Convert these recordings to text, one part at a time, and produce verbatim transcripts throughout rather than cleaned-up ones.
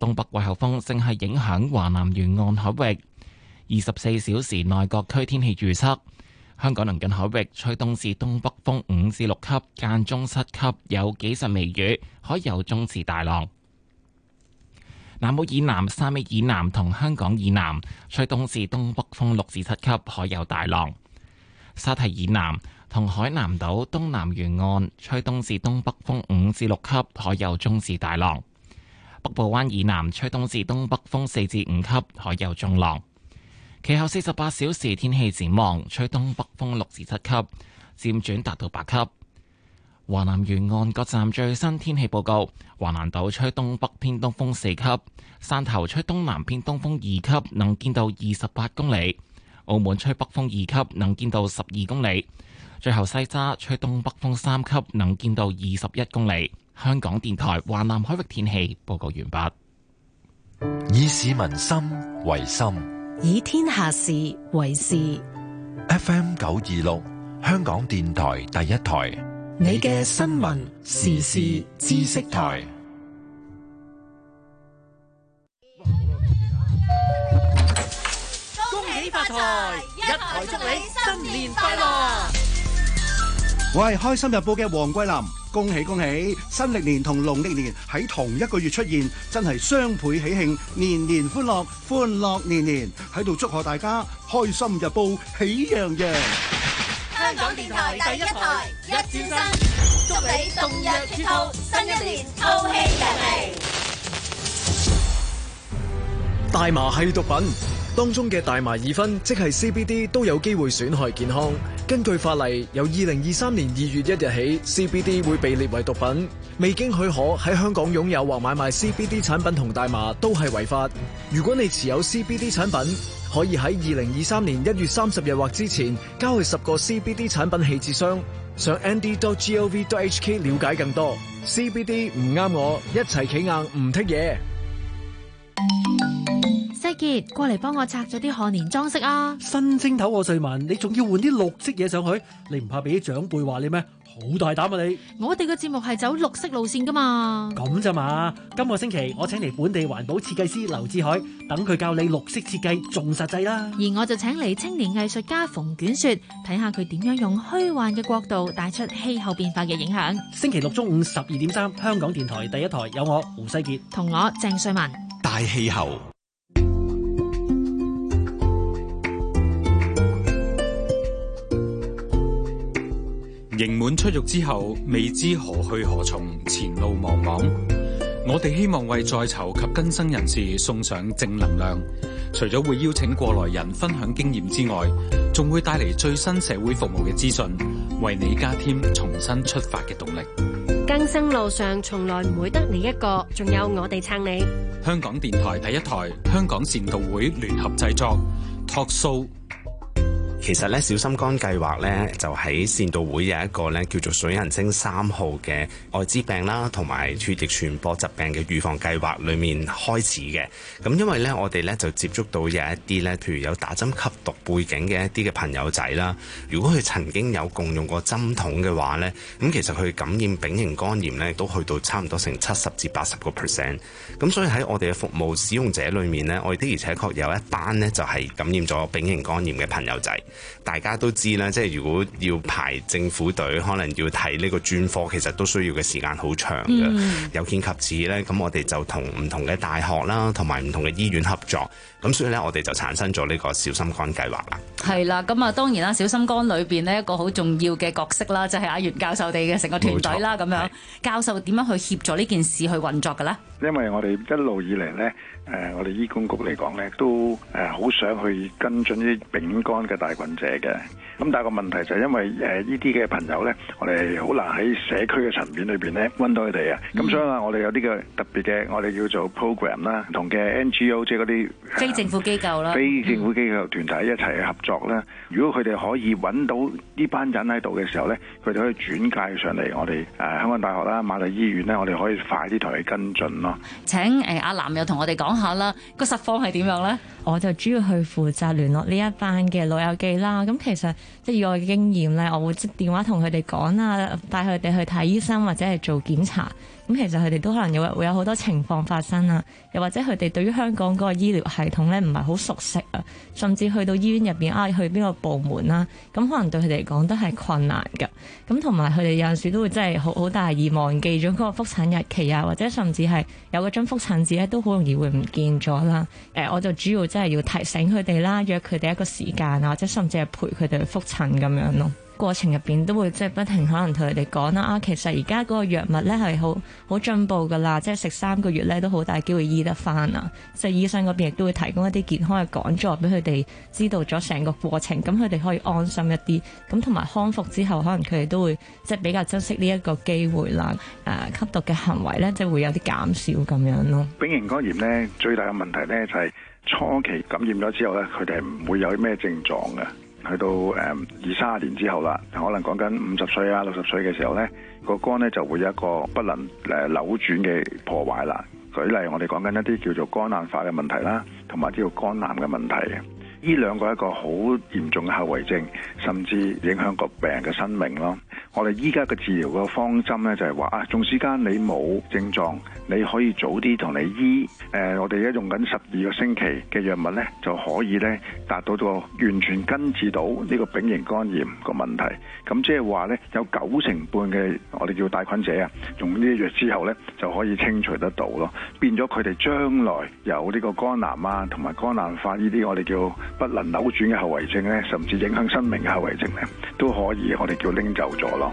東北季候風正係影響華南沿岸海域。二十四小時內各區天氣預測：香港鄰近海域吹東至東北風五至六級，間中七級，有幾陣微雨，海有中至大浪。南澳以南、汕尾以南同香港以南吹東至東北風六至七級，海有大浪。沙堤以南同海南島東南沿岸吹東至東北風五至六級，海有中至大浪。北部灣以南吹東至東北風四至五級，海有中浪。其後四十八小時天氣展望，吹東北風六至七級，漸轉達到八級。華南沿岸各站最新天氣報告：華南島吹東北偏東風四級，汕頭吹東南偏東風二級，能見度二十八公里；澳門吹北風二級，能見度十二公里。最後西沙吹東北風三級，能見度二十一公里。香港電台華南海域天氣報告完畢。 以市民心為心， 以天下事為事。 F M 九二六，香港電台第一台， 你嘅新聞時事知識台。 恭喜發財，一台祝你新年快樂。 我係開心日報嘅黃桂林，恭喜恭喜！新歷年同農曆年喺同一個月出現，真係雙倍喜慶，年年歡樂，歡樂年年。喺度祝賀大家開心日報喜洋洋。 香港電台第一台，一轉身，祝你動若脱兔，新一年兔氣揚眉。 大麻係毒品，當中嘅大麻二酚即係 C B D 都有機會損害健康。根據法例，由二零二三年二月一日起 ，C B D 會被列為毒品。未經許可喺香港擁有或買賣 C B D 產品同大麻都係違法。如果你持有 C B D 產品，可以喺二零二三年一月三十日或之前交去十個 C B D 產品棄置箱。上 n d dot gov dot h k 了解更多。C B D 唔啱我，一齊企硬唔剔嘢。 世傑，過嚟幫我拆咗啲賀年裝飾啊！ 新正頭我瑞文，你仲要換啲綠色嘢上去，你唔怕俾啲長輩話你咩？好大膽啊你！ 我哋嘅節目係走綠色路線噶嘛？ 咁咋嘛？今個星期我請嚟本地環保設計師劉志海，等佢教你綠色設計仲實際啦。 而我就請嚟青年藝術家馮卷雪，睇下佢點樣用虛幻嘅角度帶出氣候變化嘅影響。 星期六中午十二點三，香港電台第一台有我胡世傑同我鄭瑞文。 大氣候。 刑滿出獄之後，未知何去何從，前路茫茫。我哋希望為在囚及更生人士送上正能量，除咗會邀請過來人分享經驗之外，仲會帶嚟最新社會服務嘅資訊，為你加添重新出發嘅動力。 更生路上從來唔會得你一個，仲有我哋撐你。 香港電台第一台，香港善導會聯合製作 Talk Show。 其實咧，小心肝計劃咧就喺善導會有一個咧叫做水銀星三號嘅愛滋病啦，同埋血液傳播疾病嘅預防計劃裏面開始嘅。咁因為咧，我哋咧就接觸到有一啲咧，譬如有打針吸毒背景嘅一啲嘅朋友仔啦。如果佢曾經有共用過針筒嘅話咧，咁其實佢感染丙型肝炎咧都去到差唔多成七十至八十個 percent。咁所以喺我哋嘅服務使用者裏面咧，我哋的而且確有一班咧就係感染咗丙型肝炎嘅朋友仔。大家都知啦，即係如果要排政府隊，可能要睇呢個專科，其實都需要嘅時間好長嘅。嗯、有見及此咧，咁我哋就同唔同嘅大學啦，同埋唔同嘅醫院合作，咁所以咧，我哋就產生咗呢個小心肝計劃啦。 係啦，咁啊當然啦，小心肝裏邊呢一個好重要嘅角色啦，就係阿袁教授哋嘅成個團隊啦，咁樣教授點樣去協助呢件事去運作嘅咧？ 因為我哋一路以嚟咧，誒、呃、我哋醫管局嚟講咧，都誒好、呃、想去跟進啲丙肝嘅帶菌者嘅。咁但係個問題就係因為誒呢啲嘅朋友咧，我哋好難喺社區嘅層面裏邊咧揾到佢哋啊。咁、嗯、所以話我哋有啲嘅特別嘅，我哋叫做 program 啦，唔同嘅 N G O 即係嗰啲非政府機構啦， 非政府機構團體一齊去合作啦。嗯、如果佢哋可以揾到呢班人喺度嘅時候咧，佢哋可以轉介上嚟我哋誒、呃、香港大學啦、瑪麗醫院咧，我哋可以快啲同佢跟進咯。 請誒阿南又同我哋講下啦，個實況係點樣咧？ 我就主要去負責聯絡呢一班嘅老友記啦。咁其實即係以我嘅經驗咧，我會即電話同佢哋講啊，帶佢哋去睇醫生或者係做檢查。 咁其實佢哋都可能有會有好多情況發生啊，又或者佢哋對於香港嗰個醫療系統咧唔係好熟悉啊，甚至去到醫院入邊啊，去邊個部門啦，咁可能對佢哋嚟講都係困難㗎。咁同埋佢哋有陣時都會真係好好大意忘記咗嗰個覆診日期啊，或者甚至係有嗰張覆診紙咧都好容易會唔見咗啦。誒，我就主要真係要提醒佢哋啦，約佢哋一個時間啊，或者甚至係陪佢哋去覆診咁樣咯。過程入邊都會即係不停可能同佢哋講啦，啊其實而家嗰個藥物咧係好好進步噶啦，即係食三個月咧都好大機會醫得翻啊！即係醫生嗰邊亦都會提供一啲健康嘅講座俾佢哋知道咗成個過程，咁佢哋可以安心一啲。咁同埋康復之後，可能佢哋都會即係比較珍惜呢一個機會啦。誒、啊，吸毒嘅行為咧，即係會有啲減少咁樣咯。 丙型肝炎咧最大嘅問題咧就係初期感染咗之後咧，佢哋係唔會有咩症狀嘅。去到誒二三十年之後啦，可能講緊五十歲啊、六十歲嘅時候咧，個肝咧就會有一個不能誒扭轉嘅破壞啦。舉例，我哋講緊一啲叫做肝硬化嘅問題啦，同埋叫做肝癌嘅問題。呢兩個係一個好嚴重嘅後遺症，甚至影響個病人嘅生命咯。我哋依家嘅治療個方針咧就係話啊，縱使間你冇症狀，你可以早啲同你醫。誒、呃，我哋而家用緊十二個星期嘅藥物咧，就可以咧達到個完全根治到呢個丙型肝炎個問題。咁即係話咧，有九成半嘅我哋叫帶菌者啊，用呢啲藥之後咧，就可以清除得到咯。變咗佢哋將來有呢個肝癌啊，同埋肝硬化呢啲我哋叫不能扭轉嘅後遺症咧，甚至影響生命嘅後遺症咧，都可以我哋叫拎走咗咯。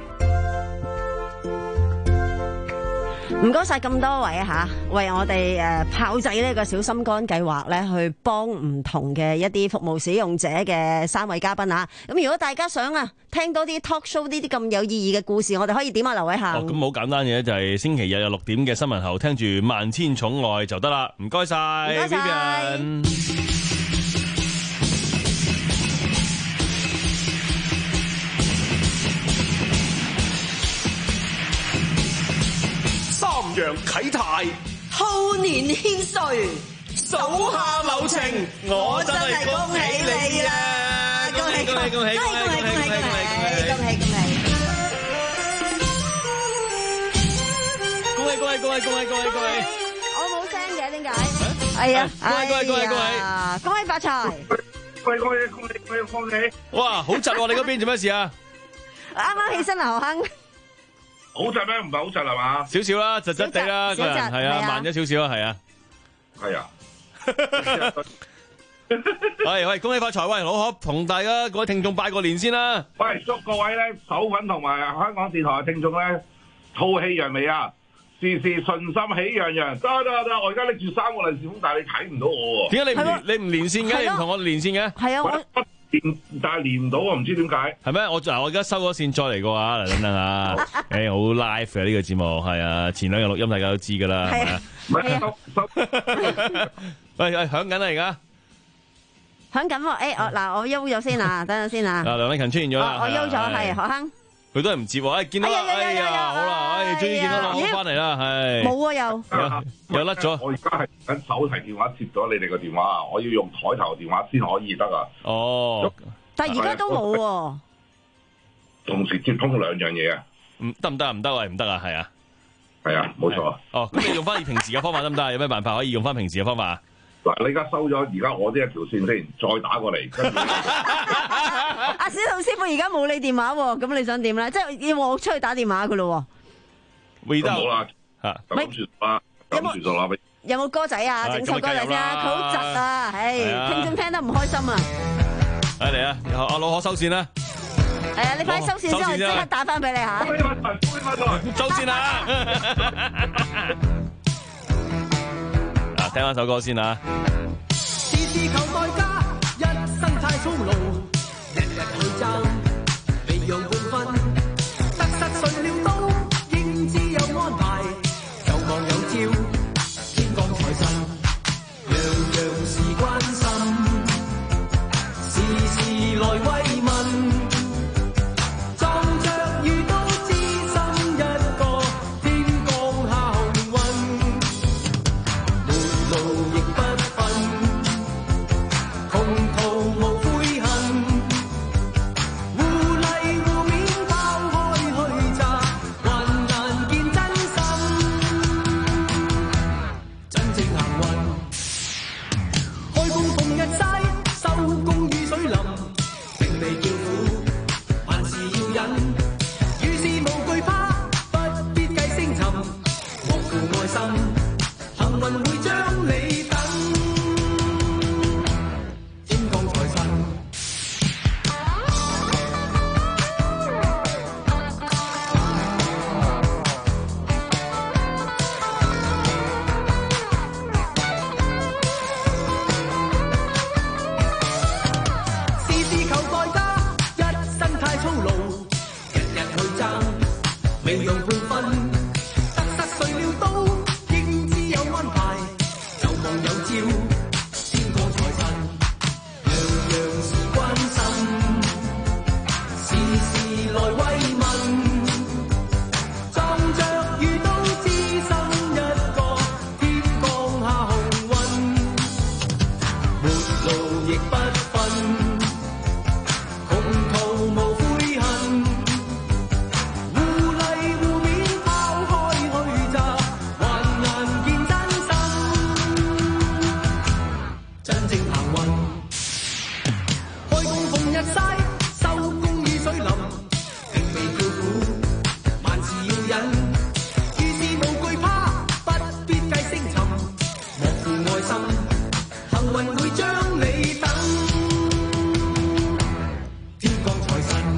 唔該晒咁多位啊吓，為我哋誒炮製呢個小心肝計劃咧，去幫唔同嘅一啲服務使用者嘅三位嘉賓啊。咁如果大家想啊聽多啲 talk show 呢啲咁有意義嘅故事，我哋可以點啊，劉偉恒？ 哦，咁好簡單嘅，就係星期日日六點嘅新聞後，聽住萬千寵愛就得啦。唔該晒， 唔該晒。 三陽啟泰， 兔年獻歲， 手下留情，我真係恭喜你啦！ 恭喜恭喜恭喜恭喜恭喜恭喜恭喜恭喜恭喜！ 恭喜恭喜恭喜恭喜恭喜恭喜！ 我冇聲嘅，點解？係啊！ 恭喜恭喜恭喜恭喜！ 恭喜發財！ 恭喜恭喜恭喜恭喜恭喜！ 哇，好窒喎！你嗰邊做咩事啊？ 啱啱起身啊，何亨。 好窒咩？唔係好窒係嘛？ 少少啦，窒窒地啦，個人係啊，慢咗少少啦，係啊， 係啊。 喂喂，恭喜發財！喂，老可同大家各位聽眾拜個年先啦。 喂，祝各位咧手粉同埋香港電台嘅聽眾咧，吐氣揚眉啊，事事順心喜洋洋。得得得，我而家拎住三個利是封，但係你睇唔到我喎。點解你唔你唔連線嘅？你唔同我連線嘅？ 係啊，我。 但係連唔到啊，唔知點解。 係咩？我嗱，我而家收咗線再嚟過啊！嚟等等啊！誒，好 live 嘅呢個節目係啊，前兩日錄音大家都知㗎啦，係啊。 收收。 喂喂，響緊啦而家。 響緊喎！誒，我嗱，我休咗先啊，等陣先啊。 啊，梁禮勤出現咗啦。 我休咗，係何亨。 佢都係唔接喎，誒見到啦，哎呀，好啦，哎，終於見到啦，我翻嚟啦，係。冇啊又。 又甩咗。我而家係緊手提電話接咗你哋個電話，我要用台頭電話先可以得啊。 哦。 但係而家都冇喎。 同時接通兩樣嘢啊？ 唔得唔得啊？唔得啊？唔得啊？係啊。 係啊，冇錯。 哦，咁你用翻平時嘅方法得唔得？有咩辦法可以用翻平時嘅方法？ 嗱，你而家收咗，而家我呢一條線先，再打過嚟。 阿小兔師傅而家冇你電話喎，咁你想點咧？即係要我出去打電話噶咯？ 會得好啦，嚇，咁住啦，咁住咗啦。 有冇歌仔啊？整首歌嚟先啊！佢好窒啊，唉，聽眾聽得唔開心啊！ 嚟嚟啊！阿老可收線啦。 係啊，你快收線之後即刻打翻俾你嚇。 收線啦！聽翻首歌先啊！ 事事求代價，一生太粗魯，日日去爭，未讓半分，得失誰料到，應自有安排，有望有朝，天降財神，樣樣事關心，時時來慰問。 運會將你等，天降財神。試試求代價，一身太操勞，日日去爭，未用半分，得失誰料到，應知有安排，有夢有朝，天降財神，樣樣是關心，時時來慰問，撞着遇到知心一個，天降下鴻運，沒路亦不分。窮途無悔恨，互勵互勉拋開虛詐，還難見真心，真正行運。開工逢日曬，收工雨水淋，並未叫苦，萬事要忍，遇事無懼怕，不必計星尋，莫負愛心，幸運會將你等。天降財神，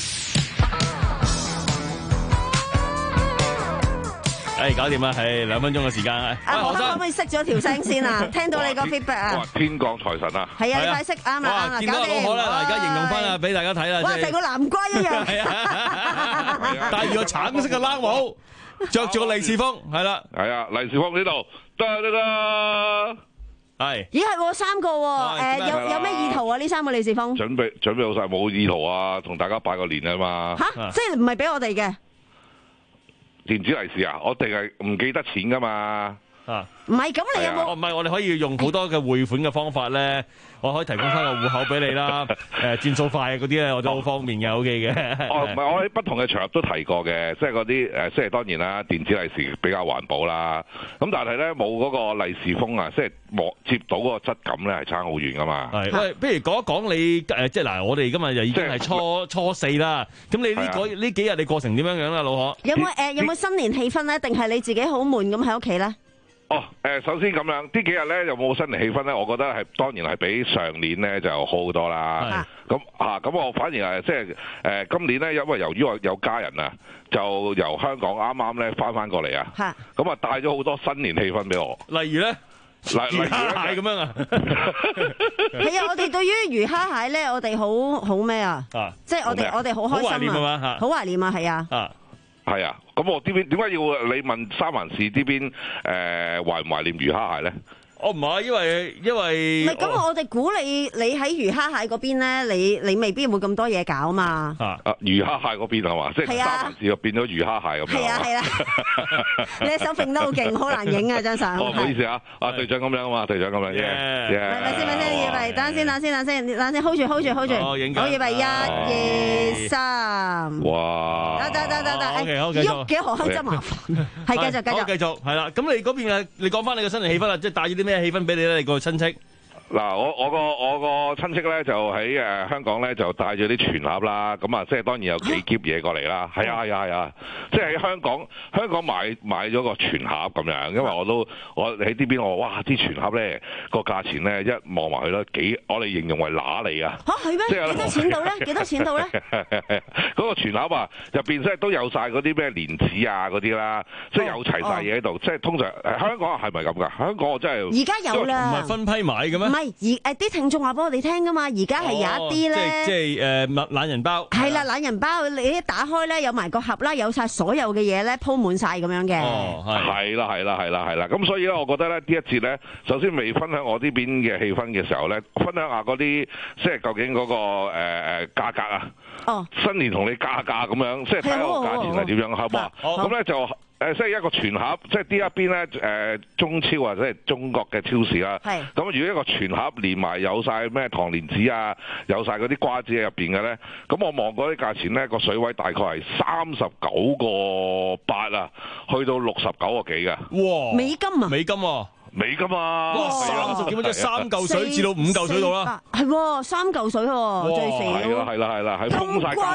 誒，搞掂啦，係兩分鐘嘅時間啊！ 啊，我可唔可以熄咗條聲先啊？聽到你個 feedback 啊哇！！天降財神啊！ 係啊，你快熄啱啦，啱啦，搞見到好好啦，嗱，而家形容翻啦，俾大家睇啦， 哇， 即係成個南瓜一樣。 係啊，戴住個橙色嘅冷帽，着住個利是封，係啦， 係啊，利是封呢度，得得得， 係。 咦，係喎，三個喎，誒，有有咩意圖啊？呢三個利是封準備準備好晒，冇意圖啊，同大家拜個年啊嘛。 吓，即係唔係俾我哋嘅？ 電子利是啊，我哋係唔記得錢噶嘛。 啊， 唔係咁，你有冇？ 哦，唔係，我哋可以用好多嘅匯款嘅方法咧，我可以提供翻個戶口俾你啦。誒，轉數快嗰啲咧，我都好方便嘅，O K 嘅。 哦，唔係，我喺不同嘅場合都提過嘅，即係嗰啲誒，即係當然啦，電子利是比較環保啦。咁但係咧冇嗰個利是封啊，即係摸接到嗰個質感咧係差好遠噶嘛。 係，喂，不如講一講你誒，即係嗱，我哋今日就已經係初初四啦。咁你呢個呢幾日你過成點樣樣啦，老何？ 有冇誒有冇新年氣氛咧？定係你自己好悶咁喺屋企咧？ 哦，誒，首先咁樣，呢幾日咧有冇新年氣氛咧？我覺得係當然係比上年咧就好好多啦。咁啊，咁我反而係即係誒今年咧，因為由於我有家人啊，就由香港啱啱咧翻翻過嚟啊。咁啊帶咗好多新年氣氛俾我。 例如咧， 例如魚蝦蟹咁樣啊。 係啊，我哋對於魚蝦蟹咧，我哋好好咩啊？即係我哋我哋好開心啊！好懷念啊，係啊。 係啊，咁我呢邊點解要你問三藩市呢邊誒懷唔懷念魚蝦蟹咧？ 我唔係，因為因為唔係咁，我哋估你你喺魚蝦蟹嗰邊咧，你你未必會咁多嘢搞嘛。 啊，魚蝦蟹嗰邊係嘛？即係三藩市就變咗魚蝦蟹咁樣。 係啊係啊，你手揈得好勁，好難影啊張相。 哦，唔好意思啊，啊隊長咁樣啊嘛，隊長咁樣嘅。 咪咪先咪先，預備，等先等先等先，等先 hold 住 hold 住 hold 住。好，預備，一、二、三。 哇！ 得得得得得， 誒，好繼續。 喐幾何香真麻煩。係繼續繼續。 好繼續，係啦。咁你嗰邊啊，你講翻你個新年氣氛啦，即係帶咗啲咩氣氛俾你咧？你個親戚？ 嗱，我我個我個親戚咧就喺誒香港咧就帶咗啲全盒啦，咁啊即係當然有幾篋嘢過嚟啦，係啊係啊係啊，即係喺香港香港買買咗個全盒咁樣，因為我都我喺呢邊我話哇啲全盒咧個價錢咧一望埋去咧幾，我哋形容為揦脷啊！ 嚇係咩？幾多錢到咧？幾多錢到咧？ 嗰個全盒啊，入邊即係都有晒嗰啲咩蓮子啊嗰啲啦，即係有齊晒嘢喺度，即係通常香港係咪咁㗎？香港我真係而家有啦， 唔係分批買嘅咩？ 而誒啲聽眾話俾我哋聽噶嘛，而家係有一啲咧， 即係即係誒懶人包， 係啦懶人包，你一打開咧有埋個盒啦，有晒所有嘅嘢咧鋪滿晒咁樣嘅。 哦，係啦係啦係啦係啦，咁所以咧，我覺得咧呢一節咧，首先未分享我呢邊嘅氣氛嘅時候咧，分享下嗰啲即係究竟嗰個誒誒價格啊。哦，新年同你加價咁樣，即係睇下個價錢係點樣，好唔好？咁咧就。誒，即係一個全盒，即係呢一邊咧，誒中超或者係中國嘅超市啦。係。咁如果一個全盒連埋有晒咩糖蓮子啊，有晒嗰啲瓜子喺入邊嘅咧，咁我望嗰啲價錢咧，個水位大概係三十九個八啊，去到六十九個幾㗎。 哇！美金啊！ 美金喎！ 美金啊！ 哇！三十幾蚊即係三嚿水至到五嚿水度啦。 係喎，三嚿水喎，最少。 係啦係啦係啦，係封晒膠。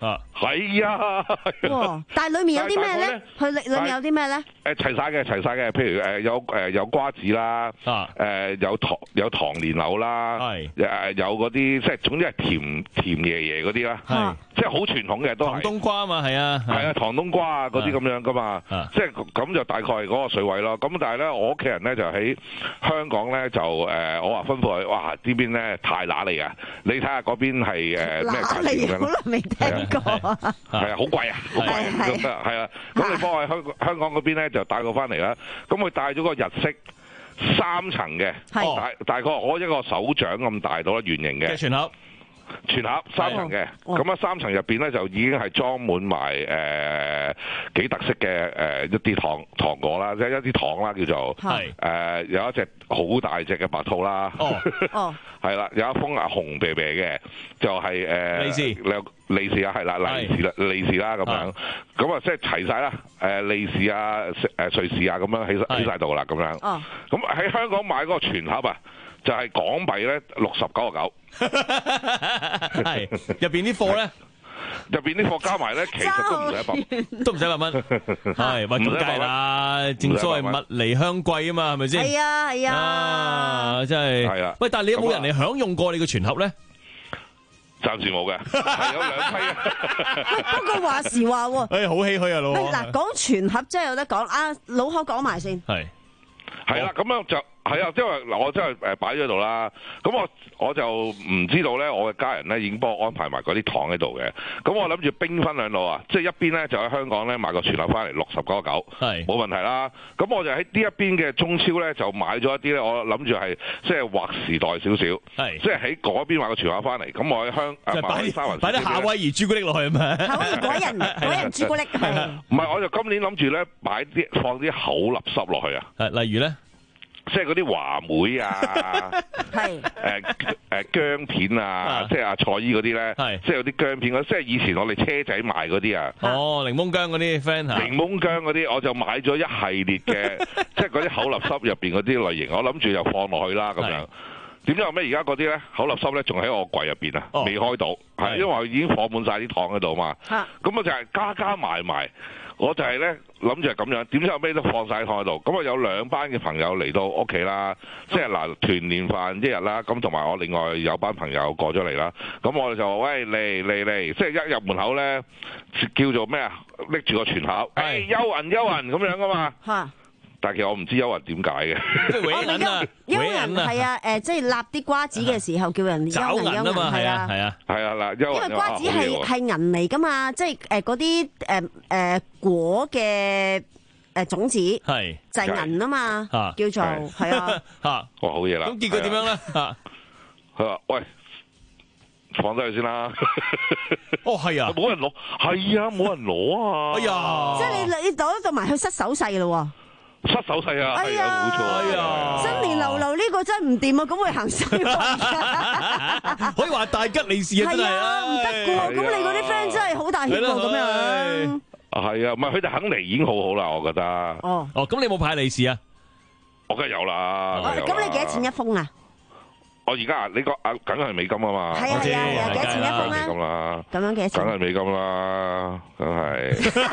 啊， 係啊。 哇！但係裡面有啲咩咧？佢裡裡面有啲咩咧？ 誒齊晒嘅，齊晒嘅。譬如誒有誒有瓜子啦，誒有糖有糖蓮藕啦，誒有嗰啲即係總之係甜甜爺爺嗰啲啦，即係好傳統嘅都係。 糖冬瓜啊嘛，係啊， 係啊，糖冬瓜啊嗰啲咁樣噶嘛，即係咁就大概係嗰個水位咯。咁但係咧，我屋企人咧就喺香港咧就誒，我話吩咐佢，哇呢邊咧太乸嚟啊！你睇下嗰邊係誒咩價錢咁樣？ 好耐未聽過。 係啊，好貴啊，好貴咁係啊。咁你幫我喺香香港嗰邊咧就帶個翻嚟啦。咁佢帶咗個日式三層嘅，大大概我一個手掌咁大到啦，圓形嘅全盒。 全盒三層嘅，咁啊三層入邊咧就已經係裝滿埋誒幾特色嘅誒、呃、一啲糖糖果啦，即係一啲糖啦叫做，係誒、呃、有一隻好大隻嘅白兔啦，哦，係啦，有一封啊紅啤啤嘅，就係、是、誒、呃、利是，利是啊係啦，利是啦利是啦咁樣，咁啊即係齊晒啦，誒利是啊誒瑞士啊咁樣起起曬度啦咁樣，咁喺香港買嗰個全盒啊！就係港幣咧六十九個九， 係入邊啲貨咧， 入邊啲貨加埋咧，其實都唔使一百， 都唔使一百蚊，係喂咁計啦，正所謂物離鄉貴啊嘛，係咪先？ 係啊係啊， 啊真係係啊！喂，但係你有冇人嚟享用過你個全盒咧？ 暫時冇嘅，係有兩批嘅。 不過話時話喎， 誒好唏噓啊老。 嗱講全盒真係有得講，啊老口講埋先。 係係啦，咁樣就。係啊，因為嗱，我真係誒擺咗喺度啦。咁我我就唔知道咧，我嘅家人咧已經幫我安排埋嗰啲糖喺度嘅。咁我諗住兵分兩路啊，即係一邊咧就喺香港咧買個全盒翻嚟六十九個九，係冇問題啦。咁我就喺呢一邊嘅中超咧就買咗一啲咧，我諗住係即係劃時代少少，係即係喺嗰邊買個全盒翻嚟。咁我喺香誒買啲三文， 擺啲夏威夷朱古力落去係咪？ 夏威夷果仁果仁朱古力係。 唔係，我就今年諗住咧擺啲放啲口立濕落去啊。 係例如咧？ 即係嗰啲話梅啊，係誒誒薑片啊，即係阿蔡姨嗰啲咧，即係有啲薑片嗰，即係以前我哋車仔賣嗰啲啊。哦，檸檬薑嗰啲 friend 嚇。檸檬薑嗰啲，我就買咗一系列嘅，即係嗰啲口立濕入邊嗰啲類型，我諗住就放落去啦咁樣。點知後尾而家嗰啲咧口立濕咧，仲喺我櫃入邊啊，未開到，係因為我已經放滿晒啲糖喺度嘛。咁我就係加加埋埋。我就係咧諗住係咁樣，點知後尾都放晒糖喺度。咁啊有兩班嘅朋友嚟到屋企啦，即係嗱團年飯一日啦。咁同埋我另外有班朋友過咗嚟啦。咁我哋就話喂嚟嚟嚟，即係一入門口咧叫做咩啊？拎住個全盒，誒幽魂幽魂咁樣噶嘛。嚇！但係其實我唔知幽魂點解嘅。即係搲銀啊！ 幽魂係啊誒，即係立啲瓜子嘅時候叫人幽魂幽魂係啊係啊係啊嗱，幽魂。因為瓜子係係銀嚟噶嘛，即係誒嗰啲誒誒果嘅誒種子係就係銀啊嘛，叫做係啊嚇。哇好嘢啦！ 咁結果點樣咧嚇？ 佢話喂。放低佢先啦！ 哦，係啊， 冇人攞，係啊，冇人攞啊！ 哎呀，即係你你攞到埋去失手勢咯喎！ 失手勢啊！係啊，冇錯！哎呀， 新年流流呢個真係唔掂啊！咁會行衰喎！ 可以話大吉利是啊！真係啊， 唔得嘅喎！咁你嗰啲 friend 真係好大氣喎！咁樣係啊，唔係佢哋肯嚟已經好好啦，我覺得。 哦哦，咁你有冇派利是啊？ 我梗係有啦。 咁你幾多錢一封啊？ 我而家啊，你個啊，梗係美金啊嘛， 係啊係啊，幾多錢一封咧？ 咁啦， 咁樣幾多錢？ 梗係美金啦，梗係。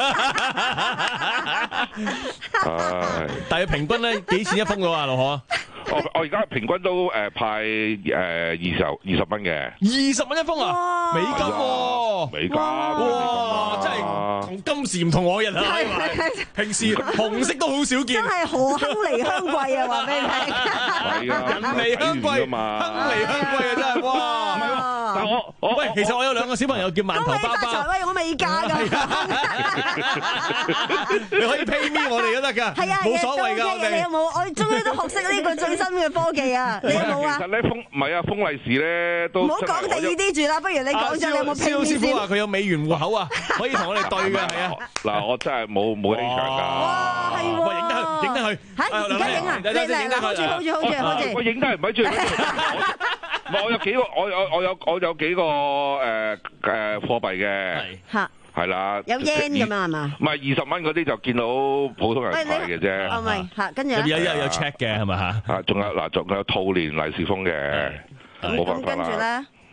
唉， 但係平均咧幾錢一封嘅話，老何？ 我我而家平均都誒派誒二十二十蚊嘅， 二十蚊一封啊，美金喎， 美金， 哇，真係同今時唔同往日啊！平時紅色都好少見， 真係何亨離鄉貴啊！話俾你聽， 係啊， 人離鄉貴嘛，亨離鄉貴啊！真係哇，唔係喎，但我我喂，其實我有兩個小朋友叫饅頭包包， 喂，我未嫁㗎， 你可以 pay me 我哋都得㗎， 係啊， 冇所謂㗎，我哋你有冇？我終於都學識呢個最新嘅科技啊！你有冇啊？ 其實咧封唔係啊，封利是咧都唔好講第二啲住啦，不如你講咗你有冇 pay me 先？ 蕭師傅話佢有美元戶口啊，可以同我哋對㗎，係啊。 嗱，我真係冇冇氣場㗎。 哇，係喎！ 影得佢，影得佢。 嚇！而家影啊！嚟嚟嚟，hold 住，hold 住，hold 住，hold 住。 我影得係唔係最？唔係我有幾個，我有我有我有幾個誒誒貨幣嘅。 嚇！ 係啦。 有 yen 咁樣係嘛？ 唔係二十蚊嗰啲就見到普通人派嘅啫。 哦，唔係嚇，跟住有有有 check 嘅係咪嚇？ 嚇，仲有嗱，仲有兔年利是封嘅，冇辦法啦。 跟住咧。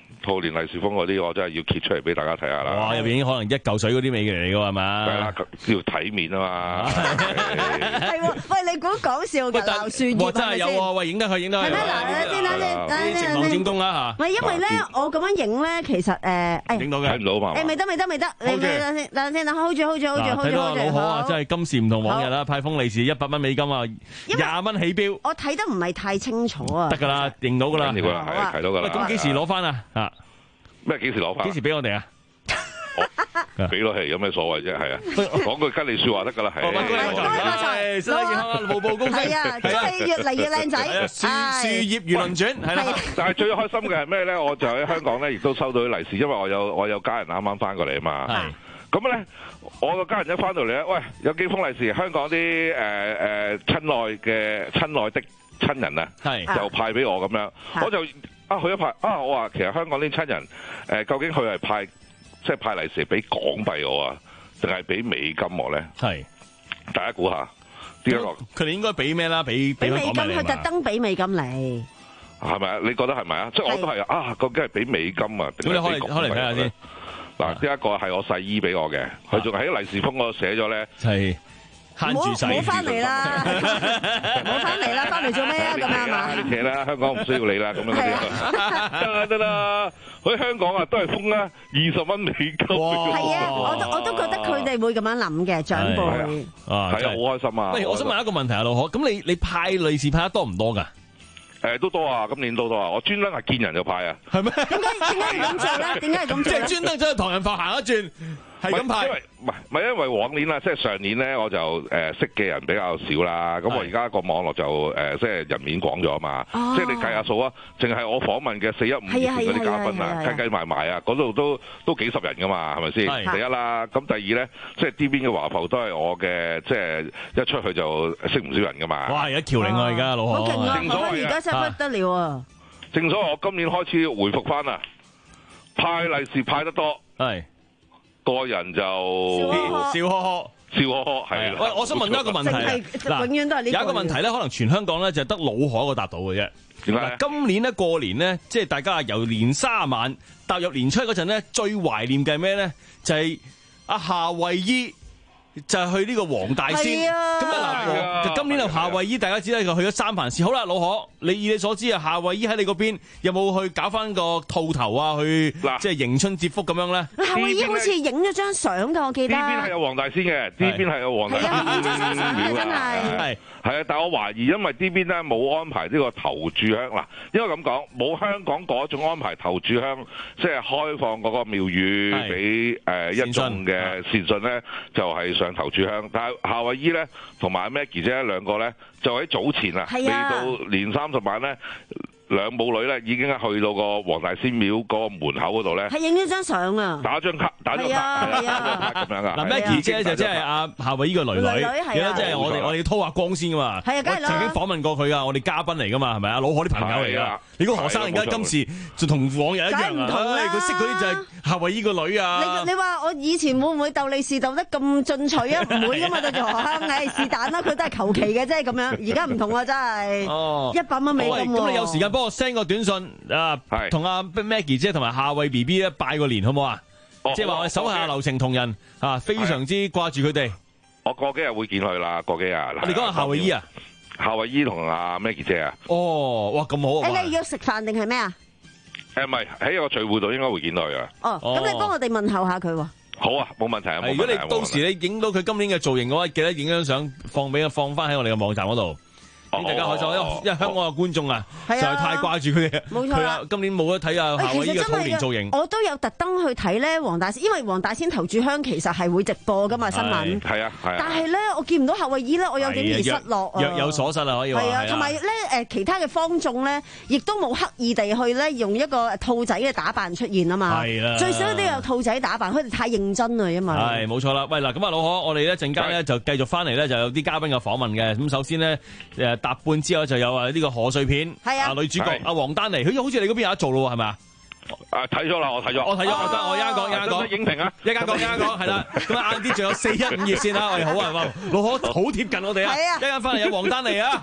兔年利是封嗰啲，我真係要揭出嚟俾大家睇下啦。 哇！入邊可能一嚿水嗰啲味嘅嚟㗎係嘛？ 係啦，要體面啊嘛。 係喎，喂，你估講笑㗎？鬧樹葉哇！真係有喎，喂，影得佢，影得佢。 係咩？嗱，先啦，先， 啲情況正宮啦嚇。 唔係因為咧，我咁樣影咧，其實誒，誒， 影到嘅，睇唔到嘛？ 誒，未得，未得，未得，你你等先，等先，等 hold 住，hold 住，hold 住，hold 住， 睇到老何啊，真係今時唔同往日啦，派封利是一百蚊美金啊，廿蚊起標。 我睇得唔係太清楚啊。 得㗎啦，認到㗎啦， 係睇到㗎啦。 咁幾時攞翻啊？啊！ 咩？幾時攞翻？ 幾時俾我哋啊？ 俾落嚟有咩所謂啫？係啊，講句吉利説話得㗎啦。係。 恭喜發財，身體健康啊，步步高升。 係啊，祝你越嚟越靚仔。 樹樹葉如輪轉，係啦。 但係最開心嘅係咩咧？我就喺香港咧，亦都收到啲利是，因為我有我有家人啱啱翻過嚟啊嘛。係。咁咧，我個家人一翻到嚟咧，喂，有幾封利是，香港啲誒誒親愛嘅親愛的親人啊，係就派俾我咁樣，我就。啊！佢一派啊！我話其實香港啲親人誒、呃，究竟佢係派即係派利是俾港幣我啊，定係俾美金我咧？係大家估下邊一個？ 佢哋應該俾咩啦？俾俾美金，佢特登俾美金你係咪啊？你覺得係咪啊？即係我都係啊！究竟係俾美金啊？ 咁你開開嚟睇下先。 嗱，呢一個係我細姨俾我嘅，佢仲喺利是封嗰度寫咗咧。係。 唔好唔好翻嚟啦！唔好翻嚟啦！翻嚟做咩啊？咁樣係嘛？ 你扯啦，香港唔需要你啦，咁樣嗰啲得啦得啦。喺香港啊，都係封啦二十蚊美金。 係啊，我都我都覺得佢哋會咁樣諗嘅長輩。 啊，係啊，好開心啊！ 喂，我想問一個問題啊，老何，咁你你派利是派得多唔多㗎？ 誒都多啊，今年都多啊！我專登係見人就派啊。係咩？ 點解點解咁做咧？點解係咁做咧？ 即係專登走去唐人埠行一轉。係咁派， 因為唔係唔係因為往年啦，即係上年咧，我就誒、呃、識嘅人比較少啦。咁我而家個網絡就誒、呃、即係人面廣咗啊嘛。哦、即係你計下數啊，淨係我訪問嘅四一五以前嗰啲嘉賓啊，計計埋埋啊，嗰度都都幾十人噶嘛，係咪先？第一啦，咁第二咧，即係呢邊嘅華埠都係我嘅，即係一出去就識唔少人噶嘛。哇！而家僑領啊，而家老何， 好勁啊！我而家真係不得了啊！ 正所謂我今年開始回復翻啦，派利是派得多係。個人就笑呵呵， 笑呵呵，係啦。 喂，我想問一個問題啊， 永遠都係呢個。 有一個問題咧，可能全香港咧就得老何一個答到嘅啫。 點解？ 今年咧過年咧，即係大家由年卅晚踏入年初嗰陣咧，最懷念嘅係咩咧？就係阿夏慧姨。就係去呢個黃大仙，咁啊嗱，今年就夏慧姨，大家知啦，佢去咗三藩市。好啦，老何，你以你所知啊，夏慧姨喺你嗰邊有冇去搞翻個兔頭啊？去即係迎春接福咁樣咧？ 夏慧姨好似影咗張相㗎，我記得。 呢邊係有黃大仙嘅，呢邊係有黃大仙。 係啊，影咗張相嘅真係。 係係啊，但係我懷疑，因為呢邊咧冇安排呢個頭炷香嗱，因為咁講冇香港嗰種安排頭炷香，即係開放嗰個廟宇俾誒一眾嘅善信咧，就係上頭炷香，但係夏慧姨咧同埋 Maggie 姐兩個咧，就喺早前啊，未到年三十晚咧，兩母女咧已經去到個黃大仙廟嗰個門口嗰度咧， 係影咗張相啊， 打張卡，打張卡，打張卡咁樣啊。 嗱 Maggie 姐就即係阿夏慧姨個女女，記得即係我哋我哋要拖下光先噶嘛。 係啊，梗係啦。 曾經訪問過佢噶，我哋嘉賓嚟噶嘛，係咪啊？老何啲朋友嚟噶。你個何生而家今時就同往日一樣啊？佢識嗰啲就係夏慧姨個女啊。 你你話我以前會唔會鬥利是鬥得咁進取啊？唔會噶嘛，對住何生，唉是但啦，佢都係求其嘅啫咁樣。而家唔同啊，真係。哦，一百蚊美金喎。 咁你有時間幫我 send 個短信啊，同阿 Maggie 姐同埋夏慧 B B 咧拜個年好唔好啊？即係話我哋手下留情同仁啊，非常之掛住佢哋。 我過幾日會見佢啦，過幾日。 你講下夏慧姨啊？ 夏慧姨同阿 Maggie 姐啊？ 哦，哇，咁好啊！ 誒，你約食飯定係咩啊？ 誒，唔係喺一個聚會度應該會見到佢啊。 哦，咁你幫我哋問候下佢喎。 好啊，冇問題啊。 如果你到時你影到佢今年嘅造型嘅話，記得影張相放俾放翻喺我哋嘅網站嗰度。大家開心，因為因為香港嘅觀眾啊，實在太掛住佢哋。冇錯，佢啊今年冇得睇啊夏慧姨嘅兔年造型。 我都有特登去睇咧黃大仙，因為黃大仙頭炷香其實係會直播噶嘛新聞。係啊係啊。但係咧，我見唔到夏慧姨咧，我有點而失落啊。 若有所失啊，可以話。係啊， 同埋咧誒，其他嘅坊眾咧，亦都冇刻意地去咧用一個兔仔嘅打扮出現啊嘛。係啦。最少都有兔仔打扮，佢哋太認真啦，因為。 係冇錯啦，喂嗱，咁啊老何，我哋咧陣間咧就繼續翻嚟咧，就有啲嘉賓嘅訪問嘅。咁首先咧誒。搭半之後就有啊呢個賀歲片，係啊女主角阿黃丹妮，佢好似你嗰邊有得做咯，係咪啊？ 啊睇咗啦，我睇咗， 我睇咗，我得我一間講一間講影評啊， 一間講一間講係啦。咁啊晏啲仲有四一五熱線啦，我哋好啊，老何好貼近我哋啊，一間翻嚟有黃丹妮啊。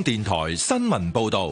港電台新聞報道。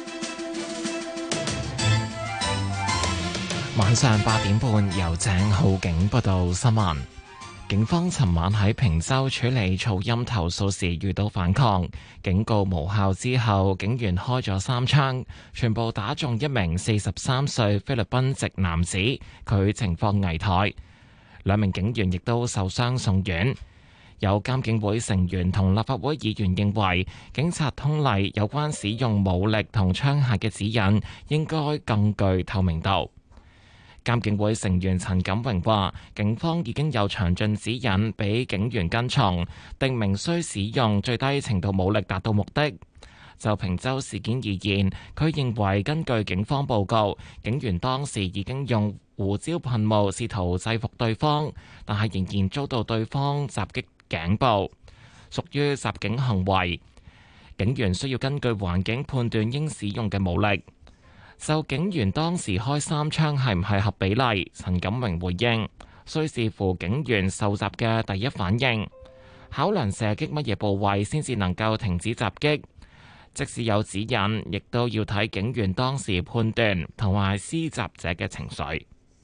晚上八點半，由鄭浩景報道新聞。警方尋晚喺坪洲處理噪音投訴時遇到反抗，警告無效之後，警員開咗三槍，全部打中一名四十三歲菲律賓籍男子，佢情況危殆。兩名警員亦都受傷送院。有監警會成員同立法會議員認為，警察通例有關使用武力同槍械嘅指引應該更具透明度。監警會成員陳錦榮話，警方已經有詳盡指引俾警員跟從，定明需使用最低程度武力達到目的。就坪洲事件而言，佢認為根據警方報告，警員當時已經用胡椒噴霧試圖制服對方，但係仍然遭到對方襲擊頸部，屬於襲警行為。警員需要根據環境判斷應使用嘅武力。就警員當時開三槍係唔係合比例，陳錦榮回應，需視乎警員受襲嘅第一反應，考量射擊乜嘢部位先至能夠停止襲擊。即使有指引，亦都要睇警員當時判斷同埋施襲者嘅情緒。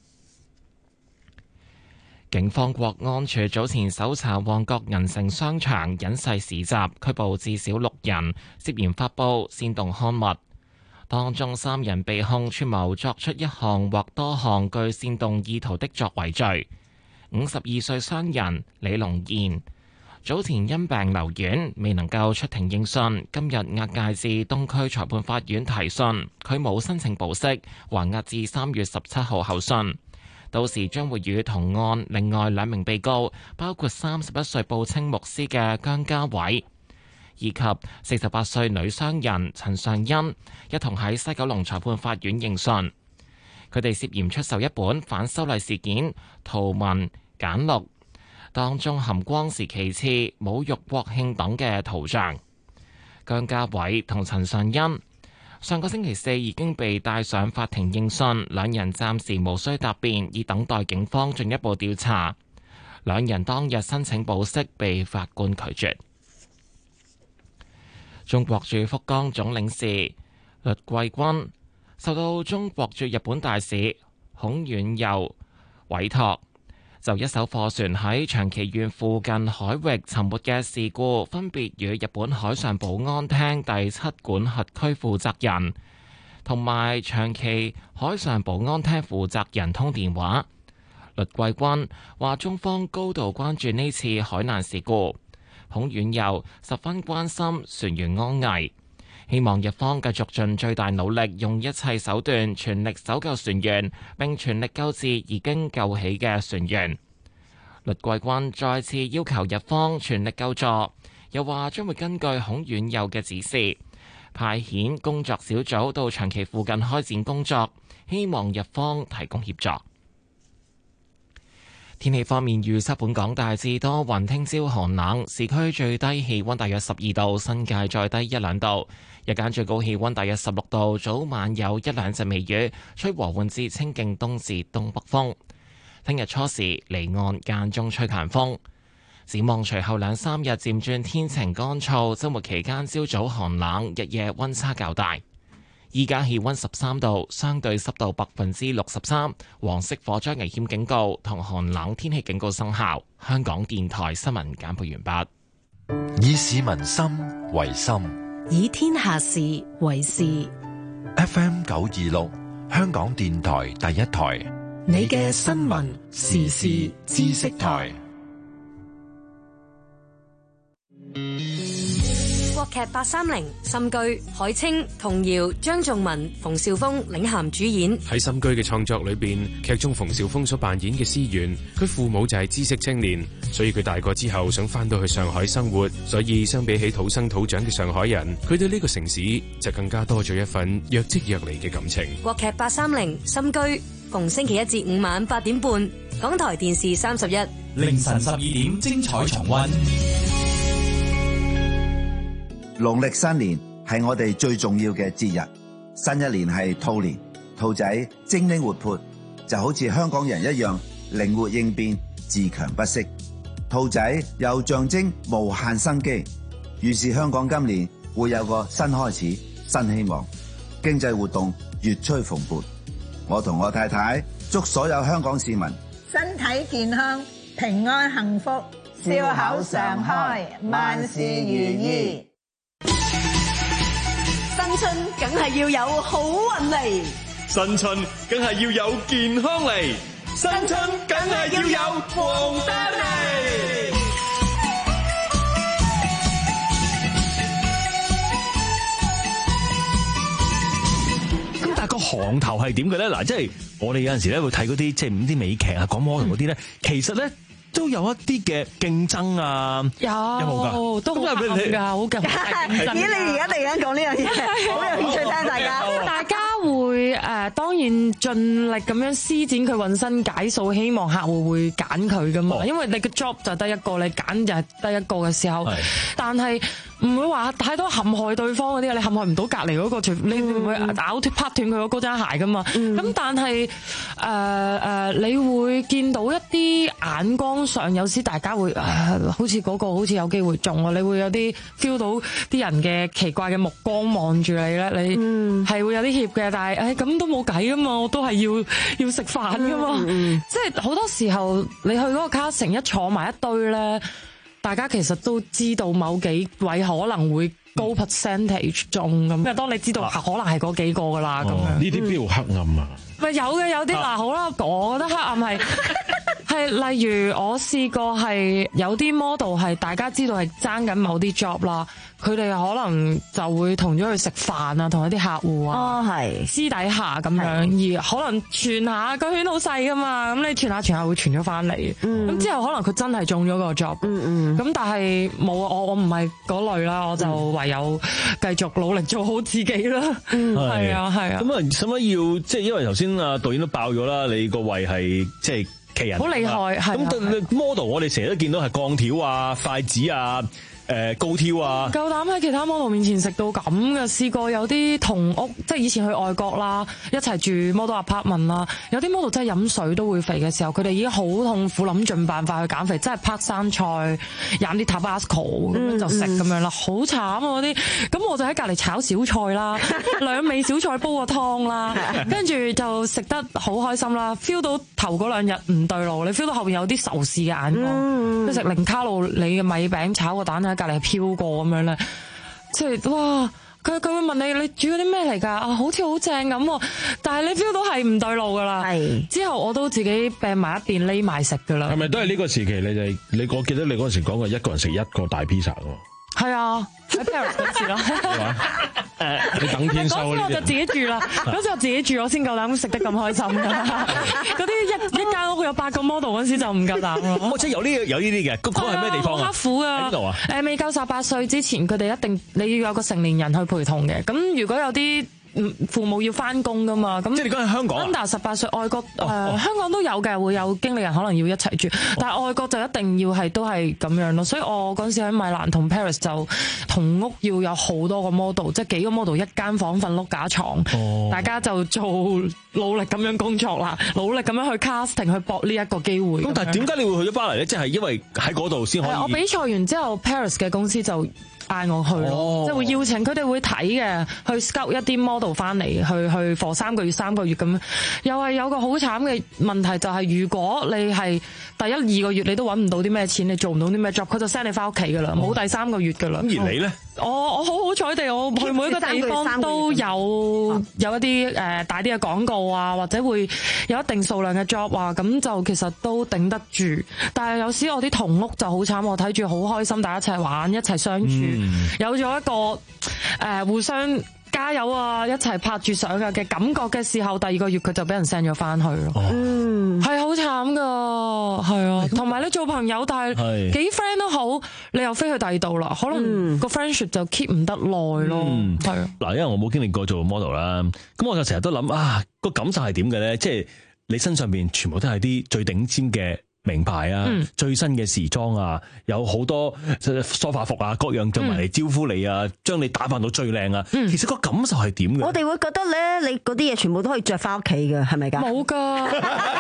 警方國安處早前搜查旺角銀城商場隱世市集，拘捕至少六人，涉嫌發布煽動刊物。當中三人被控串謀作出一項或多項具煽動意圖的作為罪。五十二歲商人李龍燕早前因病留院，未能夠出庭應訊，今日押解至東區裁判法院提訊，佢冇申請保釋，還押至三月十七號候訊。到時將會與同案另外兩名被告，包括三十一歲報稱牧師嘅姜家偉，以及四十八歲女商人陳尚欣，一同喺西九龍裁判法院應訊。佢哋涉嫌出售一本反修例事件圖文簡錄，當中含光時旗幟、侮辱國慶等嘅圖像。姜家偉同陳尚欣上個星期四已經被帶上法庭應訊，兩人暫時無需答辯，以等待警方進一步調查。兩人當日申請保釋被法官拒絕。中國駐福岡總領事栗桂君受到中國駐日本大使孔鉉佑委託，就一艘貨船喺長崎縣附近海域沉沒嘅事故，分別與日本海上保安廳第七管轄區負責人同埋長崎海上保安廳負責人通電話。栗桂君話：中方高度關注呢次海難事故，孔鉉佑十分關心船員安危，希望日方繼續盡最大努力，用一切手段全力搜救船員，並全力救治已經救起嘅船員。栗桂君再次要求日方全力救助，又話將會根據孔鉉佑嘅指示，派遣工作小組到長崎附近開展工作，希望日方提供協助。天氣方面預測，本港大致多雲，聽朝寒冷，市區最低氣溫大約十二度，新界再低一兩度。日間最高氣溫大約十六度，早晚有一兩陣微雨，吹和緩至清勁東至東北風。聽日初時離岸間中吹強風。展望隨後兩三日漸轉天晴乾燥，週末期間朝早寒冷，日夜溫差較大。依家氣溫十三度，相對濕度百分之六十三，黃色火災危險警告同寒冷天氣警告生效。香港電台新聞簡報完畢。 以市民心為心， 以天下事為事。 F M 九二六，香港電台第一台， 你嘅新聞時事知識台。 國劇八三零心居，海清、童瑤、張頌文、馮紹峰領銜主演。 喺心居嘅創作裏邊，劇中馮紹峰所扮演嘅思源，佢父母就係知識青年，所以佢大個之後想翻到去上海生活。所以相比起土生土長嘅上海人，佢對呢個城市就更加多咗一份若即若離嘅感情。 國劇八三零心居，逢星期一至五晚八點半，港台電視三十一， 凌晨十二點精彩重溫。 農曆新年係我哋最重要嘅節日，新一年係兔年，兔仔精靈活潑，就好似香港人一樣靈活應變、自強不息。兔仔又象徵無限生機，於是香港今年會有個新開始、新希望，經濟活動越趨蓬勃。我同我太太祝所有香港市民身體健康、平安幸福、笑口常開、萬事如意。 新春梗係要有好運嚟， 新春梗係要有健康嚟，新春梗係要有黃衫嚟。咁但係個行頭係點嘅咧？嗱，即係我哋有陣時咧會睇嗰啲即係啲美劇啊、講 model 嗰啲咧，其實咧都有一啲嘅競爭啊， 有有冇㗎？ 都好勁㗎，好勁！ 咦，你而家突然間講呢樣嘢，好有興趣聽大家。 大家會誒、呃、當然盡力咁樣施展佢渾身解數，希望客戶會揀佢㗎嘛。哦、因為你個 job 就得一個，你揀就係得一個嘅時候，但係唔會話太多陷害對方嗰啲，你陷害唔到隔離嗰個，除你唔會咬斷拍斷佢嗰高踭鞋㗎嘛。咁、嗯、但係誒誒，你會見到一啲眼光上，有時大家會誒、呃、好似嗰個好似有機會中啊，你會有啲 feel 到啲人嘅奇怪嘅目光望住你咧，你係會有啲怯嘅。但係誒咁都冇計噶嘛，我都係要要食飯噶嘛，嗯嗯、即係好多時候你去嗰個 casting 一坐埋一堆咧，大家其實都知道某幾位可能會高 percentage 中咁，因為當你知道可能係嗰幾個噶啦咁樣。 呢啲邊度黑暗啊？ 咪有嘅，有啲嗱、啊、好啦，我覺得黑暗係係例如我試過係有啲 model 係大家知道係爭緊某啲 job 啦。佢哋可能就會同咗佢食飯啊，同一啲客戶啊， 哦係私底下咁樣，而可能傳下個圈好細噶嘛，咁你傳下傳下會傳咗翻嚟，咁、嗯、之後可能佢真係中咗個 job，咁、嗯嗯、但係冇我我唔係嗰類啦，我就唯有繼續努力做好自己啦，係、嗯、啊係啊。咁啊，使乜要即係因為頭先啊導演都爆咗啦，你個位係即係奇人，好厲害，係咁 model 我哋成日都見到係鋼條啊、筷子啊。誒高挑啊！夠膽喺其他 model 面前食到咁嘅，試過有啲同屋，即係以前去外國啦，一齊住 model apartment 啦，有啲 model 真係飲水都會肥嘅時候，佢哋已經好痛苦，諗盡辦法去減肥，真係拍生菜，飲啲 Tabasco 咁樣就食咁樣啦，好慘啊嗰啲！咁我就喺隔離炒小菜啦，兩味小菜煲個湯啦，跟住就食得好開心啦 ，feel 到頭嗰兩日唔對路，你 feel 到後邊有啲仇視嘅眼光，佢食零卡路里嘅米餅炒個蛋喺隔離飄過咁樣咧，即係哇！佢佢會問你你煮嗰啲咩嚟㗎？啊，好似好正咁，但係你 feel 到係唔對路㗎啦。係之後我都自己病埋一邊匿埋食㗎啦。 係咪都係呢個時期？你就係你我記得你嗰陣時講過一個人食一個大披薩喎。係啊，喺 Paris 嗰次咯。 誒，你等天收嗰啲。嗰次我就自己住啦， 嗰次我自己住，我先夠膽食得咁開心㗎。嗰啲一一間屋有八個 model 嗰時就唔夠膽咯。 哦，即係有呢有呢啲嘅，嗰嗰係咩地方啊？ 好刻苦啊！喺邊度啊？誒，未夠十八歲之前，佢哋一定你要有個成年人去陪同嘅。咁如果有啲父母要翻工噶嘛，咁即係你講係香港 under 十八歲，外國誒、哦呃、香港都有嘅，會有經理人可能要一齊住，哦、但係外國就一定要係都係咁樣咯。所以我嗰陣時喺米蘭同 Paris 就同屋要有好多個 model， 即係幾個 model 一間房瞓碌架床，哦、大家就做努力咁樣工作啦，努力咁樣去 casting 去搏呢一個機會。咁但係點解你會去咗巴黎咧？即係因為喺嗰度先可以。 我比賽完之後 ，Paris 嘅公司就嗌我去咯，哦、即係會邀請佢哋會睇嘅，去 scout 一啲 model 翻嚟，去去 for 三個月三個月咁。又係有個好慘嘅問題，就係、是、如果你係第一二個月你都揾唔到啲咩錢，你做唔到啲咩 job， 佢就 send 你翻屋企噶啦，冇、哦、第三個月噶啦。咁而你咧？ 我我好好彩地，我去每一個地方都有有一啲誒、呃、大啲嘅廣告啊，或者會有一定數量嘅 job 啊，咁就其實都頂得住。但係有時我啲同屋就好慘，我睇住好開心，大家一齊玩，一齊相處，嗯、有咗一個誒、呃、互相加油啊，一齊拍住相嘅感覺嘅時候，第二個月佢就俾人 send 咗翻去咯。嗯，係好慘噶，係啊。同埋你做朋友，但係幾 friend 都好，你又飛去第二度啦，可能個 friendship 就 keep 唔得耐咯。係啊。嗱，因為我冇經歷過做 model 啦，咁我就成日都諗啊，個感受係點嘅咧？即係你身上邊全部都係啲最頂尖嘅名牌啊，嗯、最新嘅時裝啊，有好多梳化服啊，各樣就埋嚟招呼你啊，將、嗯、你打扮到最靚啊。嗯、其實個感受係點嘅？ 我哋會覺得咧，你嗰啲嘢全部都可以着翻屋企嘅，係咪噶？ 冇噶。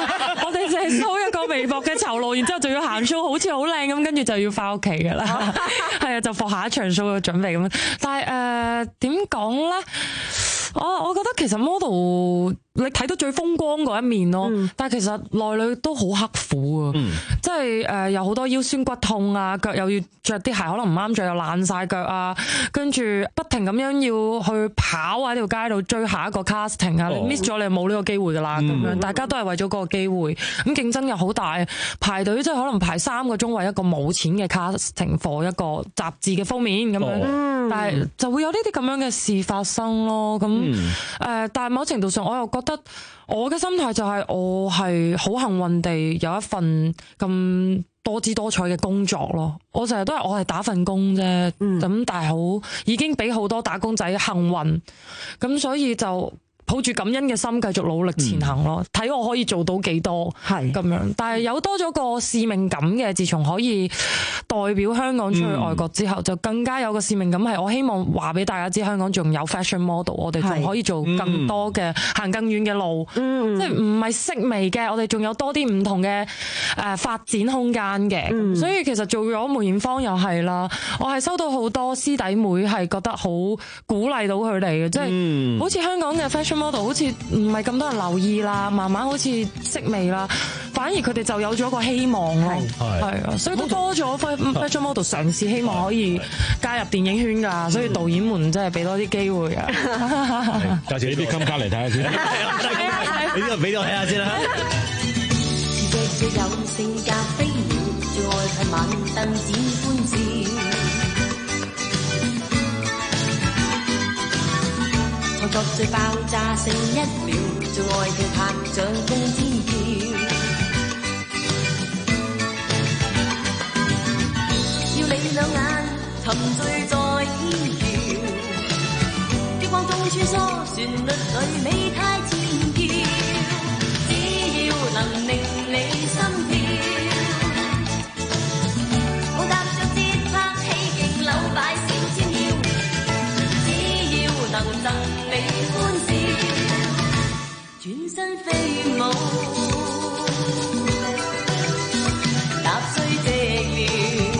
我哋淨係 show 一個微薄嘅酬勞，然之後仲要行 show，好似好靚咁，跟住就要翻屋企㗎啦。係啊，就放下一場 show 嘅準備咁樣。但係誒點講咧？我我覺得其實 model 你睇到最風光嗰一面咯，嗯、但係其實內裏都好刻苦啊，嗯、即係誒有好多腰酸骨痛啊，腳又要着啲鞋可能唔啱着又爛晒腳啊，跟住不停咁樣要去跑喺條街度追下一個 casting 啊，哦、你 miss 咗你就冇呢個機會噶啦，咁、嗯、樣大家都係為咗嗰個機會，咁競爭又好大，排隊即係可能排三個鐘為一個冇錢嘅 casting for 一個雜誌嘅封面咁樣，哦、但係就會有呢啲咁樣嘅事發生咯，咁誒、嗯呃，但係某程度上我又覺得我嘅心態就係我係好幸運地有一份咁多姿多彩嘅工作咯。我成日都係我係打份工啫，咁、嗯、但係好已經俾好多打工仔幸運，咁所以就抱住感恩嘅心繼續努力前行咯，睇、嗯、我可以做到幾多係咁樣，但係有多咗個使命感嘅。自從可以代表香港出去外國之後，嗯、就更加有個使命感，係我希望話俾大家知，香港仲有 fashion model， 我哋仲可以做更多嘅行、嗯、更遠嘅路，嗯、即係唔係式微嘅，我哋仲有多啲唔同嘅誒發展空間嘅。嗯、所以其實做咗梅艷芳又係啦，我係收到好多師弟妹係覺得好鼓勵到佢哋嘅，即係、嗯、好似香港嘅 fashion model 好似唔係咁多人留意啦，慢慢好似式微啦，反而佢哋就有咗個希望咯，係啊，所以都多咗 fashion model 嘗試希望可以加入電影圈噶，所以導演們真係俾多啲機會啊！ 介紹呢啲金卡嚟睇下先， 你呢個俾我睇下先啦。 創作最爆炸性一秒，最愛佢拍掌風尖叫。要你兩眼沉醉在天橋，激光中穿梭，旋律裏美態纏繞。只要能令你心跳，我踏着節拍起勁扭擺閃閃耀。只要能贈你歡笑，轉身飛舞，踏碎寂寥。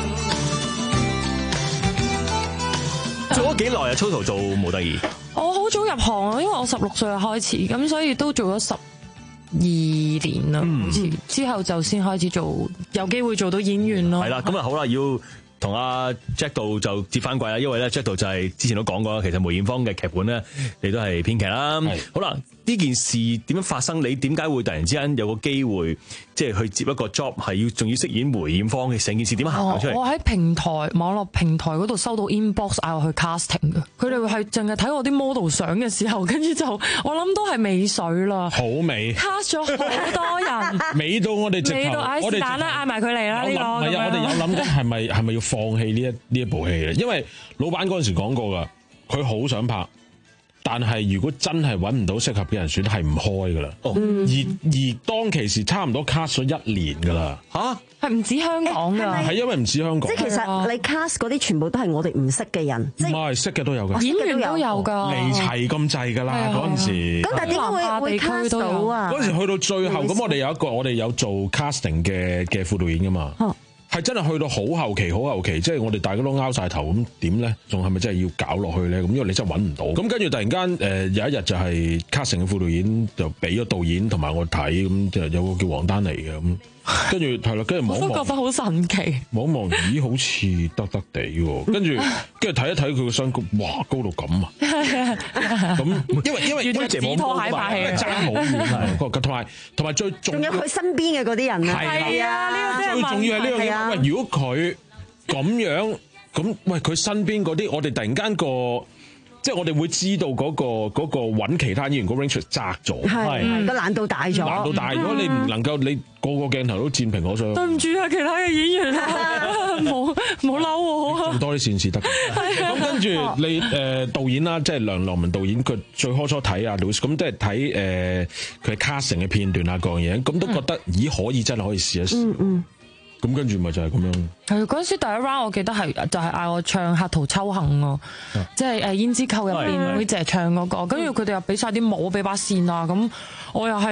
做咗幾耐啊？操頭做模特兒？ 我好早入行啊，因為我十六歲開始，咁所以都做咗十二年啦，好似、嗯、之後就先開始做，有機會做到演員咯。 係啦，咁啊好啦，要同阿 Jack 度就接翻軌啦，因為咧 Jack 度就係之前都講過，其實梅艷芳嘅劇本咧，你都係編劇啦。好啦，呢件事點樣發生？你點解會突然之間有個機會，即係去接一個 job， 係要仲要飾演梅艷芳嘅？成件事點行出嚟？ 我喺平台網絡平台嗰度收到 inbox 嗌我去 casting 嘅，佢哋係淨係睇我啲 model 相嘅時候，跟住就我諗都係尾水啦， 好美 cast 咗好多人， 美到我哋直頭， 我哋但啦嗌埋佢嚟啦呢個。 唔係啊，我哋有諗緊係咪係咪要放棄呢一呢一部戲咧？因為老闆嗰陣時講過噶，佢好想拍。但係如果真係揾唔到適合嘅人選，係唔開噶啦。哦，而而當其時差唔多 cast 咗一年噶啦。 吓，係唔止香港噶， 係因為唔止香港。 即係其實你 cast 嗰啲全部都係我哋唔識嘅人。唔係識嘅都有噶， 演員都有噶， 嚟齊咁滯噶啦嗰陣時。 咁但係點解會會 cast 到啊？ 嗰陣時去到最後，咁我哋有一個我哋有做 casting 嘅嘅副導演噶嘛。係真係去到好後期，好後期，即係我哋大家都拗晒頭咁點咧？仲係咪真係要搞落去咧？咁因為你真係揾唔到。咁跟住突然間誒、呃、有一日就係 casting 嘅副導演就俾咗導演同埋我睇，咁就有個叫黃丹妮嘅咁。跟住係啦，跟住望一望， 我都覺得好神奇。 望一望，咦，好似得得地喎。跟住跟住睇一睇佢個身高，哇，高到咁啊！咁因為因為因為紙拖鞋拍戲， 爭好遠係。同埋同埋最重要， 仲有佢身邊嘅嗰啲人啊。 係啊，呢個最重要係呢樣嘢。喂，如果佢咁樣咁，喂佢身邊嗰啲，我哋突然間個。即係我哋會知道嗰、嗰個嗰、嗰個揾其他演員個 range 窄咗， 係個難度大咗。 難度大咗，嗯、你唔能夠你個個鏡頭都佔平我上。 對唔住啊，其他嘅演員啊，冇冇嬲我啊！ 做多啲善事得。咁跟住你誒、呃、導演啦，即係梁樂文導演，佢最開初睇啊 Louis 咁即係睇誒佢 casting 嘅片段啊各樣嘢，咁都覺得、嗯、咦可以真係可以試一試。嗯嗯咁跟住咪就係咁樣。 係嗰陣時第一 round 我記得係就係嗌我唱《客途秋行》啊，即係誒胭脂扣入邊妹姐唱嗰個，跟住佢哋又俾晒啲舞，俾把扇啊，咁我又係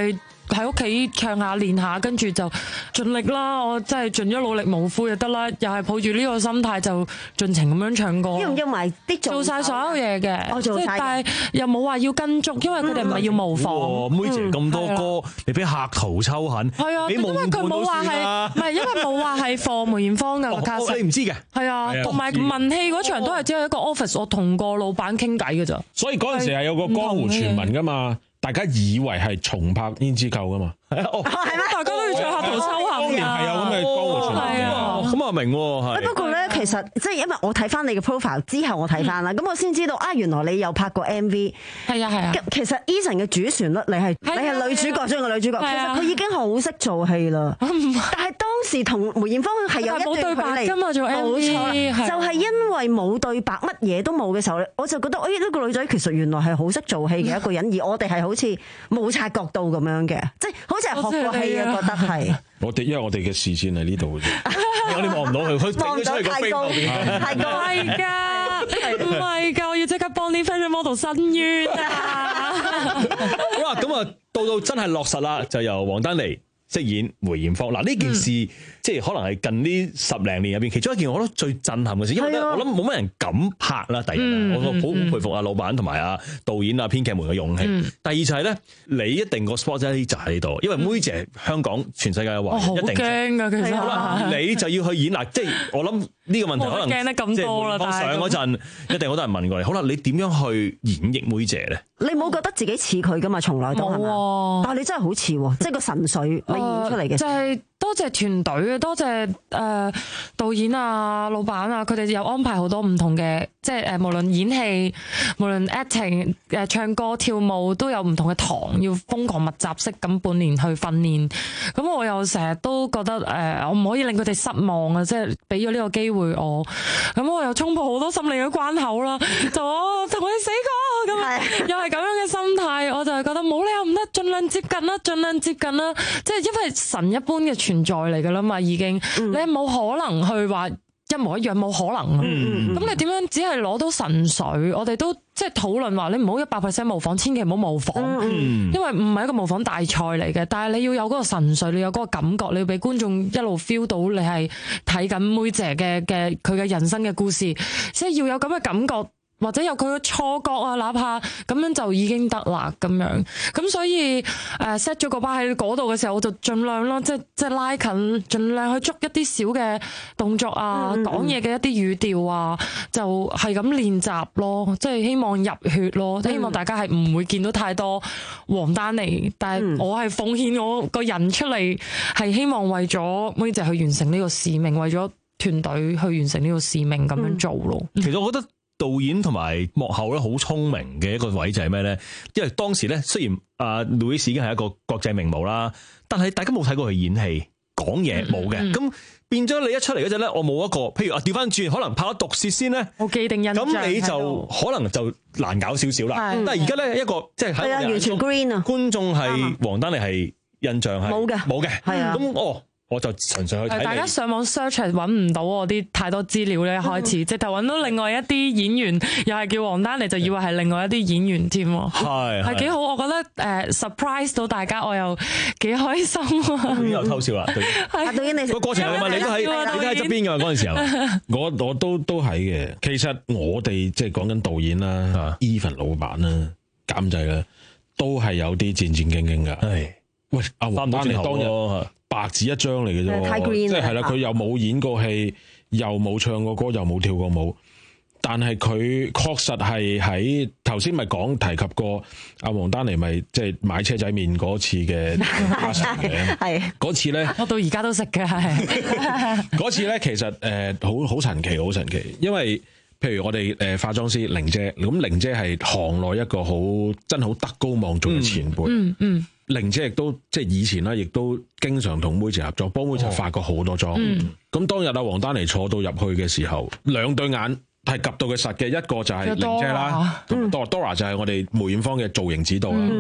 喺屋企唱下練下，跟住就盡力啦。我真係盡咗努力無悔就得啦。又係抱住呢個心態就盡情咁樣唱歌。 要唔要埋啲做晒所有嘢嘅？ 我做晒， 但係又冇話要跟足，因為佢哋唔係要模仿。 妹姐咁多歌，你俾客途秋恨， 係啊，因為佢冇話係，唔係因為冇話係放梅艷芳嘅卡式， 你唔知嘅。 係啊，同埋文戲嗰場都係只係一個 office，我同個老闆傾偈嘅咋。 所以嗰陣時係有個江湖傳聞噶嘛，大家以為係重拍《胭脂扣》噶嘛。 係咩？ 大家都要唱客途秋恨。 當年係有咁嘅江湖傳聞嘅。 咁我明喎。 不過咧，其實即係因為我睇翻你嘅 profile 之後，我睇翻啦，咁我先知道啊，原來你有拍過 M V。 係啊係啊。 其實 Eason 嘅主旋律，你係你係女主角中嘅女主角，其實佢已經好識做戲啦。但係當時同梅艷芳係有一段距離㗎嘛，做 M V。冇錯，就係因為冇對白，乜嘢都冇嘅時候，我就覺得，哎呢個女仔其實原來係好識做戲嘅一個人，而我哋係好似冇察覺到咁樣嘅，即係好似係學過戲啊，覺得係。 我哋因為我哋嘅視線喺呢度嘅啫， 我哋望唔到佢，佢望唔到太高，太高係㗎，唔係㗎，我要即刻幫啲 fashion model 申冤啊！ 好啦，咁啊，到到真係落實啦，就由王丹妮飾演梅艷芳。嗱呢件事、嗯、即係可能係近呢十零年入邊，其中一件我覺得最震撼嘅事，因為咧我諗冇乜人敢拍啦。第一，嗯、我好好佩服阿老闆同埋阿導演啊編劇們嘅勇氣。嗯、第二就係咧，你一定個 spotlight 就喺度，因為妹姐香港全世界嘅話， 我一定驚㗎，其實好啦，你就要去演嗱，即係我諗呢個問題可能驚得咁多啦。 但係上嗰陣一定好多人問過你，好啦，你點樣去演繹妹姐咧？ 你冇覺得自己似佢噶嘛？從來都係嘛？但係你真係好似喎，即係個神髓你演出嚟嘅、呃。就係、是、多謝團隊啊，多謝誒、呃、導演啊、老闆啊，佢哋有安排好多唔同嘅，即係誒無論演戲、無論 acting、誒唱歌、跳舞都有唔同嘅堂，要瘋狂密集式咁半年去訓練。咁我又成日都覺得誒、呃，我唔可以令佢哋失望啊！即係俾咗呢個機會我，咁我又衝破好多心理嘅關口啦，就我同佢死過咁，又係咁樣嘅心態，我就係覺得冇理由唔得，盡量接近啦，盡量接近啦，即係因為神一般嘅存在嚟噶啦嘛，已經、嗯、你冇可能去話一模一樣，冇可能。咁、嗯、你點樣只係攞到神髓？我哋都即係討論話，你唔好一百 percent 模仿，千祈唔好模仿，嗯、因為唔係一個模仿大賽嚟嘅。但係你要有嗰個神髓，你有嗰個感覺，你要俾觀眾一路 feel 到你係睇緊妹姐嘅嘅佢嘅人生嘅故事，即係要有咁嘅感覺。或者有佢嘅錯覺啊，哪怕咁樣就已經得啦咁樣。咁所以誒 set 咗個巴喺嗰度嘅時候，我就盡量咯，即係即係拉近，盡量去捉一啲小嘅動作啊，講嘢嘅一啲語調啊，就係咁練習咯。即係希望入血咯，希望大家係唔會見到太多王丹妮，但係我係奉獻我個人出嚟，係希望為咗妹姐去完成呢個使命，為咗團隊去完成呢個使命咁樣做咯。 其實我覺得導演同埋幕後咧好聰明嘅一個位就係咩咧？因為當時咧雖然阿 Louis 已經係一個國際名模啦，但係大家冇睇過佢演戲講嘢冇嘅，咁、嗯、變咗你一出嚟嗰陣咧，我冇一個，譬如啊調翻轉，可能拍咗毒舌先咧， 我既定印象， 咁你就可能就難搞少少啦。但係而家咧一個即係喺完全 green 啊， 觀眾係王丹妮係印象係冇嘅，冇嘅，係啊，咁哦。我就純粹去睇。 大家上網 search 係揾唔到我啲太多資料咧，開始直頭揾到另外一啲演員，又係叫王丹妮，就以為係另外一啲演員添。係係幾好，我覺得誒 surprise 到大家，我又幾開心啊！ 導演又偷笑啦， 導導演你個過程係咪你都喺你都喺側邊㗎嗰陣時候？ 我我都都係嘅。其實我哋即係講緊導演啦，Even 老闆啦、監製啦，都係有啲戰戰兢兢㗎。係喂，阿王丹妮當日白紙一張嚟嘅啫，即係係啦，佢又冇演過戲，又冇唱過歌，又冇跳過舞，但係佢確實係喺頭先咪講提及過阿王丹妮咪即係買車仔麵嗰次嘅花神嘅，係嗰次咧， 我到而家都食嘅，係嗰次咧，其實誒好好神奇，好神奇，因為譬如我哋誒化妝師玲姐，咁玲姐係行內一個好真好德高望重嘅前輩，嗯嗯。玲姐亦都即係以前啦，亦都經常同妹姐合作，幫妹姐化過好多妝。咁、哦嗯、當日阿王丹妮坐到入去嘅時候，兩對眼係及到佢實嘅，一個就係玲姐啦，同埋 Dora 就係我哋梅艷芳嘅造型指導啦。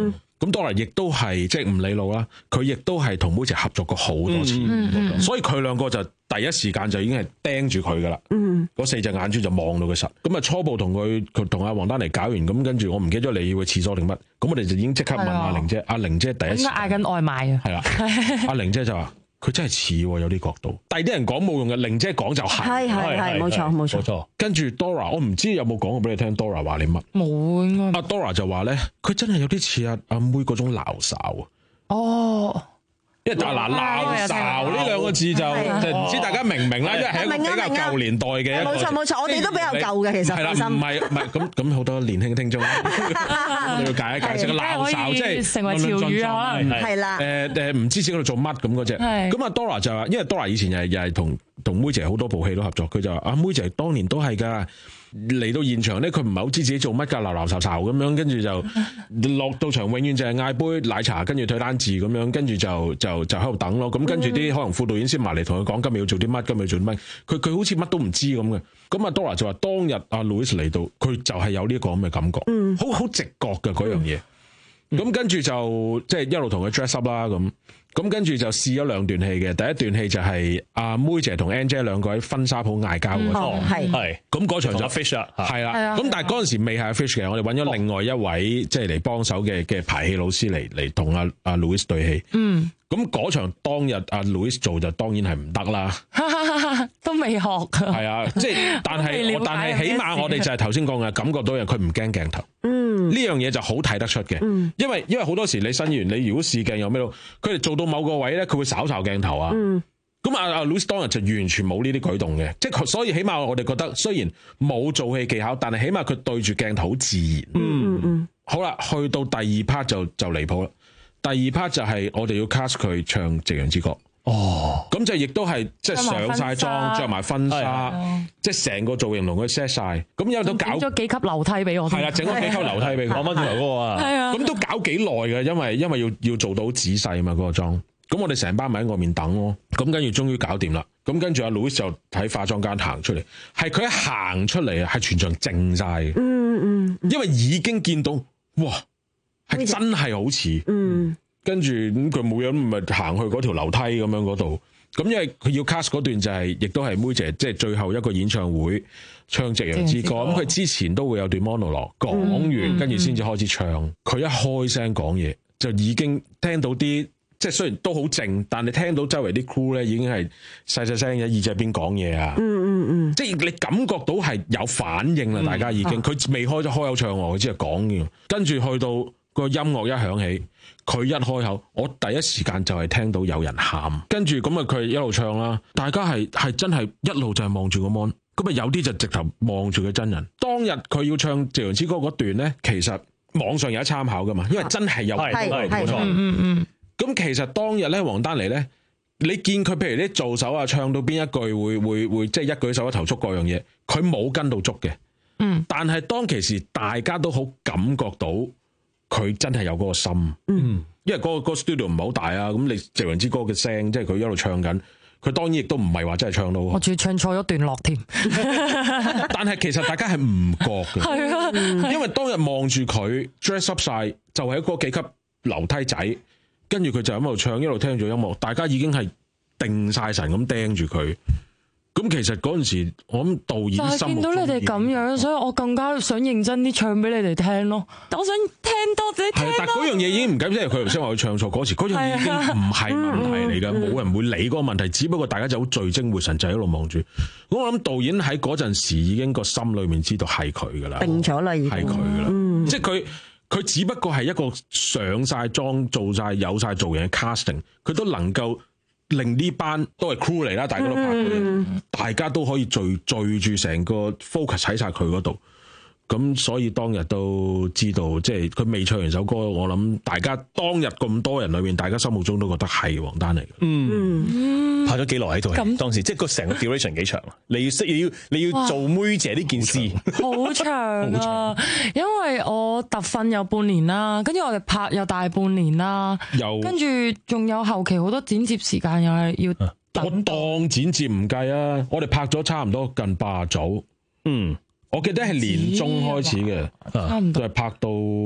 咁 Dora 亦都係即係唔理路啦，佢亦都係同妹姐合作過好多次， 嗯、 所以佢兩個就第一時間就已經係盯住佢噶啦。嗰、嗯、四隻眼珠就望到佢實。咁啊初步同佢佢同阿王丹妮搞完，咁跟住我唔記得咗你要去廁所定乜，咁我哋就已經即刻問阿玲姐，阿玲姐第一時間嗌緊外賣啊， 係啦，阿玲姐就話佢真係似有啲角度，第啲人講冇用嘅，玲姐講就係， 係係係冇錯冇錯。 錯跟住 Dora， 我唔知有冇講過俾你聽 Dora 話你乜？ 冇應該。 阿 Dora 就話咧，佢真係有啲似阿阿妹嗰種鬧哨啊。 哦。 因為嗱鬧哨呢兩個字就就唔知大家明唔明啦，因為係一個比較舊年代嘅一個。 冇錯冇錯，我哋都比較舊嘅其實。 係啦，唔係唔係咁咁好多年輕聽眾，我要解一解釋個鬧哨，即係成為潮語啊，可能係啦。 誒誒，唔知自己喺度做乜咁嗰隻。咁啊 Dora 就話，因為 Dora 以前又係又係同同妹姐好多部戲都合作，佢就話阿妹姐當年都係㗎。嚟到現場咧，佢唔係好知自己做乜㗎，鬧鬧嘈嘈咁樣，跟住就落到場，永遠就係嗌杯奶茶，跟住退單字咁樣，跟住就就就喺度等咯。咁跟住啲可能副導演先埋嚟同佢講今日要做啲乜，今日要做啲乜。佢佢好似乜都唔知咁嘅。咁啊 Dora 就話當日阿 Louis 嚟到，佢就係有呢個咁嘅感覺，好好直覺嘅嗰樣嘢。咁跟住就即係一路同佢 dress up 啦咁。咁跟住就試咗兩段戲嘅，第一段戲就係阿妹姐同 Angel 兩個喺婚紗鋪嗌交嗰場， 係係咁嗰場就 Fish 啦， 係啦。咁但係嗰陣時未係 Fish 嘅，我哋揾咗另外一位即係嚟幫手嘅嘅排戲老師嚟嚟同阿阿 Louis 對戲。嗯，咁嗰場當日阿 Louis 做就當然係唔得啦， 都未學㗎。 係啊，即係但係但係起碼我哋就係頭先講嘅感覺到人佢唔驚鏡頭。嗯，呢樣嘢就好睇得出嘅，嗯，因為因為好多時你新演員你如果試鏡有咩咯，佢哋做到某個位咧，佢會稍稍鏡頭啊，嗯，咁啊阿 Louis 當日就完全冇呢啲舉動嘅，即係所以起碼我哋覺得雖然冇做戲技巧，但係起碼佢對住鏡頭好自然，嗯嗯，好啦，去到第二 part 就就離譜啦，第二 part 就係我哋要 cast 佢唱《夕陽之歌》。哦，咁就亦都係即係上晒妝，着埋婚紗，即係成個造型同佢 set 晒，咁有都搞咗幾級樓梯俾我， 係啦，整咗幾級樓梯俾佢，講翻轉頭嗰個啊，係啊，咁都搞幾耐嘅，因為因為要要做到仔細嘛嗰個妝，咁我哋成班咪喺外面等咯，咁跟住終於搞掂啦，咁跟住阿 Louis 就喺化妝間行出嚟，係佢一行出嚟啊，係全場靜晒嘅，嗯嗯，因為已經見到，哇，係真係好似，嗯。跟住咁佢冇嘢，咪行去嗰條樓梯咁樣嗰度。咁因為佢要 cast 嗰段就係、是，亦都係妹姐即係最後一個演唱會唱《夕陽之歌》。咁佢之前都會有段 monologue 講完，跟住先至開始唱。佢、嗯、一開聲講嘢，就已經聽到啲即係雖然都好靜，但你聽到周圍啲 crew 咧已經係細細聲喺耳仔邊講嘢啊。嗯嗯嗯，即係你感覺到係有反應啦，嗯、大家已經佢未、啊、開咗開口唱喎，佢只係講嘅。跟住去到個音樂一響起。佢一開口，我第一時間就係聽到有人喊，跟住咁啊佢一路唱啦，大家係係真係一路就係望住個 mon，咁啊有啲就直頭望住佢真人。當日佢要唱《夕陽之歌》嗰段咧，其實網上有得參考噶嘛，因為真係有係係冇錯，嗯嗯。咁其實當日咧，王丹妮咧，你見佢譬如啲做手啊，唱到邊一句會會會即係一舉手一投足各樣嘢，佢冇跟到足嘅，嗯。但係當其時大家都好感覺到。佢真係有嗰個心，嗯，因為嗰、嗰個、嗰個 studio 唔係好大啊，咁你《夕陽之歌》嘅聲，即係佢一路唱緊，佢當然亦都唔係話真係唱到， 我仲要唱錯咗段落添。 但係其實大家係唔覺嘅，係啊，因為當日望住佢 dress up 晒，就係一個幾級樓梯仔，跟住佢就喺度唱，一路聽住音樂，大家已經係定晒神咁盯住佢。咁其實嗰陣時，我諗導演心目中見到你哋咁樣，所以我更加想認真啲唱俾你哋聽咯。我想聽多啲聽。係，但嗰樣嘢已經唔緊，因為佢頭先話佢唱錯嗰時，嗰樣已經唔係問題嚟㗎，冇人會理嗰個問題。只不過大家就好聚精會神，就喺度望住。咁我諗導演喺嗰陣時已經個心裏面知道係佢㗎啦， 定咗啦，已經係佢㗎啦。即係佢佢只不過係一個上晒妝、做晒有晒造型嘅 casting， 佢都能夠。令呢班都係 crew 嚟啦，大家都拍過嘢，嗯、大家都可以聚聚住成個 focus 喺晒佢嗰度，咁所以當日都知道，即係佢未唱完首歌，我諗大家當日咁多人裏面，大家心目中都覺得係王丹妮嚟嘅。嗯， 嗯拍咗幾耐喺度？咁當時即係個成個 duration 幾長啊？你要識要你要做妹姐呢件事， 好長啊！因為我特訓有半年啦，跟住我哋拍又大半年啦，又跟住仲有後期好多剪接時間，又係要等。 我當剪接唔計啊，我哋拍咗差唔多近八組。嗯，我記得係年中開始嘅，差唔多係拍到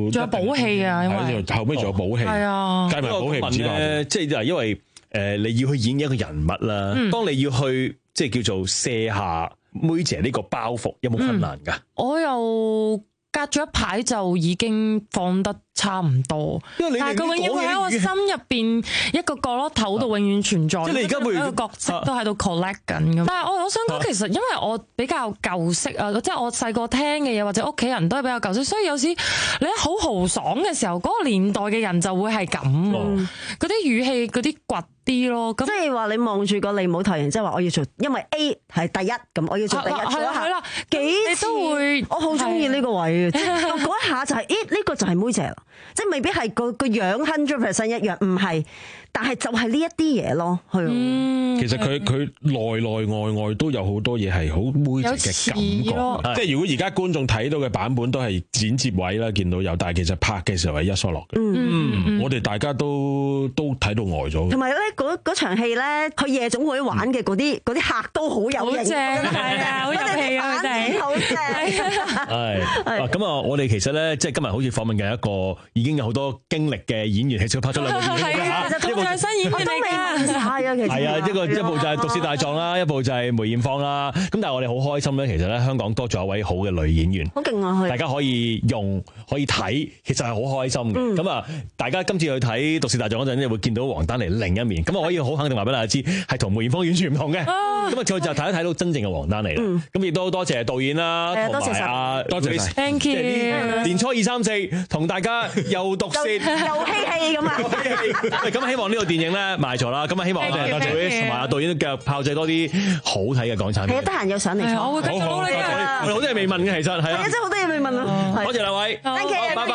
仲有補氣啊，因為後尾仲有補氣， 係啊， 計埋補氣唔止咧，即係因為誒你要去演一個人物啦， 嗯、 當你要去即係叫做卸下妹姐呢個包袱，有冇困難㗎、嗯？ 我又隔咗一排就已經放得差唔多，但係佢永遠會喺我心入邊一個角落頭度永遠存在。即係你而家每個角色都喺度 collect 緊咁。但係我我想講，其實因為我比較舊式啊，即係我細個聽嘅嘢或者屋企人都係比較舊式，所以有時你好豪爽嘅時候，嗰個年代嘅人就會係咁，嗰啲語氣嗰啲倔啲咯。 即係話你望住個利舞台人，即係話我要做，因為 A 係第一，咁我要做第一。 係啦係啦， 幾次都會，我好中意呢個位嘅。嗰一下就係，咦呢個就係妹姐啦。即係未必係個個樣 hundred percent 一樣，唔係，但係就係呢一啲嘢咯，係、嗯。 其實佢佢內內外外都有好多嘢係好妹姐嘅感覺，即係如果而家觀眾睇到嘅版本都係剪接位啦，見到有，但係其實拍嘅時候係一疏落嘅。嗯嗯、我哋大家都都睇到呆咗。同埋咧，嗰嗰場戲咧，去夜總會玩嘅嗰啲嗰啲客都好有型，係啊，好有氣啊，佢哋好正。 係咁啊！我哋其實咧，即係今日好似訪問緊一個已經有好多經歷嘅演員，係超拍咗兩部電影嘅嚇，一部新演員嚟㗎， 係啊，其實係啊，一個一部就係《毒舌大狀》啦，一部就係梅艷芳啦。咁但係我哋好開心咧，其實咧香港多咗一位好嘅女演員， 好勁啊！ 大家可以用可以睇，其實係好開心嘅。咁啊，大家今次去睇《毒舌大狀》嗰陣，你會見到王丹妮另一面。咁我可以好肯定話俾大家知，係同梅艷芳完全唔同嘅。咁啊，佢就睇一睇到真正嘅王丹妮啦。咁亦都多謝導演啦，同埋啊，多謝晒 Thank you。 年初二三四同大家又毒舌又嬉戲咁啊！ 咁希望呢個電影咧賣座啦。咁啊，希望我哋多謝同埋阿導演繼續炮製多啲好睇嘅港產片。 係啊，得閒有上嚟坐。 我會繼續努力嘅。 我哋好多嘢未問嘅，其實係啊。 係啊，真係好多嘢未問啊！ 多謝兩位。 Thank you， 拜拜。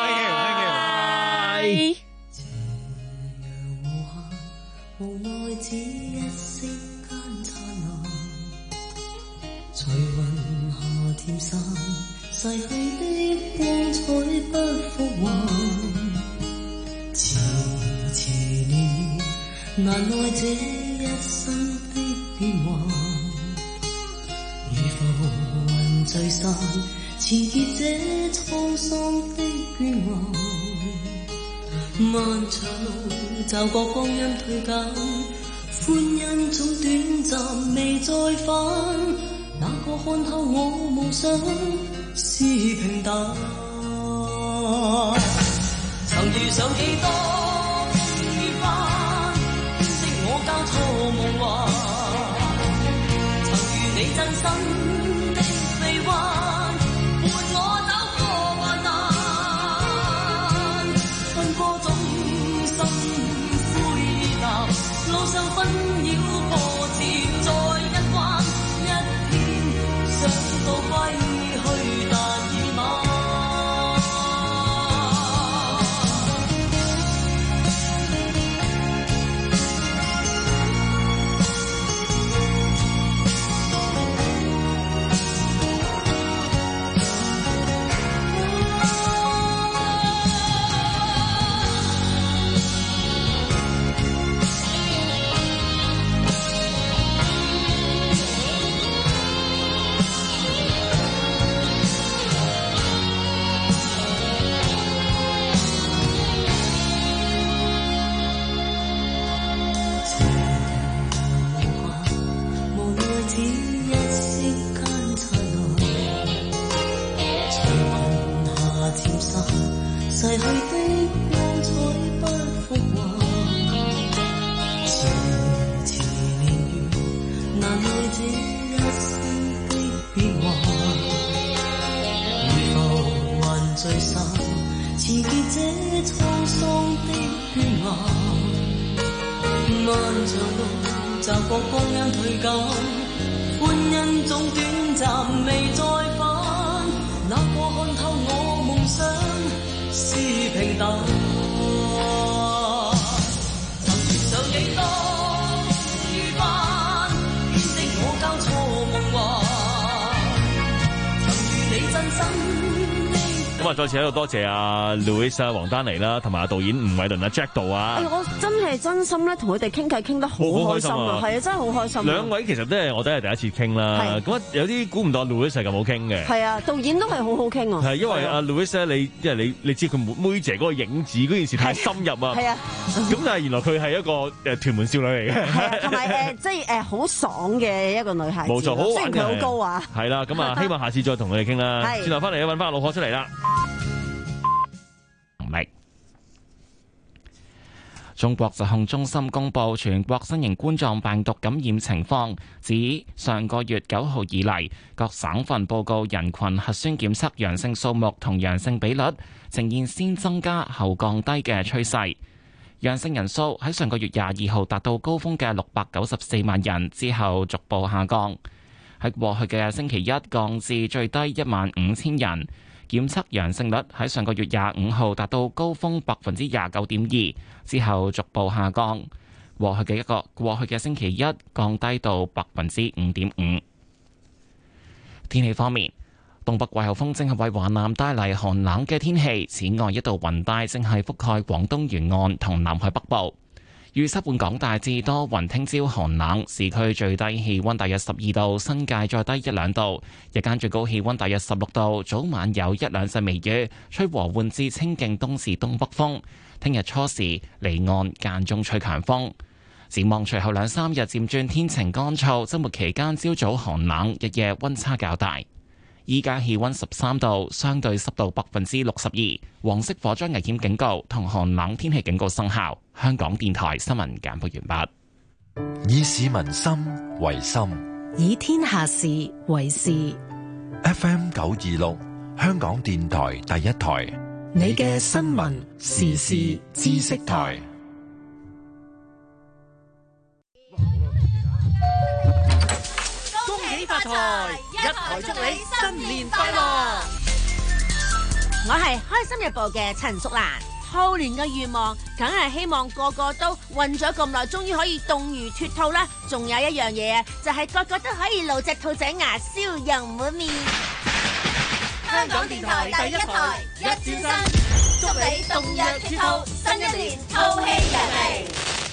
逝去的光彩不復還，遲遲年月，難耐這一生的變幻。如浮雲聚散，纏結這滄桑的倦顏。漫長路驟覺光陰退減，歡欣總短暫未再返。那個看透我夢想是平淡，曾遇上幾多遇翻，編織我交錯夢幻。曾遇你真心的臂彎，伴我走過患難。奔波中心灰意淡，路上紛擾波折再一彎，一天想到歸去但已晚。逝去的光彩不復還，遲遲年月，難耐這一生的變幻。如浮雲聚散，纏結這滄桑的倦顏。漫長路驟覺光陰退減，歡欣總短暫未再返。那個看透我夢想是平淡，曾遇上幾多遇翻，編織我交錯夢幻。曾遇你真心的臂咁啊，再次喺度多謝阿 Louis 啊、黃丹妮啦，同埋阿導演吳偉倫啊、Jack 度啊。 我真係真心咧，同佢哋傾偈傾得好開心啊！係啊，真係好開心。 兩位其實都係我都係第一次傾啦。咁有啲估唔到 Louis 係咁好傾嘅。 係啊，導演都係好好傾啊。 係因為阿 Louis 咧，你因為你你知佢妹姐嗰個影子嗰件事太深入啊。 係啊。 咁但係原來佢係一個誒屯門少女嚟嘅。 同埋誒，即係誒好爽嘅一個女孩子。 冇錯，好玩嘅。雖然佢好高啊。 係啦，咁啊，希望下次再同佢哋傾啦。轉頭翻嚟，揾翻老婆出嚟啦。 中國疾控中心公布全國新型冠狀病毒感染情況，指上個月九號以嚟，各省份報告人群核酸檢測陽性數目同陽性比率呈現先增加後降低嘅趨勢。陽性人數喺上個月廿二號達到高峰嘅六百九十四萬人之後逐步下降，喺過去嘅星期一降至最低一萬五千人。檢測陽性率喺上個月廿五號達到高峰百分之廿九點二，之後逐步下降。過去嘅一個過去嘅星期一降低到百分之五點五。天氣方面，東北季候風正係為華南帶嚟寒冷嘅天氣，此外一道雲帶正係覆蓋廣東沿岸同南海北部。預測本港大致多雲，聽朝寒冷，市區最低氣溫大約十二度，新界再低一兩度。日間最高氣溫大約十六度，早晚有一兩陣微雨，吹和緩至清勁東至東北風。聽日初時離岸間中吹強風。展望隨後兩三日漸轉天晴乾燥，週末期間朝早寒冷，日夜溫差較大。依家氣溫十三度，相對濕度百分之六十二，黃色火災危險警告同寒冷天氣警告生效。香港電台新聞簡報完畢。以市民心為心， 以天下事為事。 F M 九二六，香港電台第一台， 你嘅新聞時事知識台。 發財，一台祝你新年快樂！ 我係開心日報嘅陳淑蘭。兔年嘅願望，梗係希望個個都韞咗咁耐，終於可以動如脫兔啦！仲有一樣嘢啊，就係個個都可以露隻兔仔牙，笑容滿面。 香港電台第一台，一轉身，祝你動若脫兔，新一年兔氣揚眉。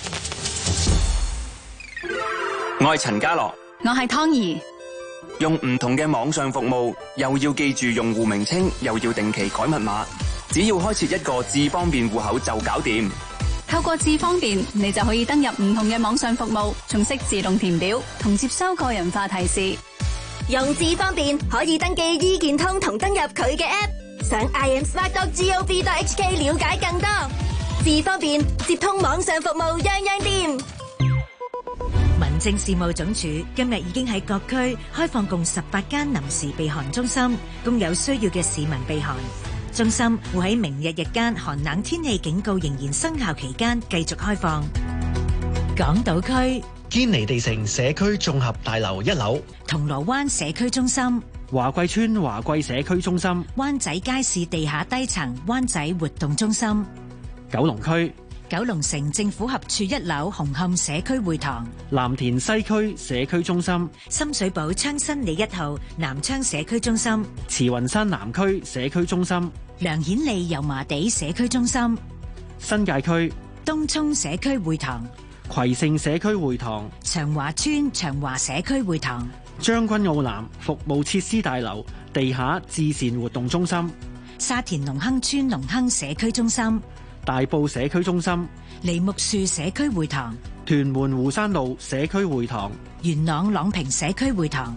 我係陳家樂， 我係湯兒。 用唔同嘅網上服務，又要記住用戶名稱，又要定期改密碼，只要開設一個智方便戶口就搞掂。 透過智方便，你就可以登入唔同嘅網上服務，仲識自動填表同接收個人化提示。 用智方便可以登記醫健通同登入佢嘅 app， 上 i am smart dot gov dot h k 了解更多。智方便接通網上服務，樣樣掂。 民政事務總署今日已經喺各區開放共十八間臨時避寒中心，供有需要嘅市民避寒。中心會喺明日日間寒冷天氣警告仍然生效期間繼續開放。港島區堅尼地城社區綜合大樓一樓、 銅鑼灣社區中心、 華貴村華貴社區中心、 灣仔街市地下低層灣仔活動中心、 九龍區九龍城政府合署一樓紅磡社區會堂、 藍田西區社區中心、 深水埗昌新里一號南昌社區中心、 慈雲山南區社區中心、 梁顯利油麻地社區中心、 新界區東涌社區會堂、 葵盛社區會堂、 長華村長華社區會堂、 將軍澳南服務設施大樓地下至善活動中心、 沙田隆亨村隆亨社區中心、 大埔社區中心、 梨木樹社區會堂、 屯門湖山路社區會堂、 元朗朗屏社區會堂。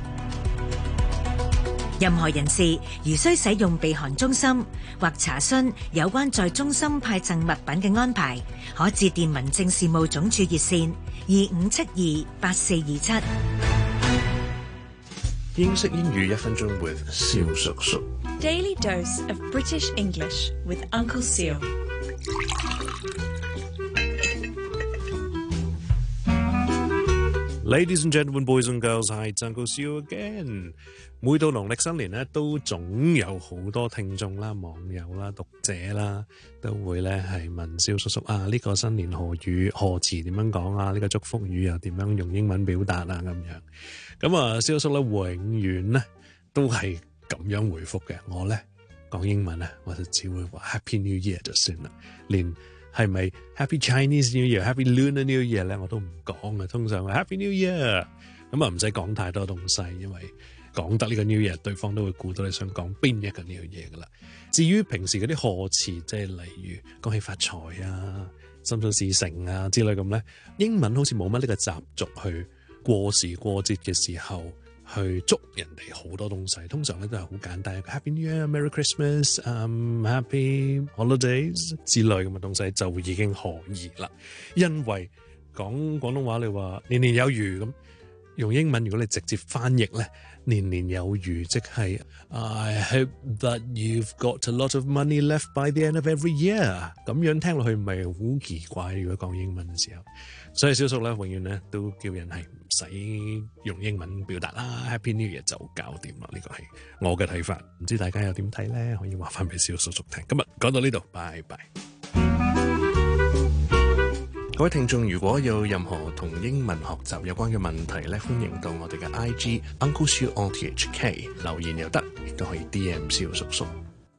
任何人士如需使用避寒中心或查詢有關在中心派贈物品嘅安排，可致電民政事務總署熱線二五七二八四二七。 英式英語一分鐘 with 蕭叔叔。 Daily dose of British English with Uncle Seal。 Ladies and gentlemen, boys and girls, hi, it's Uncle Seal again。每到農曆新年咧，都總有好多聽眾啦、網友啦、讀者啦，都會咧係問蕭叔叔啊，呢、這個新年賀語賀詞點樣講啊？呢、這個祝福語又點樣用英文表達啊？咁樣咁啊，蕭叔咧永遠咧都係咁樣回覆嘅。我咧講英文啊，我就只會話 Happy New Year 就算啦，連係咪 Happy Chinese New Year、Happy Lunar New Year 咧我都唔講嘅，通常話 Happy New Year， 咁啊唔使講太多東西，因為講得呢個 New Year， 對方都會估到你想講邊一個 New Year 噶啦。至於平時嗰啲賀詞，即係例如恭喜發財啊、心想事成啊之類咁咧，英文好似冇乜呢個習俗去過時過節嘅時候去祝人哋好多東西，通常咧都係好簡單，一個 Happy New Year、Merry Christmas、um, Happy Holidays 之類咁嘅東西就已經可以啦。因為講廣東話你話年年有餘咁，用英文如果你直接翻譯咧，年年有餘即係 I hope that you've got a lot of money left by the end of every year， 咁樣聽落去唔係好奇怪，如果講英文嘅時候。所以小叔咧永遠咧都叫人係唔使用英文表達啦 ，Happy New Year 就搞掂啦。呢個係我嘅睇法，唔知大家又點睇咧？可以話翻俾小叔叔聽。今日講到呢度，拜拜。 各位聽眾，如果有任何同英文學習有關嘅問題咧，歡迎到我哋嘅 I G Uncle Siu O T H K 留言又得，亦都可以 D M 小叔叔。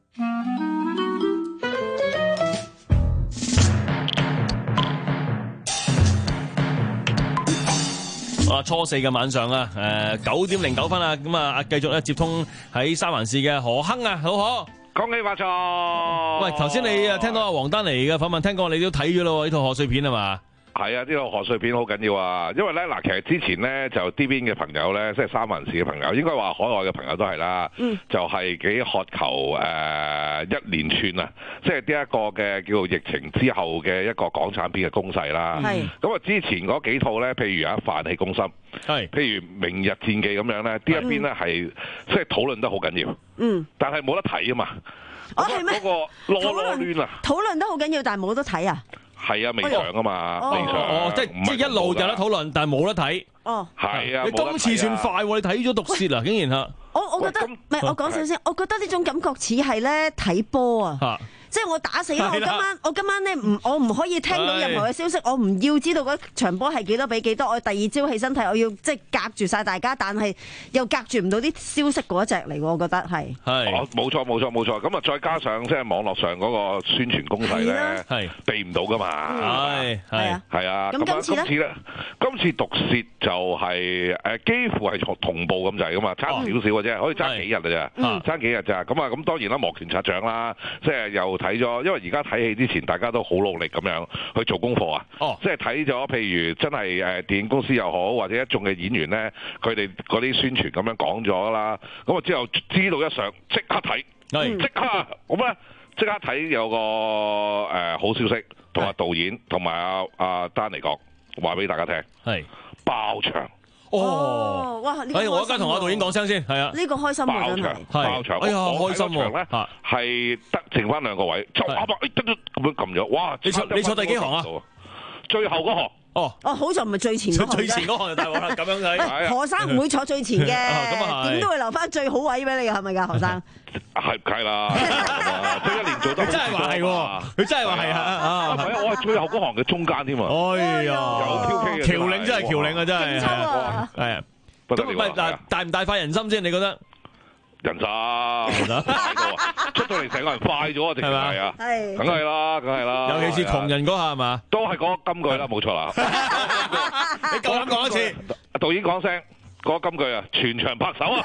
啊，初四嘅晚上啊，誒九點零九分啊，咁啊，繼續咧接通喺三藩市嘅何鏗啊，好何， 恭喜發財！ 喂，頭先你啊聽到阿黃丹妮嘅訪問，聽講你都睇咗咯，呢套賀歲片係嘛？ 係啊，呢個賀歲片好緊要啊，因為咧嗱，其實之前咧就呢邊嘅朋友咧，即係三藩市嘅朋友，應該話海外嘅朋友都係啦，嗯、就係幾渴求誒、呃、一連串啊，即係呢一個嘅叫做疫情之後嘅一個港產片嘅攻勢啦。咁啊，之前嗰幾套咧，譬如啊《飯戲攻心》，係譬如《明日戰記》咁樣咧，呢一邊咧係即係討論得好緊要，嗯，但係冇得睇啊嘛。 哦，係咩？ 嗰個囉囉攣啊！ 討論得好緊要，但係冇得睇啊！ 係啊，未上啊嘛，未上。 哦，即係即係一路有得討論，但係冇得睇。哦， 係啊， 你今次算快喎！你睇咗《毒舌》啊，竟然嚇。 我我覺得唔係，我講少先，我覺得呢種感覺似係咧睇波啊。即係我打死啦！我今晚我今晚咧唔我唔可以聽到任何嘅消息，我唔要知道嗰場波係幾多比幾多。我第二朝起身睇，我要即係隔住晒大家，但係又隔住唔到啲消息嗰一隻嚟喎。我覺得係係冇錯冇錯冇錯。咁啊，再加上即係網絡上嗰個宣傳攻勢咧，係避唔到噶嘛。係係啊係啊。咁今次咧，今次毒舌就係誒幾乎係同步咁滯噶嘛，差少少嘅啫，可以爭幾日嘅啫，爭幾日咋。咁啊咁當然啦，摩拳擦掌啦，即係又。睇咗，因為而家睇戲之前，大家都好努力咁樣去做功課啊！哦，即係睇咗，譬如真係誒電影公司又好，或者一眾嘅演員咧，佢哋嗰啲宣傳咁樣講咗啦。咁啊之後知道一上，即刻睇，係即刻咁咧，即刻睇有個誒、呃、好消息，同埋導演同埋阿阿丹尼講話俾大家聽，係爆場。 哦，哇！ 哎，我而家同阿導演講聲先，係啊， 呢個開心啊，真係爆場， 哎呀，開心喎！ 係得剩翻兩個位，就啱啱，哎，得咗咁樣撳咗，哇！ 你坐你坐第幾行啊？ 最後嗰行。 哦，哦，好在唔係最前嗰行。 最前嗰行就大鑊啦，咁樣睇。 何生唔會坐最前嘅，點都會留翻最好位俾你嘅，係咪㗎，何生？ 係係啦，佢一年做得真係話係喎，佢真係話係啊！ 唔係我係最後嗰行嘅中間添啊！ 哎呀， 有挑剔嘅， 橋領真係橋領啊！真係，係啊，咁唔係嗱，大唔大快人心先？你覺得？ 人生出到嚟成個人快咗啊！直情係啊，係，梗係啦，梗係啦。 尤其是窮人嗰下係嘛， 都係講金句啦，冇錯啦。 你夠膽講一次？ 導演講聲嗰金句啊，全場拍手啊！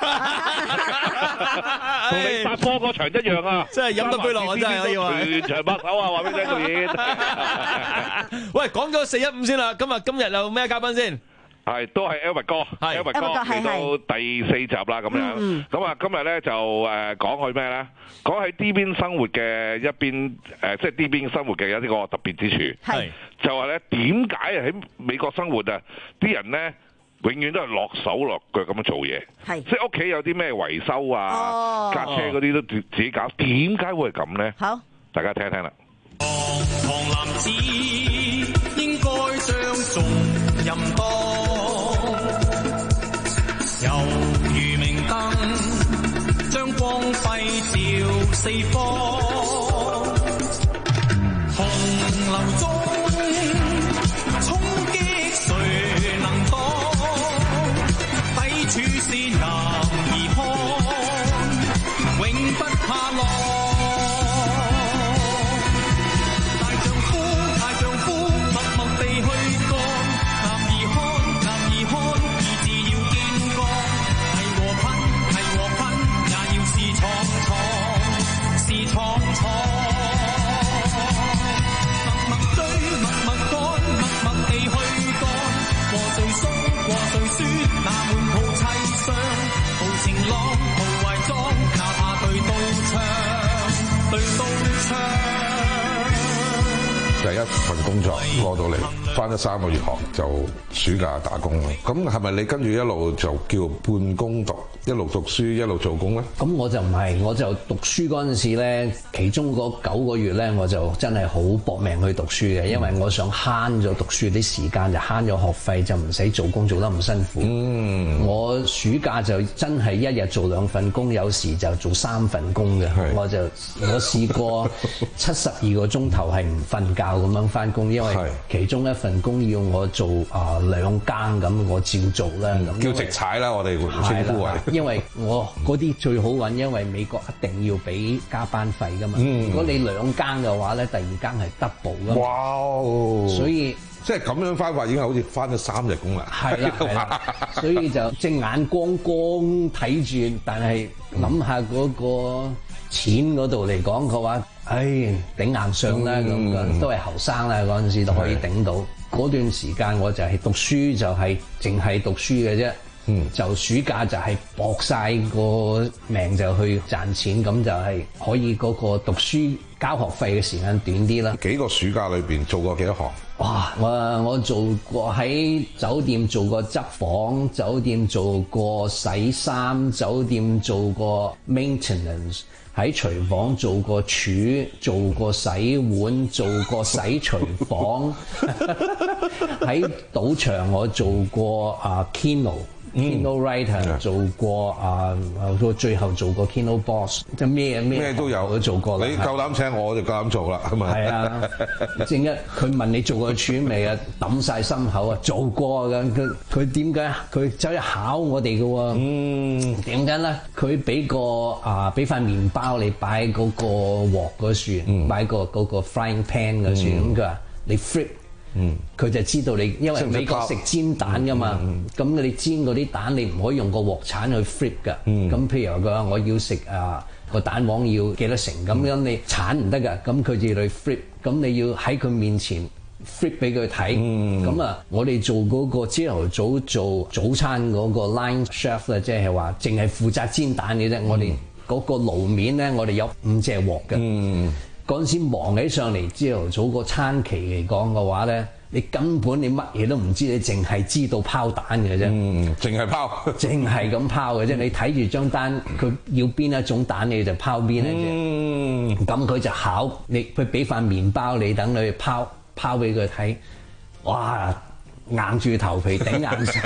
同你發波嗰場一樣啊！ 真係飲得杯落啊！真係可以話。 全場拍手啊！話俾你聽，導演。 喂，講咗四一五先啦，今日今日有咩嘉賓先？ 係都係 Albert 哥 ，Albert 哥嚟到第四集啦，咁樣。咁啊，今日咧就誒講佢咩咧？講喺呢邊生活嘅一邊誒，即係呢邊生活嘅有呢個特別之處。係就係咧，點解喺美國生活啊？啲人咧永遠都係落手落腳咁樣做嘢。係即係屋企有啲咩維修啊、架車嗰啲都自自己搞。點解會係咁咧？好，大家聽一聽啦。 唐男子應該將重任當。猶如明燈，將光輝照四方。洪流中衝擊誰能擋？抵處是男兒漢，永不怕浪。 第一份工作過到嚟，翻咗三個月學就暑假打工咯。咁係咪你跟住一路就叫半工讀，一路讀書一路做工咧？ 咁我就唔係，我就讀書嗰陣時咧，其中嗰九個月咧，我就真係好搏命去讀書嘅，因為我想慳咗讀書啲時間，就慳咗學費，就唔使做工做得咁辛苦。嗯，我暑假就真係一日做兩份工，有時就做三份工嘅。我就我試過七十二個鐘頭係唔瞓覺咁樣翻工，因為其中一份工要我做啊、呃、兩更咁，我照做啦。咁、嗯、 叫直踩啦，我哋稱呼為。 因為我嗰啲最好揾，因為美國一定要俾加班費噶嘛。嗯、如果你兩更嘅話咧，第二更係 double 噶嘛。 哇！ 所以即係咁樣翻法已經好似翻咗三日工啦。 係啦，係啦。所以就隻眼光光睇住，但係諗下嗰個錢嗰度嚟講嘅話，唉，頂硬上啦咁嘅，都係後生啦嗰陣時都可以頂到。嗰段時間我就係讀書，就係淨係讀書嘅啫。嗯，就暑假就係搏晒個命就去賺錢，咁就係可以嗰個讀書交學費嘅時間短啲啦。 幾個暑假裏邊做過幾多行？ 哇！我我做過喺酒店做過執房，酒店做過洗衫，酒店做過 maintenance， 喺廚房做過廚，做過洗碗，做過洗廚房。喺賭場我做過啊 keno。Keno writer 做過啊，到最後做過 Keno boss， 即係咩咩都有都做過啦。 你夠膽請我，我就夠膽做啦，係咪？ 係啊，正一佢問你做過廚未啊？揼晒心口啊，做過㗎。佢佢點解？佢走去考我哋㗎喎。嗯，點解咧？佢俾個啊俾塊麵包你擺喺嗰個鑊嗰處，擺個嗰個 frying pan 嗰處，咁佢話你 flip。嗯，佢就知道你，因為美國食煎蛋噶嘛，咁、嗯嗯、你煎嗰啲蛋你唔可以用個鑊鏟去 flip 噶，咁、嗯、譬如佢話我要食啊個蛋黃要幾多成，咁樣你鏟唔得噶，咁佢就去 flip，咁你要喺佢面前 flip 俾佢睇，咁啊、嗯、我哋做嗰個朝頭早做早餐嗰個 line chef 咧，即係話淨係負責煎蛋嘅啫，嗯、我哋嗰個爐面咧，我哋有五隻鑊嘅。嗯嗰陣時忙起上嚟，朝頭早個餐期嚟講嘅話咧，你根本你乜嘢都唔知，你淨係知道拋蛋嘅啫。嗯， 淨係拋， 淨係咁拋嘅啫。你睇住張單，佢要邊一種蛋，你就拋邊一隻。嗯，咁佢就考你，佢俾塊麵包你，等你拋拋俾佢睇。哇！硬住頭皮頂硬上，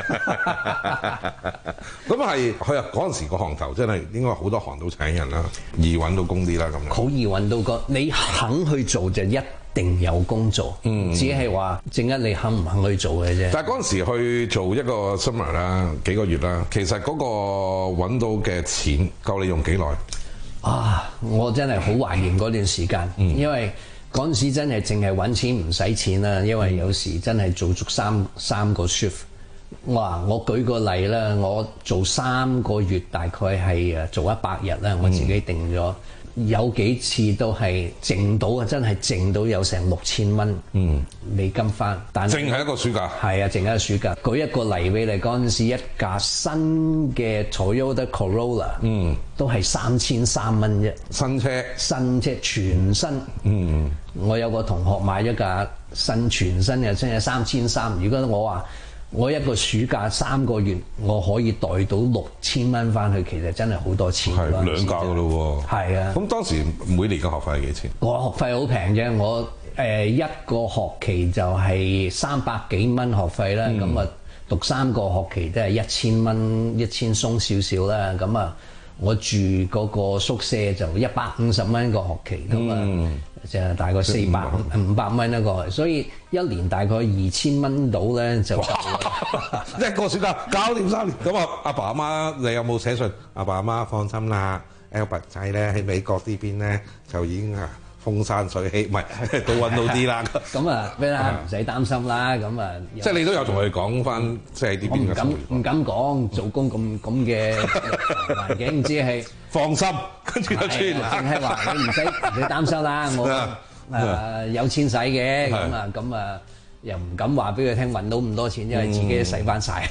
咁係佢啊！嗰陣時個行頭真係應該好多行都請人啦，易揾到工啲啦咁樣。 好易揾到工，你肯去做就一定有工做，嗯、只係話正一你肯唔肯去做嘅啫。 但係嗰陣時去做一個 summer 啦，幾個月啦，其實嗰個揾到嘅錢夠你用幾耐？ 啊！我真係好懷念嗰段時間，嗯、因為嗰陣時真係淨係揾錢唔使錢啦，因為有時真係做足三三個 shift。我話我舉個例啦，我做三個月大概係誒做一百日啦，我自己定咗。嗯、有幾次都係剩到啊，真係剩到有成六千蚊美金翻。但係淨係一個暑假。係啊，淨係一個暑假。舉一個例俾你，嗰陣時一架新嘅 Toyota Corolla，嗯，都係三千三蚊啫。 新車， 新車全新。嗯，我有個同學買咗架新全新嘅車，三千三。如果我話我一個暑假三個月，我可以袋到六千蚊翻去，其實真係好多錢。 係兩架噶咯喎。係啊。咁當時每年嘅學費係幾錢？ 我學費好平啫，我誒、呃、一個學期就係三百幾蚊學費啦。咁啊、嗯、讀三個學期都係一千蚊，一千鬆少少啦。咁啊我住嗰個宿舍就一百五十蚊一個學期咁啊。嗯就係大概四百五百蚊一個，所以一年大概二千蚊到咧就一個暑假搞掂三年。咁啊，阿爸阿媽，你有冇寫信？阿爸阿媽放心啦 ，Albert 仔咧喺美國呢邊咧就已經啊風生水起，唔係都揾到啲啦。咁啊咩啦，唔使擔心啦。咁啊， 即係你都有同佢講翻，即係呢邊嘅。 唔敢唔敢講，做工咁咁嘅環境，只係。 放心，跟住就穿。淨係話你唔使唔使擔心啦，我誒、呃、有錢使嘅，咁啊咁啊又唔敢話俾佢聽揾到咁多錢，因為自己都使翻晒。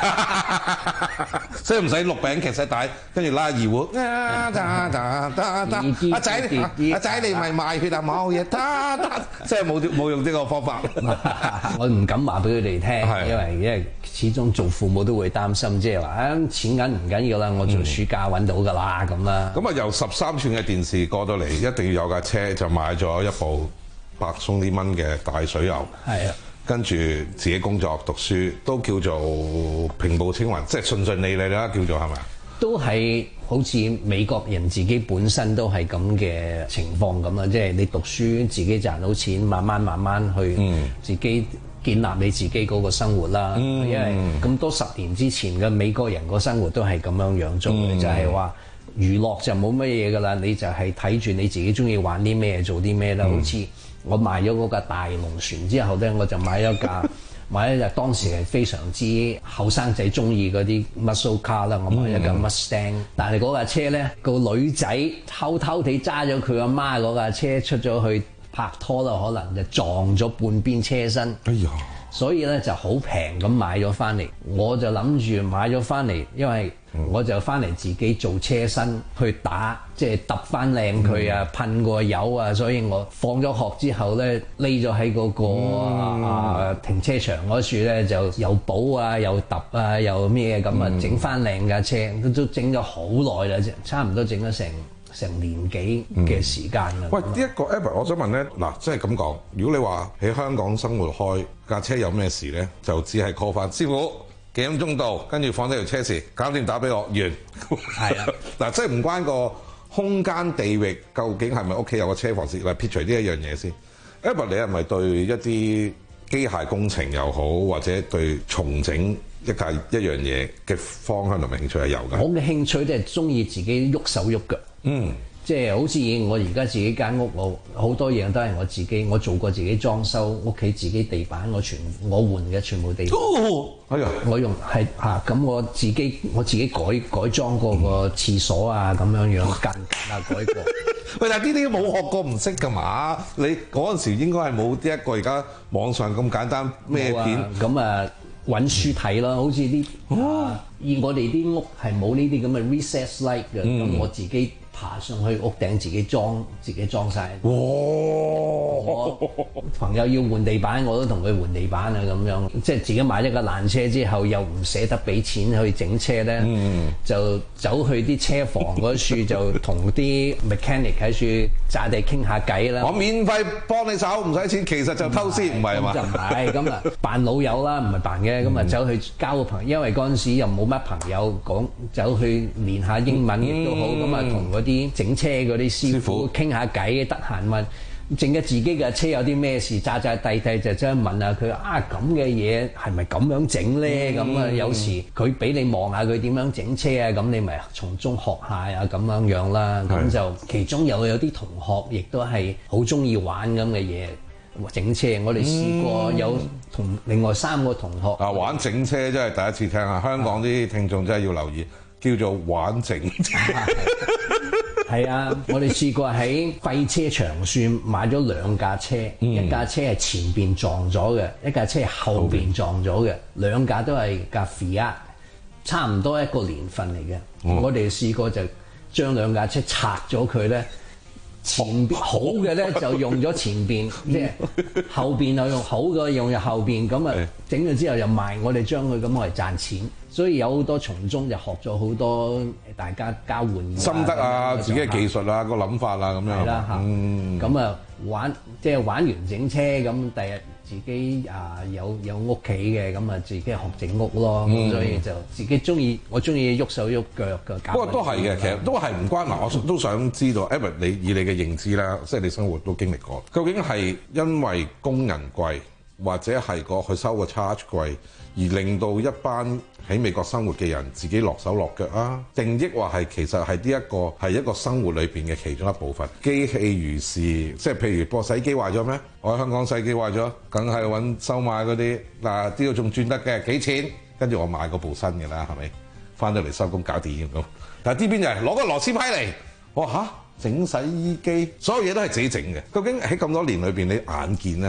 所以唔使錄餅劇使帶，跟住拉二胡，啊得得得得，阿仔阿仔你咪賣血啊冇嘢，得得，即係冇冇用呢個方法。 我唔敢話俾佢哋聽，因為因為始終做父母都會擔心，即係話啊錢銀唔緊要啦，我做暑假揾到㗎啦咁啦。 咁啊由十三寸嘅電視過到嚟，一定要有架車，就買咗一部百鬆啲蚊嘅大水牛。係啊。跟住自己工作讀書都叫做平步青雲，即係順順利利啦，叫做係咪？ 都係好似美國人自己本身都係咁嘅情況咁啦，即係你讀書自己賺到錢，慢慢慢慢去自己建立你自己嗰個生活啦。嗯、因為咁多十年之前嘅美國人個生活都係咁樣樣做嘅，嗯、就係話娛樂就冇乜嘢㗎啦，你就係睇住你自己中意玩啲咩做啲咩啦，嗯、好似。我買咗嗰架大龍船之後咧，我就買咗架買一架當時係非常之後生仔中意嗰啲 muscle car 啦，我買一架 Mustang、嗯。但係嗰架車咧，個女仔偷偷地揸咗佢阿媽嗰架車出咗去拍拖啦，可能就撞咗半邊車身。哎呀！所以咧就好平咁買咗翻嚟，我就諗住買咗翻嚟，因為我就翻嚟自己做車身去打，即係揼翻靚佢啊，噴個油啊，所以我放咗學之後咧，匿咗喺嗰個、嗯、啊停車場嗰處咧，就又補啊，又揼啊，又咩咁啊，整翻靚架車，都都整咗好耐啦，差唔多整咗成成年幾嘅時間啦。 喂，呢一個 Albert，我想問咧，嗱，即係咁講，如果你話喺香港生活開架車有咩事咧，就只係 call 翻師傅幾點鐘到，跟住放低條車匙，搞掂打俾我，完。係啊，嗱，即係唔關個空間地域，究竟係咪屋企有個車房先？嗱，撇除呢一樣嘢先。Albert，你係咪對一啲機械工程又好，或者對重整一架一樣嘢嘅方向同埋興趣係有㗎？ 我嘅興趣都係中意自己喐手喐腳。嗯，即係好似我而家自己間屋，我好多嘢都係我自己，我做過自己裝修，屋企自己地板我全我換嘅全部地板。哦，哎呀，我用係嚇咁我自己我自己改改裝過個廁所啊，咁樣樣間間啊改過。 喂，但係呢啲冇學過唔識㗎嘛？你嗰陣時應該係冇呢一個而家網上咁簡單咩片咁啊？揾書睇啦，好似啲、哦啊、而我哋啲屋係冇呢啲咁嘅 recess light 嘅，咁、嗯、我自己爬上去屋頂自己裝，自己裝晒。哇！我朋友要換地板，我都同佢換地板啊，咁樣即係自己買咗個爛車之後，又唔捨得俾錢去整車咧，嗯、就走去啲車房嗰處就同啲 mechanic 喺處炸地傾下偈啦。 我免費幫你手，唔使錢，其實就偷師，唔係嘛？ 就唔係咁啊，扮老友啦，唔係扮嘅，咁啊走去交個朋友，因為嗰陣時又冇乜朋友講，走去練下英文亦都好，咁啊同嗰啲整車嗰啲師傅傾下偈，得閒問。整嘅自己嘅車有啲咩事，炸炸地地就將問下佢啊，咁嘅嘢係咪咁樣整咧？咁啊、嗯、有時佢俾你望下佢點樣整車啊，咁你咪從中學下啊咁樣樣啦。咁就其中又有啲同學亦都係好中意玩咁嘅嘢，整車。我哋試過有同另外三個同學啊玩整車，真係第一次聽啊！香港啲聽眾真係要留意，叫做玩整車。 係啊，我哋試過喺廢車場算買咗兩架車，嗯、一架車係前邊撞咗嘅，一架車係後邊撞咗嘅，兩架都係架 Fiat，差唔多一個年份嚟嘅。嗯、我哋試過就將兩架車拆咗佢咧，前邊好嘅咧就用咗前邊，即係後邊又用好嘅用咗後邊，咁啊整咗之後又賣，我哋將佢咁嚟賺錢。所以有好多從中就學咗好多大家交換心得啊，自己嘅技術啊，個諗法啊咁樣。係啦嚇， 咁啊玩即係玩完整車咁，第日自己啊有有屋企嘅咁啊，自己學整屋咯。咁所以就自己中意，我中意喐手喐腳嘅。 不過都係嘅，其實都係唔關嗱。我都想知道 Albert 你以你嘅認知啦，即係你生活都經歷過，究竟係因為工人貴，或者係個佢收個 charge 貴，而令到一班喺美國生活嘅人自己落手落腳啊？定抑或係其實係呢一個係一個生活裏邊嘅其中一部分？機器如是，即係譬如部洗機壞咗咩？我喺香港洗機壞咗，梗係揾收買嗰啲嗱，呢度仲轉得嘅幾錢？跟住我買嗰部新嘅啦，係咪？翻到嚟收工搞掂咁。但係呢邊就係攞個螺絲批嚟，我話嚇整洗衣機，所有嘢都係自己整嘅。究竟喺咁多年裏邊，你眼見咧嚇？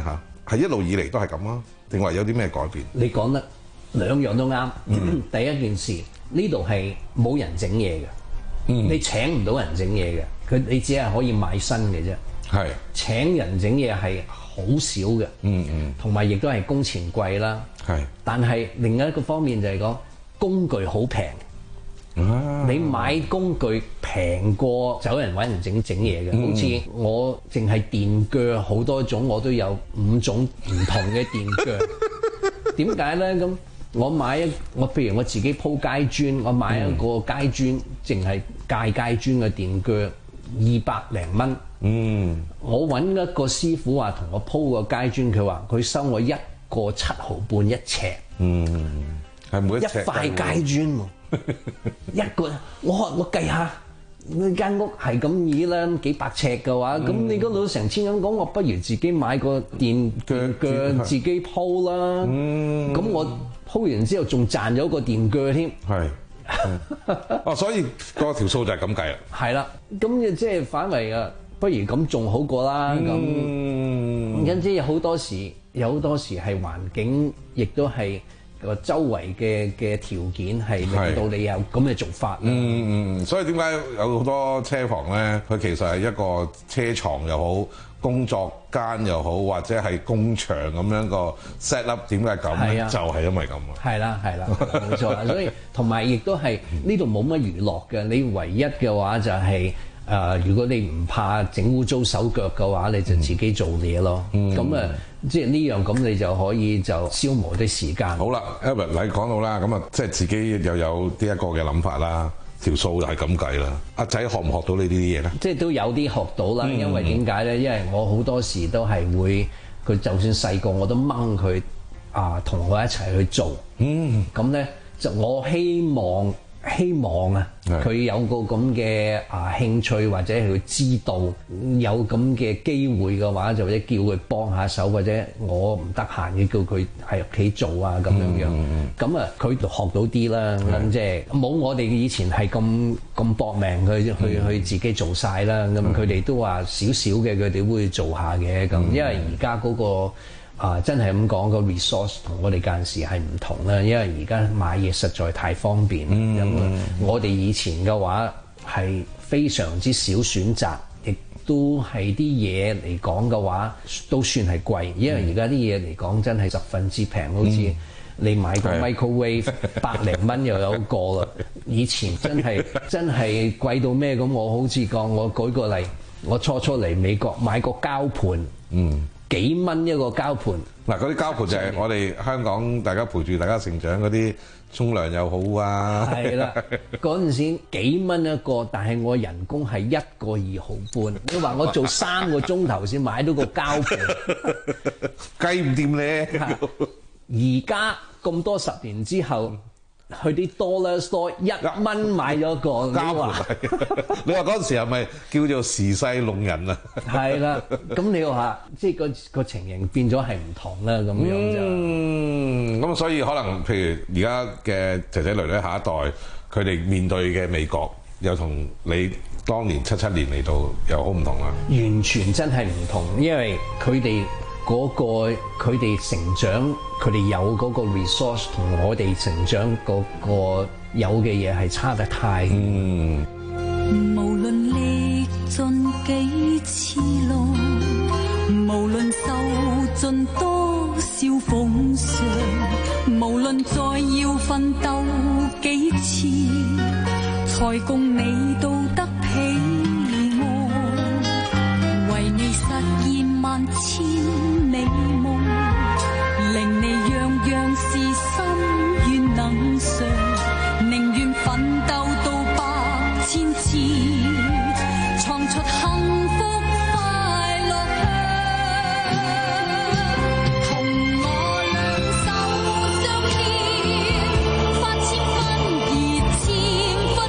係一路以嚟都係咁啊？定話有啲咩改變？ 你講得兩樣都啱。嗯、第一件事呢度係冇人整嘢嘅，嗯、你請唔到人整嘢嘅，佢你只係可以買新嘅啫。係請人整嘢係好少嘅，嗯嗯，同埋亦都係工錢貴啦。係，但係另一個方面就係講工具好平。啊、你買工具平過走人揾人整整嘢嘅，嗯、好似我淨係電鋸好多種，我都有五種唔同嘅電鋸。點解咧？咁我買一我譬如我自己鋪街磚，我買一個街磚，淨係界街磚嘅電鋸二百零蚊。嗯，我揾一個師傅話同我鋪個街磚，佢話佢收我一個七毫半一尺。嗯，係每一尺一塊街磚喎。一個我我計下，呢間屋係咁易啦，幾百尺嘅話，咁、嗯、你嗰度成千咁講，我不如自己買個電鋸鋸自己鋪啦。咁、嗯、我鋪完之後仲賺咗個電鋸添。係， 哦，所以嗰條數就係咁計啦。係啦， 咁即係反為啊，不如咁仲好過啦。咁、嗯，咁即係好多時，有好多時係環境，亦都係。個周圍嘅嘅條件係令到你有咁嘅做法。 嗯嗯，所以點解有好多車房咧？佢其實係一個車床又好，工作間又好，或者係工場咁樣個 set up，點解咁咧？就係因為咁啊。係啦係啦，冇錯啦。所以同埋亦都係呢度冇乜娛樂嘅。你唯一嘅話就係、是。誒、呃，如果你唔怕整污糟手腳嘅話，你就自己做嘢咯。咁啊、嗯，即係呢樣咁，你就可以就消磨啲時間。好啦 Albert 你講到啦，咁啊，即係自己又有呢一個嘅諗法啦，條數就係咁計啦。阿仔學唔學到你呢啲嘢咧？即係都有啲學到啦，因為點解咧？因為我好多時都係會，佢就算細個我都掹佢啊，同我一齊去做。嗯，咁咧就我希望。希望啊，佢有個咁嘅啊興趣，或者佢知道有咁嘅機會嘅話，就或者叫佢幫下手，或者我唔得閒嘅叫佢喺屋企做啊咁樣樣。咁啊、嗯，佢就學到啲啦。咁即係冇我哋以前係咁咁搏命去、嗯、去去自己做晒啦。咁佢哋都話少少嘅，佢哋會做下嘅。咁、嗯、因為而家嗰個。啊，真係咁講，個 resource 同我哋嗰陣時係唔同啦，因為而家買嘢實在太方便。嗯，嗯我哋以前嘅話係非常之少選擇，亦都係啲嘢嚟講嘅話都算係貴，因為而家啲嘢嚟講真係十分之平，好似你買個 microwave 百零蚊又有一個啦。以前真係真係貴到咩咁？我好似講，我舉個例，我初初嚟美國買個膠盤，嗯。幾蚊一個膠盤嗱，嗰啲膠盤就係我哋香港大家陪住大家成長嗰啲沖涼又好啊，係啦，嗰陣時幾蚊一個，但係我人工係一個二毫半。你話我做三個鐘頭先買到個膠盤，計唔掂咧。而家咁多十年之後。去啲 dollar store 一蚊買咗個膠盤，你話嗰陣時係咪叫做時勢弄人啊？係啦，咁你話即係個個情形變咗係唔同啦，咁樣就嗯，咁所以可能譬如而家嘅仔仔女女下一代，佢哋面對嘅美國又同你當年七七年嚟到又好唔同啦。完全真係唔同，因為佢哋。嗰個佢哋成長，佢哋有嗰個 resource 同我哋成長嗰個有嘅嘢係差得太。嗯。無論歷盡幾次路，無論受盡多少風霜，無論再要奮鬥幾次，才共你到得彼岸，為你實現萬千。美夢令你樣樣事心願能償，寧願奮鬥到百千次，創出幸福快樂鄉。同我兩手相牽，發千分熱，千分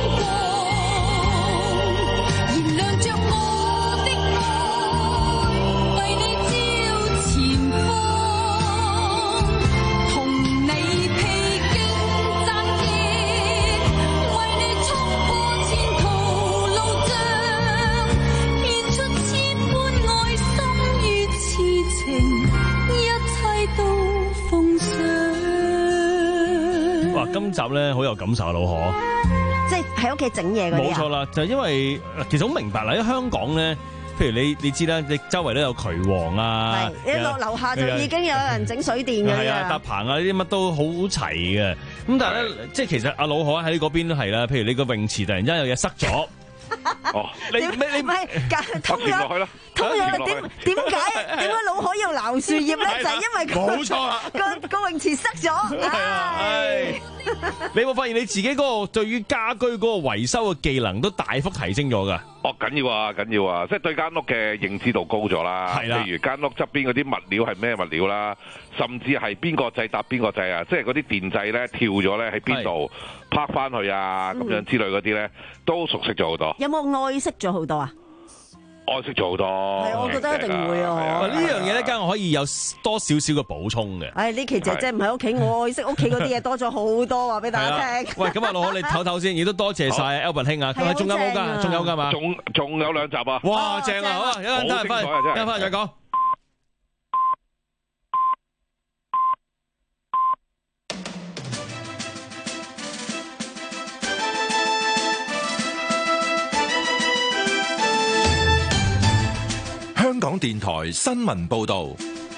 光，燃亮着我的愛，為你照前方。 今集咧好有感受，老何， 即係喺屋企整嘢嗰啲啊。 冇錯啦，就係因為其實好明白啦，喺香港咧。譬如你你知啦，你周圍都有渠王啊， 你落樓下就已經有人整水電嘅係啊，搭棚啊，呢啲乜都好齊嘅。咁但係咧，即係其實阿老何喺嗰邊都係啦。譬如你個泳池突然間有嘢塞咗， 哦， 你你唔係通咗去啦，通咗點點解點解老何要撈樹葉咧？就係因為冇錯啦， 個個泳池塞咗。係啊，係。 你有冇發現你自己嗰個對於家居嗰個維修嘅技能都大幅提升咗㗎？ 哦，緊要啊，緊要啊！即係對間屋嘅認知度高咗啦。係啦，譬如間屋側邊嗰啲物料係咩物料啦，甚至係邊個掣搭邊個掣啊！即係嗰啲電掣咧跳咗咧喺邊度拍翻去啊，咁樣之類嗰啲咧都熟悉咗好多。 有冇愛惜咗好多啊？ 愛惜咗好多， 係，我覺得一定會啊！ 呢樣嘢咧，梗係可以有多少少嘅補充嘅。 唉，呢期姐姐唔喺屋企，我愛惜屋企嗰啲嘢多咗好多，話俾大家聽。 喂，咁啊，老何你唞唞先，亦都多謝晒 Albert 兄啊！仲有冇㗎？仲有㗎嘛？ 仲仲有兩集啊！ 哇，正啊！好啊，一陣間翻嚟，一陣翻嚟再講。 香港電台新聞報道，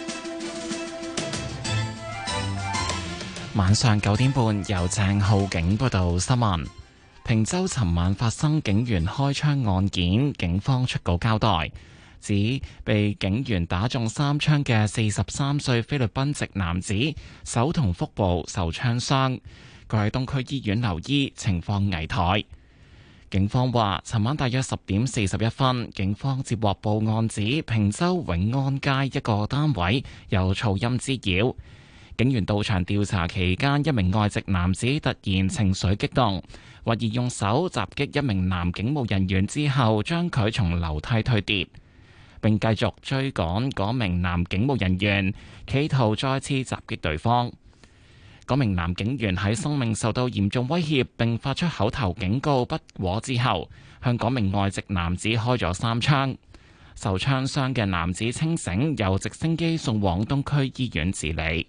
晚上九點半由鄭浩景報道新聞。坪洲尋晚發生警員開槍案件，警方出稿交代，指被警員打中三槍嘅四十三歲菲律賓籍男子手同腹部受槍傷，佢喺東區醫院留醫，情況危殆。警方話，尋晚大約十點四十一分，警方接獲報案指坪洲永安街一個單位有噪音滋擾。警員到場調查期間，一名外籍男子突然情緒激動，懷疑用手襲擊一名男警務人員之後，將佢從樓梯推跌，並繼續追趕嗰名男警務人員，企圖再次襲擊對方。嗰名男警員喺生命受到嚴重威脅並發出口頭警告不果之後，向嗰名外籍男子開咗三槍。受槍傷嘅男子清醒，由直升機送往東區醫院治理。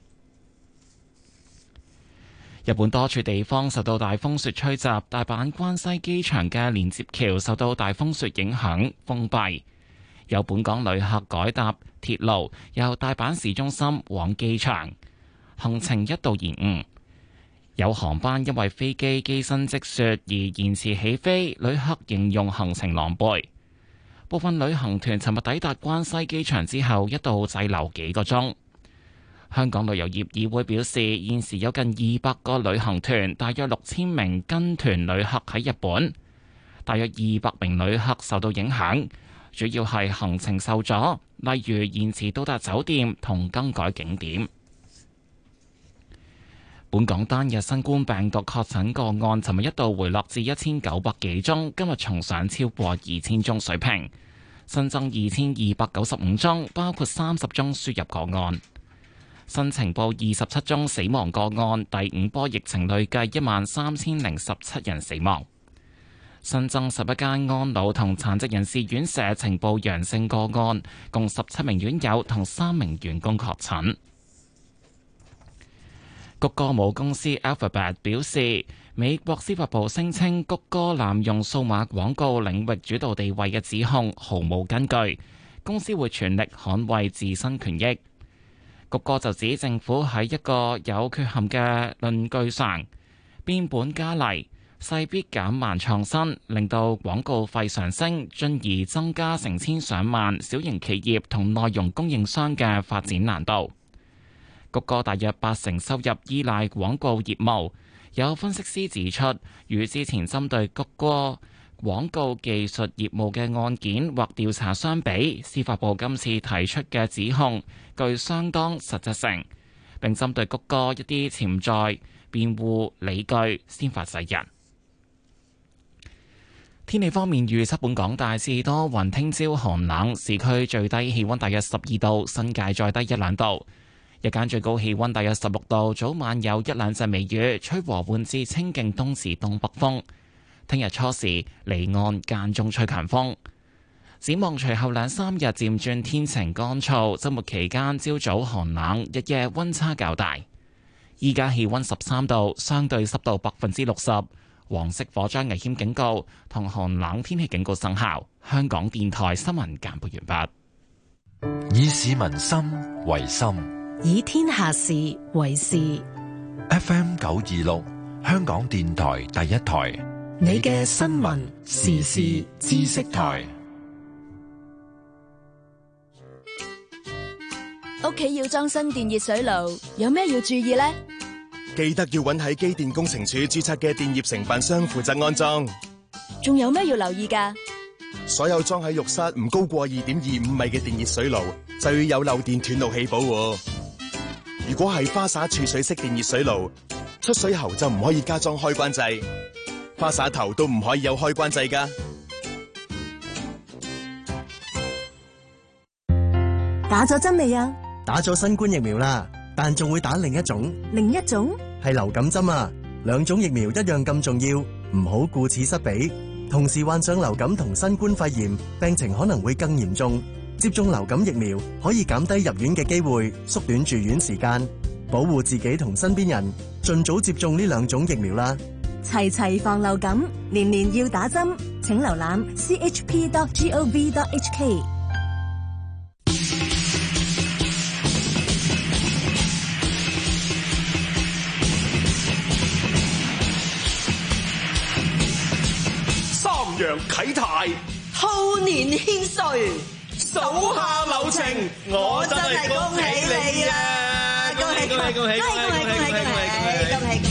日本多處地方受到大風雪吹襲，大阪關西機場嘅連接橋受到大風雪影響封閉，有本港旅客改搭鐵路由大阪市中心往機場，行程一度延誤，有航班因為飛機機身積雪而延遲起飛，旅客形容行程狼狽。部分旅行團尋日抵達關西機場之後，一度滯留幾個鐘。香港旅遊業議會表示，現時有近二百個旅行團，大約六千名跟團旅客喺日本，大約二百名旅客受到影響，主要係行程受阻，例如延遲到達酒店同更改景點。本港單日新冠病毒確診個案，尋日一度回落至一千九百幾宗，今日重上超過二千宗水平，新增二千二百九十五宗，包括三十宗輸入個案。新呈報二十七宗死亡個案，第五波疫情累計一萬三千零十七人死亡。新增十一間安老同殘疾人士院舍呈報陽性個案，共十七名院友同三名員工確診。谷歌母公司 Alphabet 表示，美國司法部聲稱谷歌濫用數碼廣告領域主導地位嘅指控毫無根據，公司會全力捍衛自身權益。谷歌就指政府喺一個有缺陷嘅論據上變本加厲，勢必減慢創新，令到廣告費上升，進而增加成千上萬小型企業同內容供應商嘅發展難度。谷歌大約八成收入依賴廣告業務，有分析師指出，與之前針對谷歌廣告技術業務嘅案件或調查相比，司法部今次提出嘅指控具相當實質性，並針對谷歌一啲潛在辯護理據先發制人。天氣方面預測，本港大致多雲，聽朝寒冷，市區最低氣溫大約十二度，新界再低一兩度。日間最高氣溫大約十六度，早晚有一兩陣微雨，吹和緩至清勁東至東北風。聽日初時離岸間中吹強風。展望隨後兩三日漸轉天晴乾燥，週末期間朝早寒冷，日夜溫差較大。 依家氣溫十三度，相對濕度百分之六十，黃色火災危險警告同寒冷天氣警告生效。香港電台新聞簡報完畢。以市民心為心， 以天下事為事。 F M 九二六，香港電台第一台， 你嘅新聞時事知識台。 屋企要裝新電熱水爐，有咩要注意呢？ 記得要揾喺機電工程署註冊嘅電業承辦商負責安裝。 仲有咩要留意㗎？ 所有裝喺浴室唔高過二點二五米嘅電熱水爐，就要有漏電斷路器保護。如果係花灑儲水式電熱水爐，出水喉就唔可以加裝開關掣，花灑頭都唔可以有開關掣㗎。 打咗針未啊？ 打咗新冠疫苗啦，但仲會打另一種。 另一種係流感針啊！兩種疫苗一樣咁重要，唔好顧此失彼。同時患上流感同新冠肺炎，病情可能會更嚴重。接種流感疫苗可以減低入院嘅機會，縮短住院時間，保護自己同身邊人。盡早接種呢兩種疫苗啦！ 齊齊防流感，年年要打針。請瀏覽 c h p dot gov dot h k。 楊啟泰， 兔年獻歲， 手下留情，我真係恭喜你啊！ 恭喜恭喜恭喜恭喜恭喜恭喜恭喜恭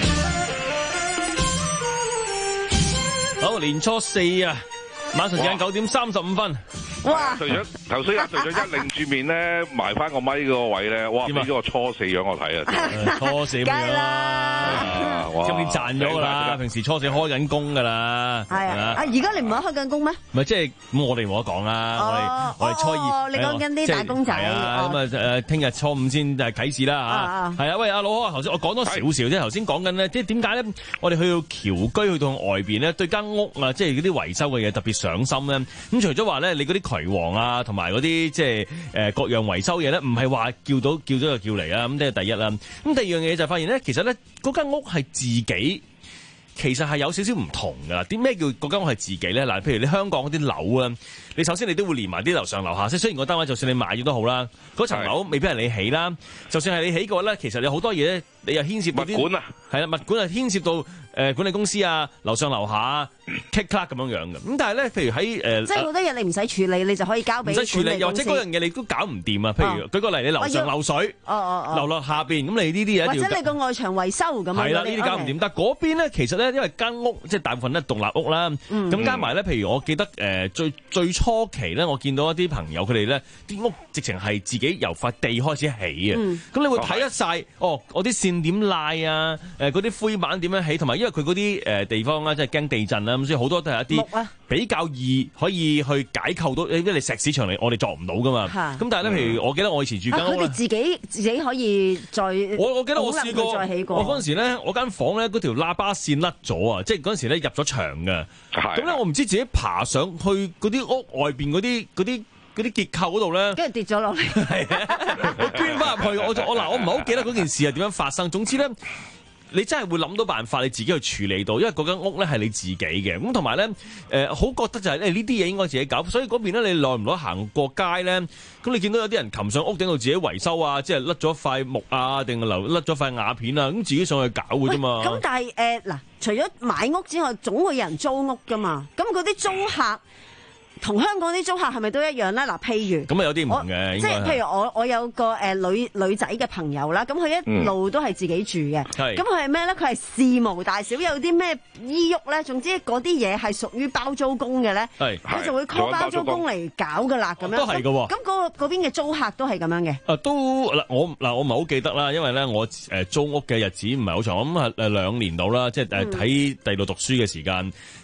喜！ 好，年初四啊，晚上時間九點三十五分。 哇！除咗頭先啊，除咗一擰住面咧，埋翻個咪嗰個位咧，哇！俾咗個初四樣我睇啊！ 初四咁樣啦，今年賺咗噶啦，平時初四開緊工噶啦。 係啊，啊而家你唔係開緊工咩？ 唔係即係咁，我哋冇得講啦。我哋我哋初二， 你講緊啲打工仔。 係啊，咁啊誒，聽日初五先誒啟示啦嚇。係啊，喂，阿老柯，頭先我講多少少啫。頭先講緊咧，即係點解咧？我哋去到僑居，去到外邊咧，對間屋啊，即係嗰啲維修嘅嘢特別上心咧。咁除咗話咧，你嗰啲渠王啊，同埋嗰啲即係誒各樣維修嘢咧，唔係話叫到叫咗就叫嚟啊！咁即係第一啦。咁第二樣嘢就發現咧，其實咧嗰間屋係自己，其實係有少少唔同噶。啲咩叫嗰間屋係自己咧？嗱，譬如你香港嗰啲樓啊，你首先你都會連埋啲樓上樓下。即係雖然個單位就算你買咗都好啦，嗰層樓未必係你起啦。就算係你起嘅話咧，其實有好多嘢咧，你又牽涉到啲物管啊， 係啦，物管啊牽涉到。誒管理公司啊，樓上樓下啊 click clack 咁樣樣嘅，咁但係咧，譬如喺誒， 即係好多嘢你唔使處理，你就可以交俾唔使處理，又或者嗰樣嘢你都搞唔掂啊。譬如舉個例，你樓上漏水， 哦哦哦， 流落下邊，咁你呢啲嘢或者你個外牆維修咁樣， 係啦，呢啲搞唔掂。但係嗰邊咧，其實咧，因為間屋即係大部分都係獨立屋啦，咁加埋咧，譬如我記得誒最最初期咧，我見到一啲朋友佢哋咧啲屋直情係自己由塊地開始起啊，咁你會睇得晒哦，我啲線點賴啊，誒嗰啲灰板點樣起，同埋因為佢嗰啲誒。地方啦，即係驚地震啦，咁所以好多都係一啲比較易可以去解構到，因為你石屎牆嚟，我哋作唔到噶嘛。咁但係咧，譬如我記得我以前住間屋咧， 佢哋自己自己可以再我我記得我試過， 再起過我嗰陣時咧，我間房咧嗰條喇叭線甩咗啊！即係嗰陣時咧入咗牆嘅，咁咧我唔知自己爬上去嗰啲屋外邊嗰啲嗰啲嗰啲結構嗰度咧， 跟住跌咗落嚟， 我捐翻入去，我我嗱我唔係好記得嗰件事係點樣發生。總之咧。你真係會諗到辦法，你自己去處理到，因為嗰間屋咧係你自己嘅，咁同埋咧誒好覺得就係誒呢啲嘢應該自己搞，所以嗰邊咧你耐唔耐行過街咧，咁你見到有啲人擒上屋頂度自己維修啊，即係甩咗塊木啊，定係留甩咗塊瓦片啊，咁自己上去搞嘅啫嘛。 咁但係誒嗱，除咗買屋之外，總會有人租屋噶嘛，咁嗰啲租客。同香港啲租客係咪都一樣咧？嗱，譬如咁啊，有啲唔同嘅， 即係譬如我我有個誒女女仔嘅朋友啦，咁佢一路都係自己住嘅，咁佢係咩咧？佢係事無大小，有啲咩衣鬱咧，總之嗰啲嘢係屬於包租公嘅咧，佢就會 call 包租公嚟搞噶啦，咁樣都係嘅喎。 咁嗰個嗰邊嘅租客都係咁樣嘅。 啊，都嗱我嗱我唔係好記得啦，因為咧我誒租屋嘅日子唔係好長，咁啊誒兩年到啦，即係誒喺第度讀書嘅時間。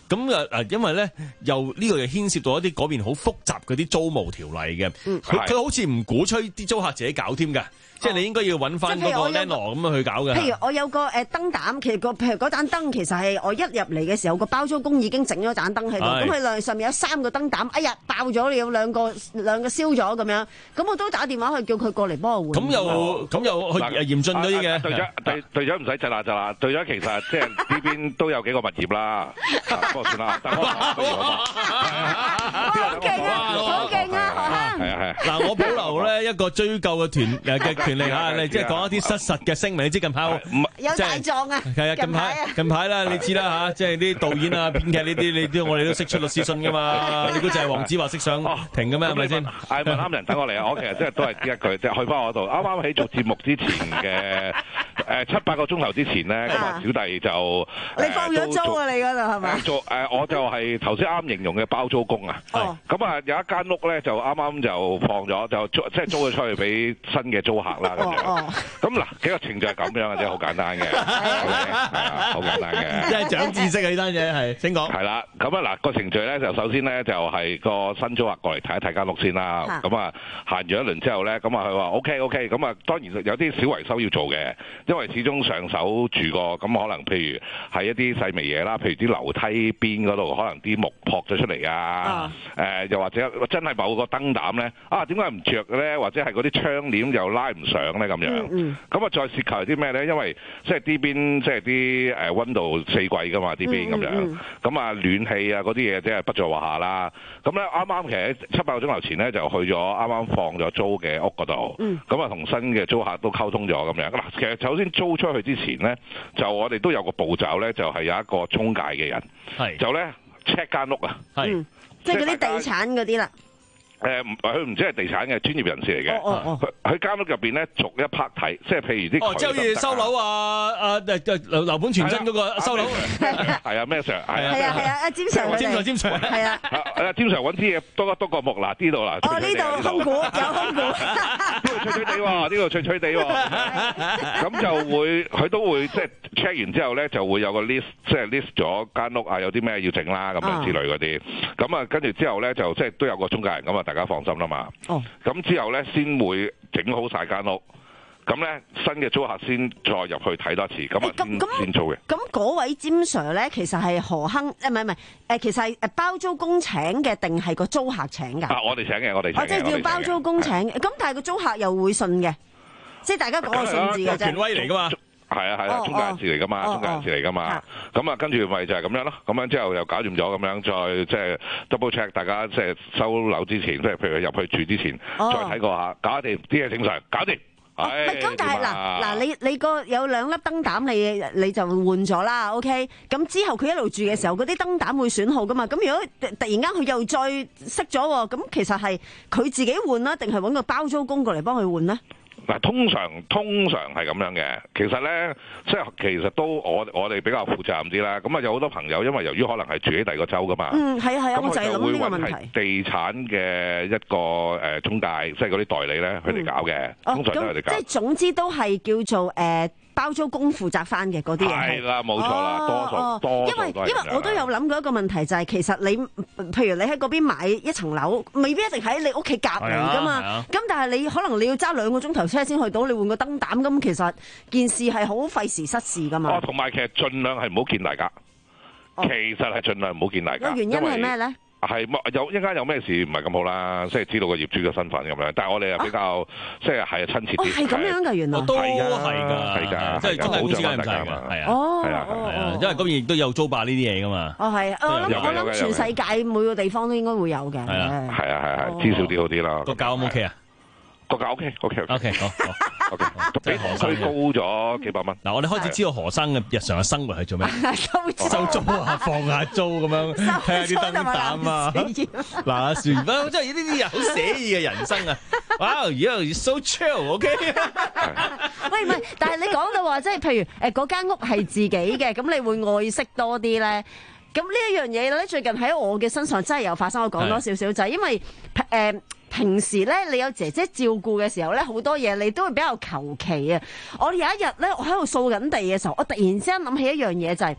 咁啊啊，因為咧又呢個又牽涉到一啲嗰邊好複雜嗰啲租務條例嘅，佢佢好似唔鼓吹啲租客自己搞添㗎。即係你應該要揾翻嗰個 landlord 咁樣去搞嘅。 譬如我有個誒燈膽，其實個譬如嗰盞燈其實係我一入嚟嘅時候，個包租公已經整咗盞燈喺度，咁佢兩上面有三個燈膽，哎呀爆咗，你有兩個兩個燒咗咁樣，咁我都打電話去叫佢過嚟幫我換。咁又咁又嚴峻咗啲嘅。 隊長隊隊長唔使窒啦窒啦，隊長其實即係呢邊都有幾個物業啦，不過算啦，等我不如好嘛。 好勁啊！好勁啊！ 係啊係。 嗱，我保留咧一個追究嘅團誒嘅權利啊，你即係講一啲失實嘅聲明。你知近排有大狀啊？ 係啊，近排近排啦，你知啦嚇，即係啲導演啊、編劇呢啲，你都我哋都識出律師信噶嘛？你估就係黃子華識上庭嘅咩？係咪先？ 係問啱人，等我嚟啊！我其實即係都係知一句，即係去翻我度。啱啱喺做節目之前嘅誒七八個鐘頭之前咧，咁啊小弟就你放咗租啊？你嗰度係咪？ 做誒，我就係頭先啱形容嘅包租公啊。咁啊有一間屋咧，就啱啱就放咗，就租即係租咗出去俾新嘅租客啦咁樣。咁嗱，幾個程序係咁樣嘅啫，好簡單嘅，係啊，好簡單嘅。 即係長知識啊！呢單嘢係，請講。 係啦，咁啊嗱個程序咧就首先咧就係個新租客過嚟睇一睇間屋先啦。咁啊行完一輪之後咧，咁啊佢話 OK OK，咁啊當然有啲小維修要做嘅，因為始終上手住過，咁可能譬如係一啲細微嘢啦，譬如啲樓梯邊嗰度可能啲木撲咗出嚟啊，誒又或者真係某個燈膽咧啊點解唔着嘅咧？或者係嗰啲窗簾又拉唔上咧咁樣。咁啊再涉及啲咩咧？因為即係呢邊即係啲誒溫度四季㗎嘛，呢邊咁樣。咁啊暖氣啊嗰啲嘢即係不在話下啦。咁咧啱啱其實七八個鐘頭前咧就去咗啱啱放咗租嘅屋嗰度。咁啊同新嘅租客都溝通咗咁樣。嗱，其實首先租出去之前咧，就我哋都有個步驟咧，就係有一個中介嘅人，就咧 check 間屋啊， 嗯，即係嗰啲地產嗰啲啦。 誒唔，佢唔止係地產嘅專業人士嚟嘅。佢佢間屋入邊咧，逐一 part 睇，即係譬如啲。 哦，即係好似收樓啊！啊誒樓樓盤傳真嗰個收樓。 係啊，咩 Sir？係啊係啊係啊！阿詹 Sir， 詹 Sir，詹 Sir，係啊。 阿詹 Sir 揾啲嘢多一多個木嗱，呢度嗱。 哦，呢度空股有空股。 呢度脆脆地喎，呢度脆脆地喎。咁就會佢都會即係 check 完之後咧，就會有個 list，即係 list 咗間屋啊，有啲咩要整啦，咁樣之類嗰啲。咁啊，跟住之後咧，就即係都有個中介人咁啊。大家放心啦嘛。哦。咁之後咧，先會整好晒間屋。咁咧，新嘅租客先再入去睇多次，咁啊先先租嘅。 咁嗰位詹 Sir 咧，其實係何亨誒？唔係唔係誒？其實係誒包租公請嘅，定係個租客請㗎？ 啊，我哋請嘅，我哋請嘅。 哦，即係叫包租公請嘅。咁但係個租客又會信嘅，即係大家講個信字嘅啫。 權威嚟㗎嘛？ 係啊係啊，中介人士嚟㗎嘛，中介人士嚟㗎嘛。咁啊，跟住咪就係咁樣咯。咁樣之後又搞掂咗，咁樣再即係 double check，大家即係收樓之前，即係譬如入去住之前，再睇過下，搞掂啲嘢正常，搞掂。 係咁，但係嗱嗱，你你個有兩粒燈膽，你你就換咗啦。OK，咁之後佢一路住嘅時候，嗰啲燈膽會損耗㗎嘛。咁如果突然間佢又再熄咗喎，咁其實係佢自己換啦，定係揾個包租公過嚟幫佢換咧？ 嗱，通常通常係咁樣嘅。其實咧，即係其實都我我哋比較負責任啲啦。咁啊，有好多朋友因為由於可能係住喺第二個州噶嘛， 嗯，係啊係啊，我就係諗呢個問題。 地產嘅一個誒中介，即係嗰啲代理咧，佢哋搞嘅，通常都係佢哋搞。 即係總之都係叫做誒包租公負責翻嘅嗰啲嘢。 係啦，冇錯啦，多數多數都係咁樣。 因為因為我都有諗過一個問題，就係其實你譬如你喺嗰邊買一層樓，未必一定喺你屋企隔離噶嘛。咁但係你可能你要揸兩個鐘頭車先去到，你換個燈膽，咁其實件事係好費時失事噶嘛。 哦，同埋其實盡量係唔好見大家。其實係盡量唔好見大家。 個原因係咩咧？ 係有一陣間有咩事唔係咁好啦，即係知道個業主嘅身份咁樣。但係我哋又比較即係係親切啲。 哦，係咁樣㗎，原來都係㗎， 係㗎， 即係中介公司梗係唔使㗎，係啊， 哦， 係啊，係啊， 因為嗰邊亦都有租霸呢啲嘢㗎嘛。 哦，係，我諗我諗全世界每個地方都應該會有嘅。 係啊，係啊，係啊，知少啲好啲啦。 個價 O 唔 OK 啊？ 個價 OK OK OK 好好 OK， 比何生高咗幾百蚊。 嗱，我哋開始知道何生嘅日常嘅生活係做咩？收租啊，放下租咁樣，睇下啲燈膽啊。嗱，阿船夫真係呢啲人好寫意嘅人生啊！哇，而家 so chill，OK？ 喂，唔係，但係你講到話，即係譬如誒嗰間屋係自己嘅，咁你會愛惜多啲咧。咁呢一樣嘢咧，最近喺我嘅身上真係有發生。我講多少少就係因為誒。平時咧，你有姐姐照顧嘅時候咧，好多嘢你都會比較求其啊！我有一日咧，我喺度掃緊地嘅時候，我突然之間諗起一樣嘢，就係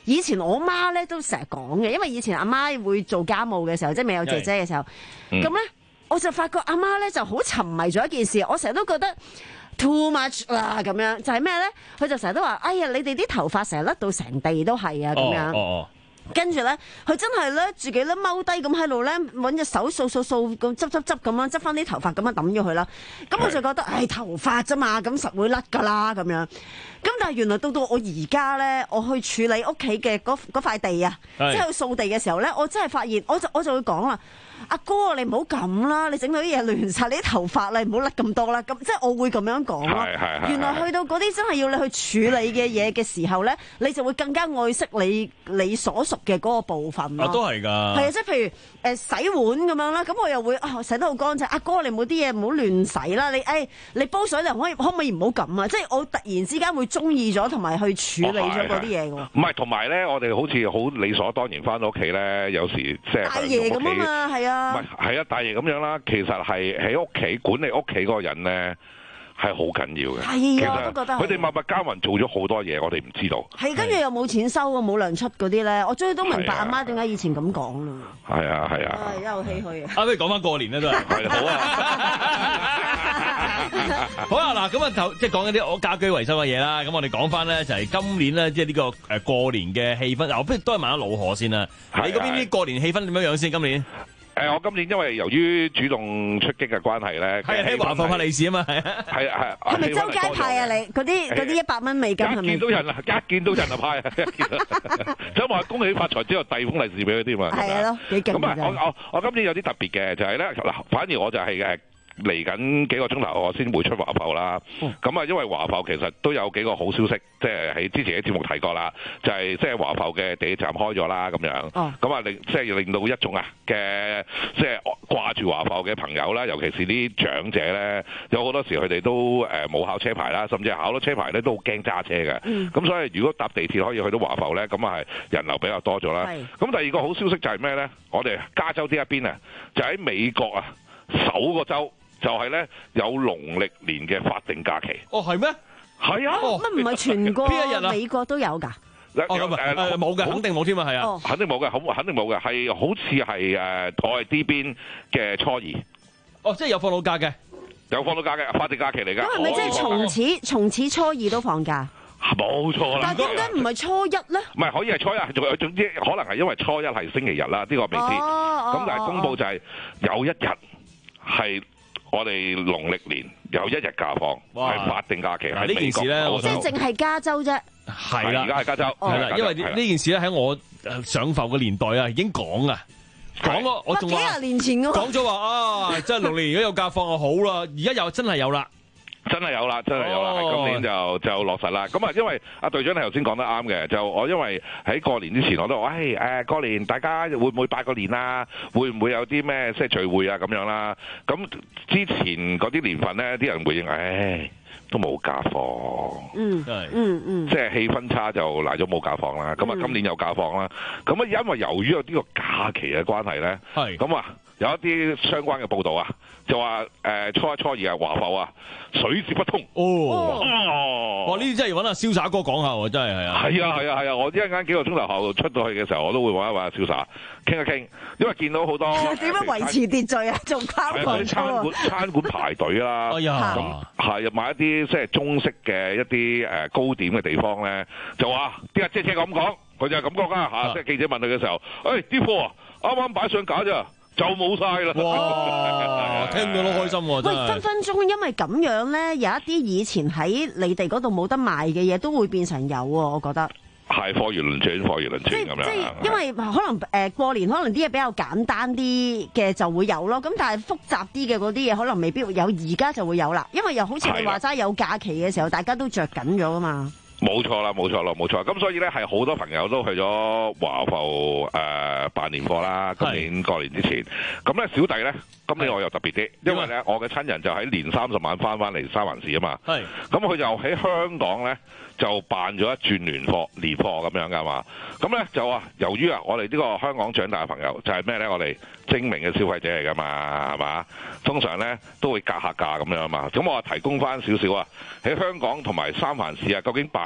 以前我媽咧都成日講嘅，因為以前阿媽會做家務嘅時候，即係未有姐姐嘅時候，咁咧、嗯、我就發覺阿媽咧就好沉迷咗一件事，我成日都覺得 too much 啦咁樣，就係咩咧？佢就成日都話：哎呀，你哋啲頭髮成日甩到成地都係啊咁樣。哦哦跟住咧，佢真係咧自己咧踎低咁喺度咧揾隻手掃掃掃咁執執執咁樣執翻啲頭髮咁樣抌咗佢啦。咁我就覺得，唉，頭髮啫嘛，咁實會甩噶啦咁樣。咁但係原來到到我而家咧，我去處理屋企嘅嗰嗰塊地啊，即係去掃地嘅時候咧，我真係發現，我就我就會講啦。阿哥，你唔好咁啦，你整到啲嘢亂晒，你啲頭髮咧唔好甩咁多啦。咁即係我會咁樣講咯。原來去到嗰啲真係要你去處理嘅嘢嘅時候咧，你就會更加愛惜你你所屬嘅嗰個部分咯。 啊，都係㗎。係啊，即係譬如誒、呃、洗碗咁樣啦，咁我又會啊洗得好乾淨。阿哥，你冇啲嘢唔好亂洗啦。你誒、哎、你煲水你可以可唔可以唔好咁啊？即係我突然之間會中意咗同埋去處理咗嗰啲嘢㗎喎。 唔係，同埋咧，我哋好似好理所當然翻到屋企咧，有時即係大爺咁啊嘛，係啊。 唔係，係啊，大爺咁樣啦。其實係喺屋企管理屋企嗰個人咧，係好緊要嘅。 係啊，我都覺得。 佢哋默默耕耘做咗好多嘢，我哋唔知道。 係，跟住又冇錢收啊，冇糧出嗰啲咧，我終於都明白阿媽點解以前咁講啦。 係啊，係啊。 係，好唏噓啊！ 啊，不如講翻過年啦都係。係好啊。好啊，嗱，咁啊頭即係講緊啲我家居維修嘅嘢啦。咁我哋講翻咧就係今年咧，即係呢個誒過年嘅氣氛。嗱，不如都係問下老何先啦。你嗰邊啲過年氣氛點樣樣先？今年？ 誒，我今年因為由於主動出擊嘅關係咧， 係喺華埠派利是啊嘛，係啊， 係啊係。 係咪周街派啊？你嗰啲嗰啲一百蚊美金係咪？ 一見到人啊，一見到人就派啊！想話恭喜發財之後遞封利是俾佢添嘛。 係啊咯，幾勁㗎！ 咁啊，我我我今年有啲特別嘅，就係咧嗱，反而我就係誒。嚟緊幾個鐘頭，我先會出華埠啦。咁啊，因為華埠其實都有幾個好消息，即係喺之前嘅節目提過啦，就係即係華埠嘅地鐵站開咗啦，咁樣。咁啊，令即係令到一眾啊嘅即係掛住華埠嘅朋友啦，尤其是啲長者咧，有好多時佢哋都誒冇考車牌啦，甚至係考到車牌咧都好驚揸車嘅。咁、嗯、所以如果搭地鐵可以去到華埠咧，咁啊係人流比較多咗啦。咁第二個好消息就係咩咧？我哋加州呢一邊啊，就喺美國啊首個州。就係咧有農曆年嘅法定假期。 哦，係咩？ 係啊。 乜唔係全個邊一日啊？美國都有㗎。 誒冇嘅， 肯定冇添啊，係啊、 哦，肯定冇嘅，好肯定冇嘅，係好似係誒我哋呢邊嘅初二。 哦，即係有放到假嘅， 有放到假嘅法定假期嚟㗎。 咁係咪即係從此從此初二都放假？ 冇錯啦。 但係點解唔係初一咧？ 唔係可以係初一，仲有總之可能係因為初一係星期日啦，呢、呢個未知。咁、哦、但係公佈就係有一日係。我哋農曆年有一日假放，係法定假期。 呢件事咧， 即係淨係加州啫。 係啦， 而家係加州。 係啦，因為呢件事咧喺我上浮嘅年代啊，已經講啊，講咯，我仲話幾廿年前講咗話啊，即係農曆年如果有假放就好啦，而家又真係有啦。 真係有啦，真係有啦，係、哦、今年就就落實啦。咁啊，因為阿隊長你頭先講得啱嘅，就我因為喺過年之前我都話，誒誒過年大家會唔會拜個年啊？會唔會有啲咩即係聚會啊咁樣啦？咁之前嗰啲年份咧，啲人會認為，誒都冇假放， 嗯，嗯嗯， 即係氣氛差就賴咗冇假放啦。咁啊，今年有假放啦。咁啊，因為由於有呢個假期嘅關係咧，係咁啊。有一啲相關嘅報導啊，就話誒、呃、初一初二係華埠啊，水泄不通。 哦，哇！呢啲真係要揾阿瀟灑哥講下喎，真係係啊。係啊係啊係啊！我一陣間幾個鐘頭後出到去嘅時候，我都會揾一揾阿瀟灑傾一傾，因為見到好多點樣維持秩序啊？仲包括餐館餐館排隊啦。 哎呀， 咁係買一啲即係中式嘅一啲誒糕點嘅地方咧，就話啲阿姐姐咁講，佢就係咁講啦嚇。即係記者問佢嘅時候，誒啲貨啊啱啱擺上架咋？就冇晒啦！ 哇，聽到都開心喎！真係。喂， 分分鐘因為咁樣咧，有一啲以前喺你哋嗰度冇得賣嘅嘢，都會變成有喎。我覺得係貨如輪轉，貨如輪轉咁樣。 即係因為可能誒過年，可能啲嘢比較簡單啲嘅就會有咯。咁但係複雜啲嘅嗰啲嘢，可能未必會有。而家就會有啦，因為又好似你話齋有假期嘅時候，大家都着緊咗啊嘛。 冇錯啦，冇錯啦，冇錯。咁所以咧，係好多朋友都去咗華埠誒辦年貨啦。今年過年之前，咁咧小弟咧，今年我又特別啲，因為咧我嘅親人就喺年三十晚翻翻嚟三藩市啊嘛。係。咁佢就喺香港咧就辦咗一轉年貨年貨咁樣噶嘛。咁咧就話，由於啊，我哋呢個香港長大嘅朋友就係咩咧？我哋精明嘅消費者嚟噶嘛，係嘛？通常咧都會格下價咁樣嘛。咁我提供翻少少啊，喺香港同埋三藩市啊，究竟辦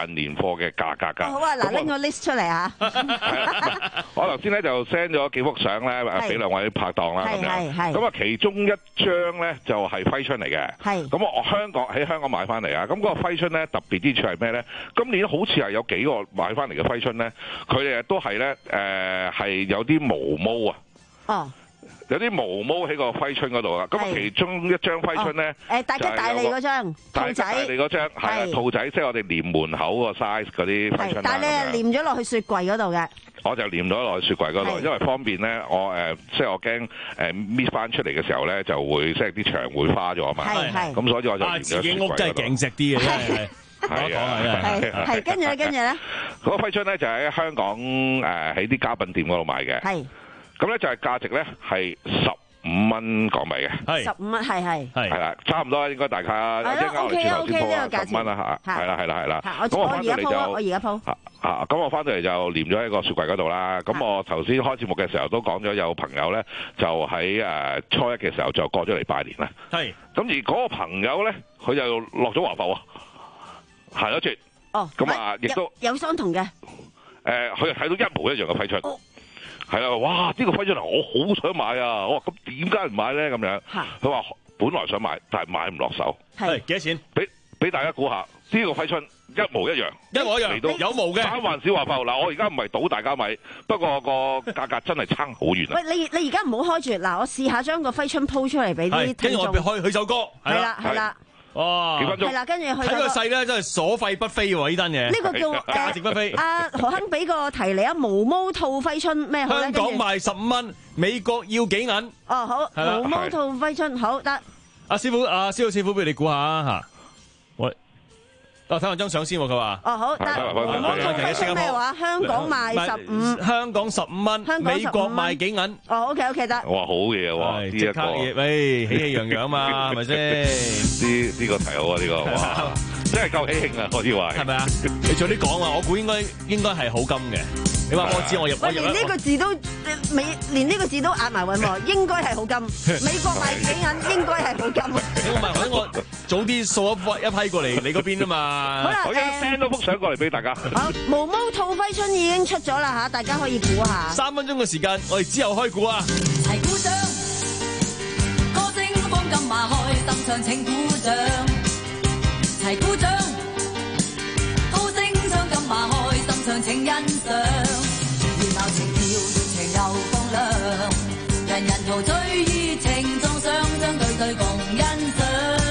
辦年貨嘅價格㗎。 好啊，嗱，拎個 list 出嚟啊！ 我頭先咧就 send 咗幾幅相咧，俾兩位拍檔啦咁樣。咁啊，其中一張咧就係揮春嚟嘅。係。咁我香港喺香港買翻嚟啊！咁嗰個揮春咧特別之處係咩咧？今年好似係有幾個買翻嚟嘅揮春咧，佢哋都係咧誒係有啲毛毛啊。哦。有啲毛毛喺個揮春嗰度啊！咁啊，其中一張揮春咧， 誒大吉大利嗰張兔仔， 大利嗰張係啊，兔仔即係我哋黏門口個 size 嗰啲揮春。 但係你係黏咗落去雪櫃嗰度嘅。 我就黏咗落去雪櫃嗰度，因為方便咧，我誒即係我驚誒搣翻出嚟嘅時候咧，就會即係啲牆會花咗啊嘛。係係。咁所以我就黏咗雪櫃嗰度。自己屋真係勁石啲嘅，係係啊係係。跟住咧，跟住咧， 嗰個揮春咧就喺香港誒喺啲家品店嗰度買嘅。係。咁咧就係價值咧係十五蚊港幣嘅， 十五蚊係係係啦，差唔多應該大家一陣間我哋轉頭先鋪啊，十蚊啦嚇，係啦係啦係啦。咁我翻到嚟就我而家鋪啊，咁我翻到嚟就黏咗喺個雪櫃嗰度啦。咁我頭先開節目嘅時候都講咗，有朋友咧就喺誒初一嘅時候就過咗嚟拜年啦。係。咁而嗰個朋友咧，佢就落咗華埠啊，行咗轉。 哦。 咁啊，亦都有相同嘅。 誒，佢就睇到一模一樣嘅揮春。係啦，哇！呢、這個揮春我好想買啊！我話咁點解唔買咧？咁樣，佢話本來想買，但係買唔落手。 係幾多錢？ 俾俾大家估下，呢、這個揮春一模一樣， 一模一樣， 嚟到有毛嘅。 三環小華埠嗱，我而家唔係賭大家買，不過個價格真係差好遠啊！ 喂，你你而家唔好開住嗱，我試下將個揮春鋪出嚟俾啲聽眾。 跟住我哋開佢首歌。 係啦，係啦。 哇！ 幾分鐘？ 係啦，跟住去睇個勢咧，真係所費不菲喎！呢單嘢呢個叫價值不菲。 阿何亨俾個題你啊，毛毛兔揮春咩？ 香港賣十五蚊，美國要幾銀？ 哦，好，毛毛兔揮春好得。 阿師傅，阿蕭師傅，俾你估下嚇。喂，我睇下張相先喎，佢話。 哦，好得。毛毛兔揮春咩話？香港賣十五， 香港十五蚊，美國賣幾銀？ 哦，OK OK 得。 哇，好嘢喎！ 即刻嘢，喂，喜氣洋洋嘛，係咪先？ 呢呢個題好啊，呢個哇，真係夠喜慶啊！可以話係咪啊？你早啲講啊！我估應該應該係好金嘅。你話我知我入我入。 連呢個字都美，連呢個字都押埋韻喎，應該係好金。美國賣幾銀應該係好金。 我唔係，或者我早啲掃一一批過嚟你嗰邊啊嘛。 好啦， 我已經 send 咗幅相過嚟俾大家。 好，毛毛兔揮春已經出咗啦嚇，大家可以估下。 三分鐘嘅時間，我哋之後開估啊！ 齊鼓掌，歌聲放金馬開，心唱請鼓掌。齊鼓掌，歌聲唱金馬開，心唱請欣賞。熱鬧情調，熱情又放亮，人人陶醉熱情撞上，相對對共欣賞。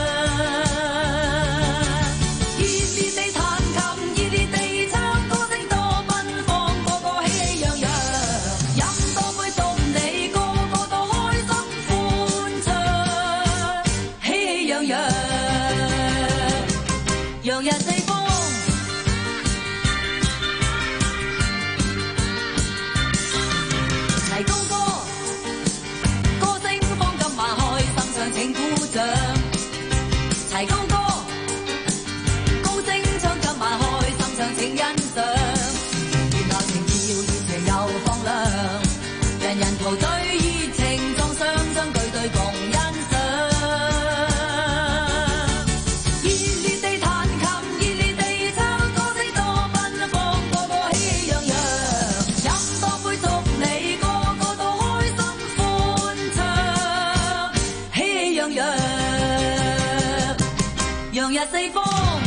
熱烈地彈琴，熱烈地唱，歌聲多奔放，個個喜氣洋洋。飲多杯送你，個個都開心歡暢，喜氣洋洋，洋溢四方。齊高歌，歌聲放金馬開，心唱請鼓掌。齊高歌，高聲唱金馬開，心唱請欣賞。熱鬧情調，熱情又放亮，人人陶醉熱情撞上，相對對共欣賞。熱烈地彈琴，熱烈地唱，歌聲多奔放，個個喜氣洋洋。飲多杯祝你，個個都開心歡暢，喜氣洋洋，洋溢四方。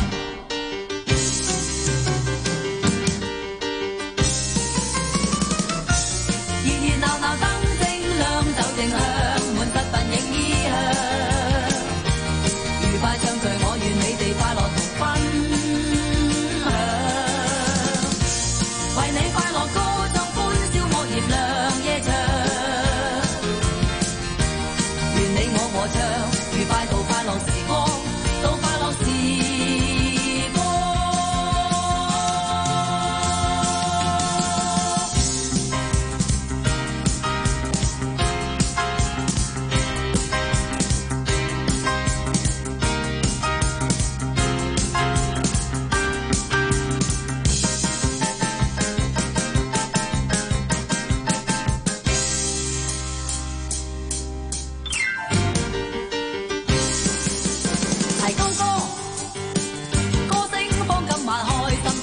熱熱鬧鬧燈正亮，酒正香，滿室鬢影衣香。愉快相聚，我願你哋快樂同分享。為你快樂歌唱，歡笑莫嫌亮夜長。願你我和唱，愉快到快樂時光，到快樂時光。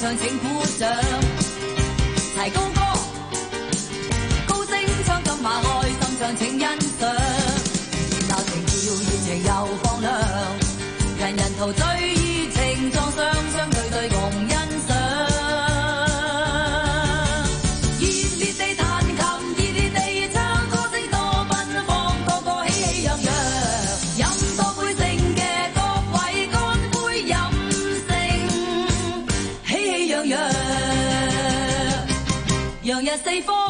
上請鼓掌，齊高歌，高聲唱金馬開心唱請欣賞，鬧情調熱情又放亮，人人陶醉熱情撞上，相對對共欣賞，熱烈地彈琴，熱烈地唱，歌聲多奔放，個個喜氣洋洋，飲多杯勝嘅各位乾杯飲勝，喜氣洋洋，洋溢四方。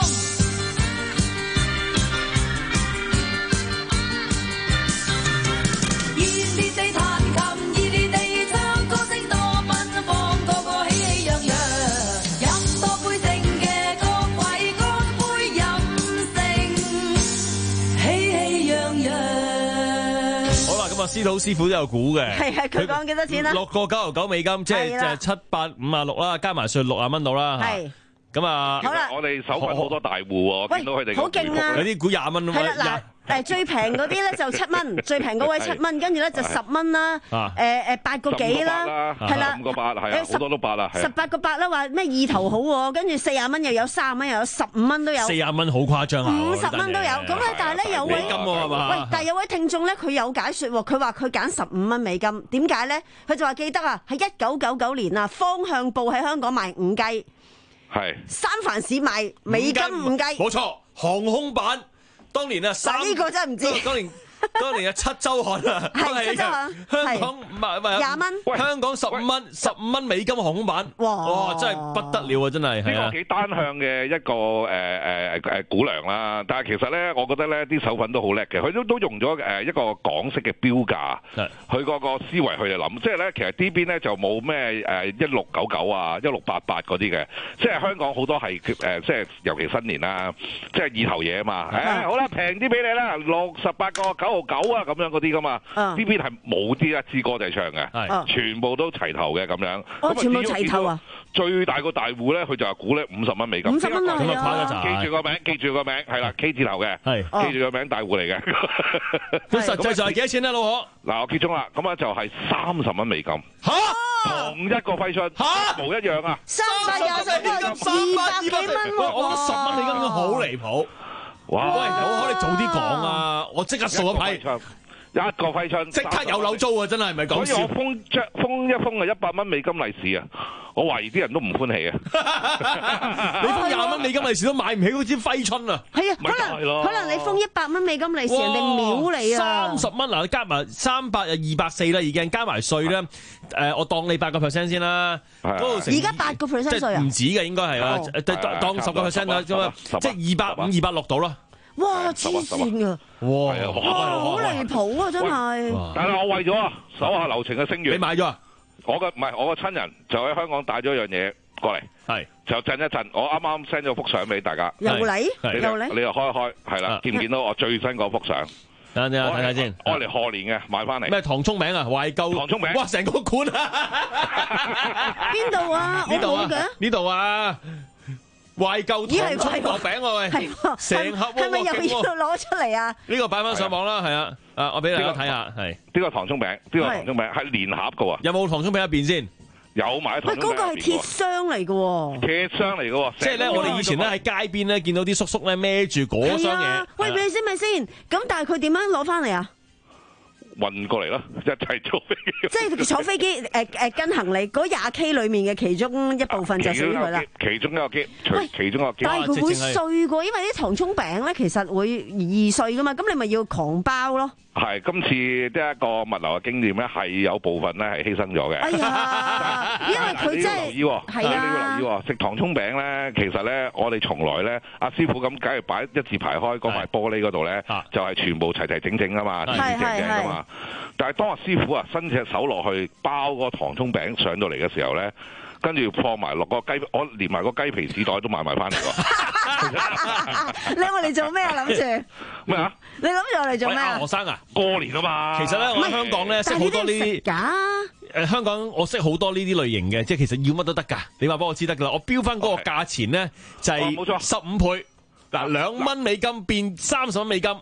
司徒師傅都有估嘅， 係係佢講幾多錢啦？ 六個九毫九美金，即係就係七百五啊六啦，加埋稅六啊蚊到啦。係咁啊！ 好啦，我哋手份好多大戶喎，見到佢哋好勁啊！ 有啲估廿蚊啊嘛。 係啦，嗱誒最平嗰啲咧就七蚊，最平嗰位七蚊，跟住咧就十蚊啦，誒誒八個幾啦，係啦， 五個八係啊，好多都八啦， 十八個八啦，話咩意頭好喎，跟住四廿蚊又有，三十蚊又有，十五蚊都有， 四廿蚊好誇張啊！ 五十蚊都有，咁咧但係咧有位美金喎係嘛？ 喂，但係有位聽眾咧佢有解説喎，佢話佢揀十五蚊美金，點解咧？佢就話記得啊，喺一九九九年啊，方向報喺香港賣五雞。 係三藩市賣美金五雞， 冇錯，航空版當年啊，三呢個真係唔知。 當年當年啊，七週刊啊， 係七週刊， 香港唔係唔係廿蚊， 香港十五蚊，十五蚊美金航空版，哇，真係不得了啊！真係呢個幾單向嘅一個誒誒誒估量啦。但係其實咧，我覺得咧啲手粉都好叻嘅，佢都都用咗誒一個港式嘅標價，佢嗰個思維去嚟諗，即係咧其實呢邊咧就冇咩誒一六九九啊、一六八八嗰啲嘅，即係香港好多係誒即係尤其新年啦，即係意頭嘢啊嘛。誒好啦，平啲俾你啦，六十八個九。九啊咁樣嗰啲噶嘛，呢邊係冇啲一支歌仔唱嘅，全部都齊頭嘅咁樣。 哦，全部齊頭啊！ 最大個大戶咧，佢就係估咧五十蚊美金。 五十蚊啊！ 記住個名，記住個名，係啦 K 字頭嘅，記住個名大戶嚟嘅。 咁實際上係幾多錢咧，老何？ 嗱，我揭盅啦，咁啊就係三十蚊美金。 嚇！ 同一個揮春，嚇，冇一樣啊！ 三百廿十蚊，二百幾蚊喎！ 我覺得十蚊美金都好離譜。哇！喂，老何你早啲講啊！我即刻掃一批， 一個揮春， 即刻有樓租啊！真係唔係講笑。 所以我封張封一封係一百蚊美金利是啊！我懷疑啲人都唔歡喜啊！ 你封廿蚊美金利是都買唔起嗰支揮春啊！ 係啊，可能可能你封一百蚊美金利是，人哋秒你啊！ 三十蚊嗱，加埋三百又二百四啦，已經加埋稅咧。誒，我當你八個 percent 先啦。 而家八個 percent 稅啊？ 唔止嘅應該係啊，當十個 percent 啦，咁啊，即係二百五、二百六到啦。 哇！黐線啊！ 哇！ 好離譜啊！真係。 但係我為咗啊，手下留情嘅聲譽， 你買咗啊？ 我嘅唔係我個親人就喺香港帶咗一樣嘢過嚟， 係就震一震。我啱啱 send 咗幅相俾大家， 又嚟又嚟， 你又開一開，係啦，見唔見到我最新嗰幅相？ 等陣睇睇先， 我嚟賀年嘅，買翻嚟。 咩唐聰名啊？懷舊唐聰名， 哇！成個館啊！ 邊度啊？ 呢度啊？呢度啊？懷舊糖葱薄餅喎喂，成盒係咪又要攞出嚟啊？ 呢個擺翻上網啦，係啊，啊我俾大家睇下，係呢個糖葱餅，呢個糖葱餅係連盒嘅喎。 有冇糖葱餅入邊先？ 有埋糖葱餅。 喂，嗰個係鐵箱嚟嘅喎。 鐵箱嚟嘅喎， 即係咧，我哋以前咧喺街邊咧見到啲叔叔咧孭住嗰箱嘢。 喂，咪先咪先，咁但係佢點樣攞翻嚟啊？ 運過嚟咯，一齊坐飛機。 即係坐飛機，誒誒跟行李嗰廿 K 裡面嘅其中一部分就屬於佢啦。 其中一個機，喂，其中一個機。 但係佢會碎過，因為啲糖葱餅咧其實會易碎噶嘛，咁你咪要狂包咯。 係今次即係一個物流嘅經驗咧，係有部分咧係犧牲咗嘅。 哎呀，因為佢真係係啊， 你要留意喎。食糖葱餅咧，其實咧我哋從來咧，阿師傅咁梗係擺一字排開嗰塊玻璃嗰度咧，就係全部齊齊整整噶嘛，齊齊整整噶嘛。但係當阿師傅啊伸隻手落去包嗰個糖葱餅上到嚟嘅時候咧，跟住放埋落個雞，我連埋個雞皮紙袋都買埋翻嚟喎。 你我嚟做咩啊？諗住咩啊？ 你諗住我嚟做咩啊？ 學生啊， 過年啊嘛。 其實咧，我喺香港咧識好多呢啲。誒，香港我識好多呢啲類型嘅，即係其實要乜都得㗎。你話俾我知得㗎啦，我標翻嗰個價錢咧就係冇錯十五倍。嗱，兩蚊美金變三十蚊美金。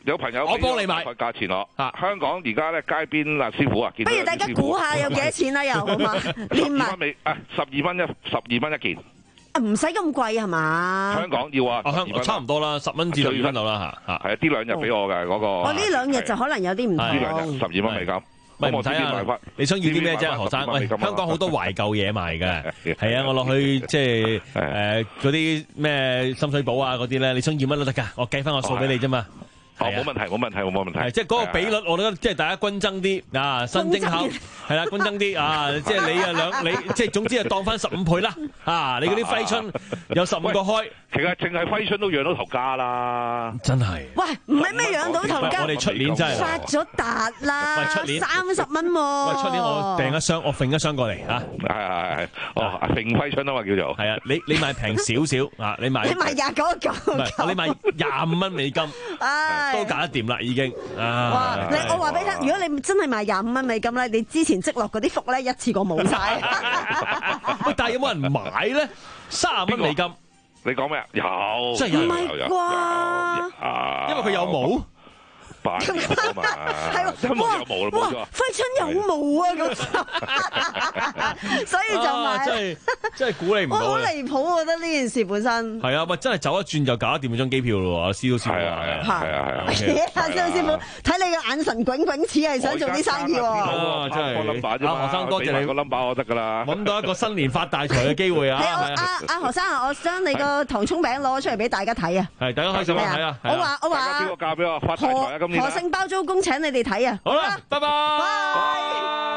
有朋友我幫你買個價錢我。香港而家咧街邊啊師傅啊， 不如大家估下有幾多錢啦？又好嘛？連埋啊，十二蚊一十二蚊一件。 唔使咁貴係嘛？ 香港要啊， 香港差唔多啦，十蚊至十二蚊度啦嚇。 係啊，呢兩日俾我嘅嗰個。 我呢兩日就可能有啲唔同。 呢兩日十二蚊美金。 咪唔睇啊！你想要啲咩啫，何生？喂，香港好多懷舊嘢賣嘅，係啊！我落去即係誒嗰啲咩深水埗啊嗰啲咧，你想要乜都得㗎，我計翻個數俾你啫嘛。 哦，冇問題，冇問題，冇問題。 係即係嗰個比率，我覺得即係大家均爭啲啊，新正口係啦，均爭啲啊，即係你啊兩你即係總之係當翻十五倍啦啊！你嗰啲揮春有十五個開， 其實淨係揮春都養到頭家啦， 真係。 喂，唔係咩養到頭家？ 我哋出年真係發咗達啦， 喂，出年三十蚊喎。 喂，出年我訂一箱，我揈一箱過嚟嚇。 係係係，哦，揈揮春啊嘛叫做。 係啊，你你買平少少啊，你買你買廿九個九， 唔係你買廿五蚊美金。都搞得掂啦，已經。 哇！你我話俾你聽，如果你真係賣廿五蚊美金咧，你之前積落嗰啲福咧，一次過冇晒。 喂，但係有冇人買咧？卅蚊美金， 你講咩啊？有， 真係有， 唔係啩？ 因為佢有毛。 係喎， 哇有毛啦， 哇！ 冇錯。 揮春有毛啊，咁，所以就買。 真係真係估你唔到。 好離譜，我覺得呢件事本身。 係啊，喂，真係走一轉就搞得掂張機票咯喎，阿師都師傅。係啊係啊係啊係啊。 阿師師傅，睇你個眼神炯炯，似係想做啲生意喎。 啊，真係。阿何生多謝你個 number 我得㗎啦。 揾到一個新年發大財嘅機會啊！ 阿阿何生啊，我將你個糖葱餅攞出嚟俾大家睇啊！ 係，大家開心睇啊！ 我話我話。 邊個價俾我發大財啊？今年。 何姓包租公請你哋睇啊！ 好啦，拜拜。